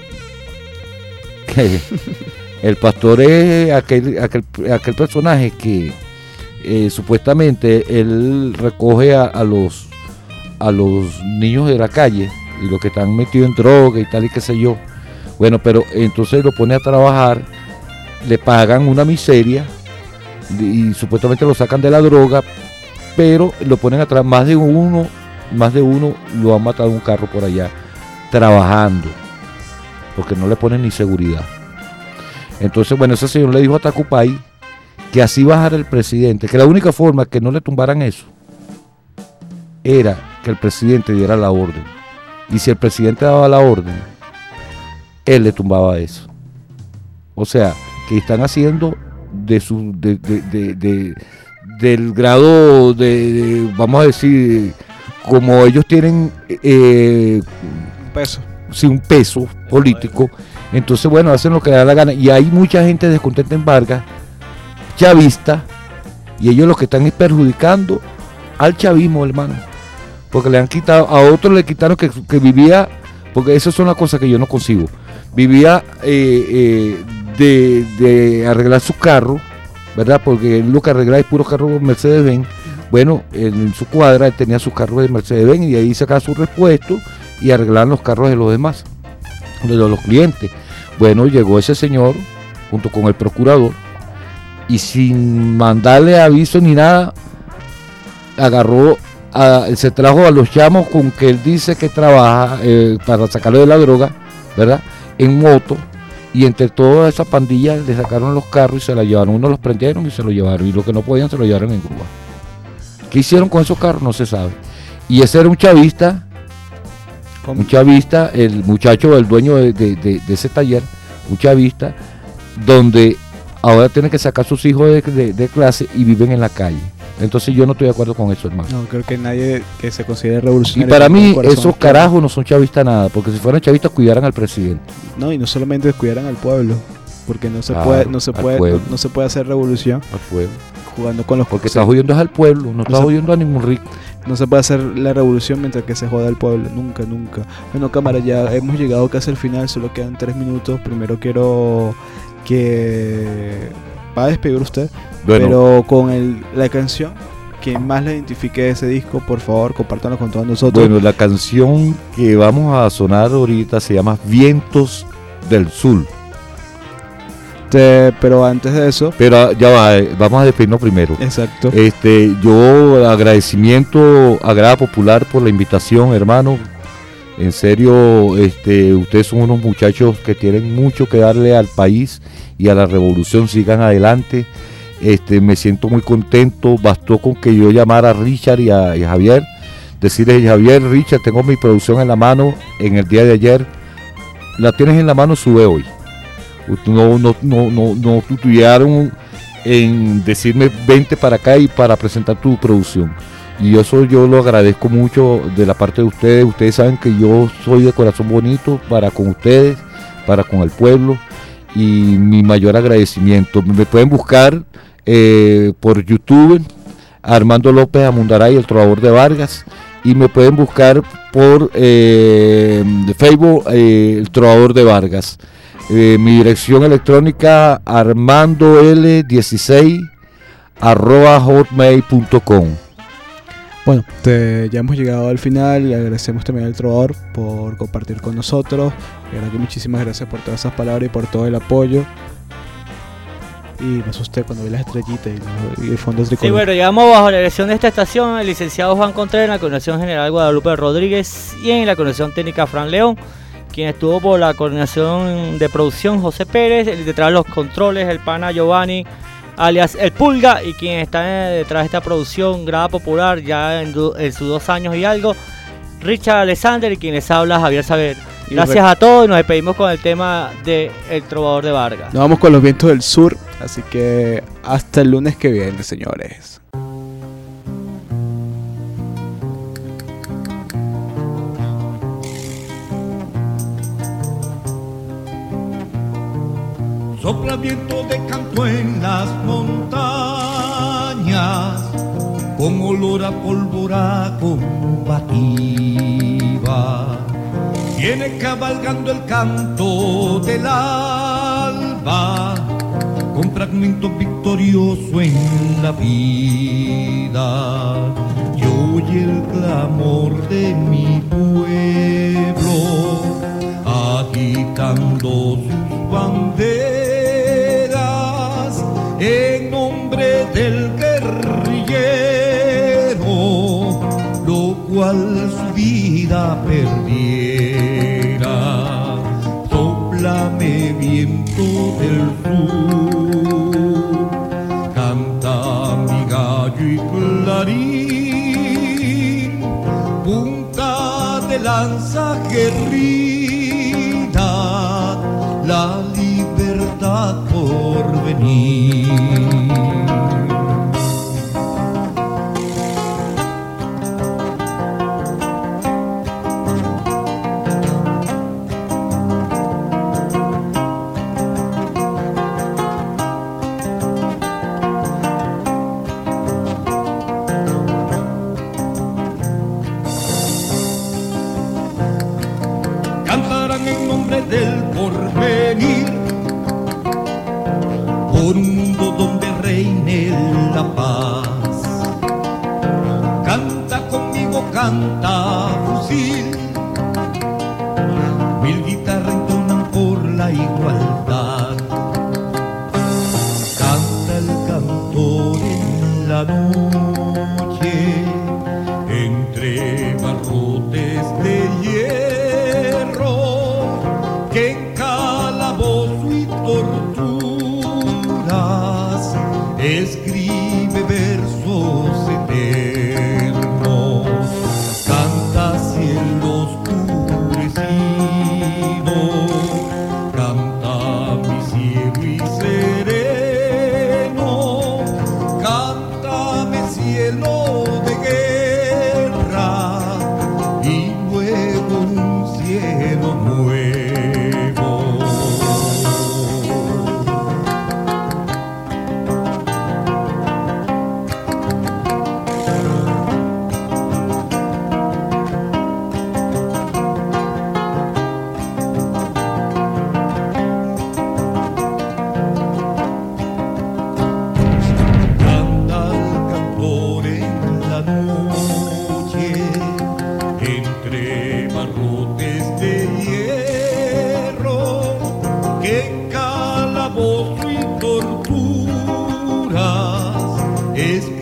que el pastor es aquel, aquel, aquel personaje que Eh, supuestamente él recoge a, a los a los niños de la calle y los que están metidos en droga y tal y qué sé yo, Bueno, pero entonces lo pone a trabajar, le pagan una miseria y supuestamente lo sacan de la droga, pero lo ponen a trabajar. Más de uno, más de uno lo han matado en un carro por allá, trabajando, porque no le ponen ni seguridad. Entonces, bueno, ese señor le dijo a Tacupay que así bajara el presidente, que la única forma que no le tumbaran eso era que el presidente diera la orden. Y si el presidente daba la orden, él le tumbaba eso. O sea, que están haciendo de su de, de, de, de, del grado de, de, vamos a decir, como ellos tienen eh, un peso. Sí, un peso político. Entonces, bueno, hacen lo que les da la gana. Y hay mucha gente descontenta en Vargas, chavista, y ellos lo que están es perjudicando al chavismo, hermano. Porque le han quitado, a otros le quitaron que, que vivía, porque esas son las cosas que yo no consigo. Vivía eh, eh, de, de arreglar su carro, ¿verdad? Porque él lo que arregla es puro carro Mercedes-Benz. Bueno, en su cuadra él tenía sus carros de Mercedes-Benz y de ahí sacaba sus repuestos y arreglaban los carros de los demás, de los clientes. Bueno, llegó ese señor junto con el procurador y sin mandarle aviso ni nada, agarró, a, se trajo a los chamos con que él dice que trabaja eh, para sacarlo de la droga, ¿verdad? En moto, y entre toda esa pandilla le sacaron los carros y se la llevaron. Unos los prendieron y se lo llevaron, y los que no podían se lo llevaron en grúa. ¿Qué hicieron con esos carros? No se sabe. Y ese era un chavista, ¿Cómo? un chavista, el muchacho, el dueño de, de, de, de ese taller, un chavista, donde ahora tiene que sacar a sus hijos de, de, de clase y viven en la calle. Entonces yo no estoy de acuerdo con eso, hermano. No, creo que nadie que se considere revolucionario. Y para mí esos carajos no son chavistas nada, porque si fueran chavistas cuidaran al presidente. No, y no solamente cuidaran al pueblo, porque no se claro, puede, no se puede, no, no se puede hacer revolución al pueblo. Jugando con los porque estás jodiendo es al pueblo, no, no estás jodiendo a ningún rico. No se puede hacer la revolución mientras que se joda al pueblo, nunca, nunca. Bueno, cámara, ya hemos llegado casi al final, solo quedan tres minutos. Primero quiero que va a despedir usted, bueno, pero con el, la canción que más le identifique de ese disco, por favor, compártanlo con todos nosotros. Bueno, la canción que vamos a sonar ahorita se llama Vientos del Sur. Este, pero antes de eso, pero ya va, vamos a despedirnos primero. Exacto. Este, yo agradecimiento a Grada Popular por la invitación, hermano. En serio, este, ustedes son unos muchachos que tienen mucho que darle al país y a la revolución. Sigan adelante. Este, me siento muy contento. Bastó con que yo llamara a Richard y a, y a Javier, decirles: Javier, Richard, tengo mi producción en la mano en el día de ayer. La tienes en la mano, sube hoy. No, no, no, no, no tutearon en decirme vente para acá y para presentar tu producción. Y eso yo lo agradezco mucho de la parte de ustedes. Ustedes saben que yo soy de corazón bonito para con ustedes, para con el pueblo, y mi mayor agradecimiento. Me pueden buscar eh, por YouTube, Armando López Amundaray, el trovador de Vargas, y me pueden buscar por eh, Facebook, eh, el trovador de Vargas. Eh, mi dirección electrónica armando l dieciséis arroba hotmail punto com. Bueno, te, ya hemos llegado al final. Le agradecemos también al trovador por compartir con nosotros. De verdad que muchísimas gracias por todas esas palabras y por todo el apoyo. Y me asusté cuando vi las estrellitas y, y el fondo tricolor. Sí, bueno, llegamos bajo la dirección de esta estación el licenciado Juan Contreras, en la coordinación general Guadalupe Rodríguez y en la coordinación técnica Fran León. Quien estuvo por la coordinación de producción, José Pérez, el detrás de los controles, el pana Giovanni, alias El Pulga, y quien está detrás de esta producción, Grada Popular, ya en, en sus dos años y algo, Richard Alexander, y quien les habla, Javier Saber. Gracias a todos y nos despedimos con el tema de El Trovador de Vargas. Nos vamos con los vientos del sur, así que hasta el lunes que viene, señores. Sopla viento de canto en las montañas, con olor a pólvora combativa. Viene cabalgando el canto del alba, con fragmentos victoriosos en la vida. Y oye el clamor de mi pueblo, agita agitando sus banderas en nombre del guerrillero, lo cual su vida perdiera. Sóplame viento del sur, canta mi gallo y clarín, punta de lanza guerrida, la libertad por venir. Del porvenir, por un mundo donde reine la paz. Canta conmigo, canta fusil, mil guitarras entonan por la igualdad. Canta el cantor en la noche, entre barrotes de hierro, que en calabozo y torturas escribe versos eternos. Canta cielo oscurecido, canta mi cielo y sereno, cántame cielo de guerra y luego un cielo nuevo. Es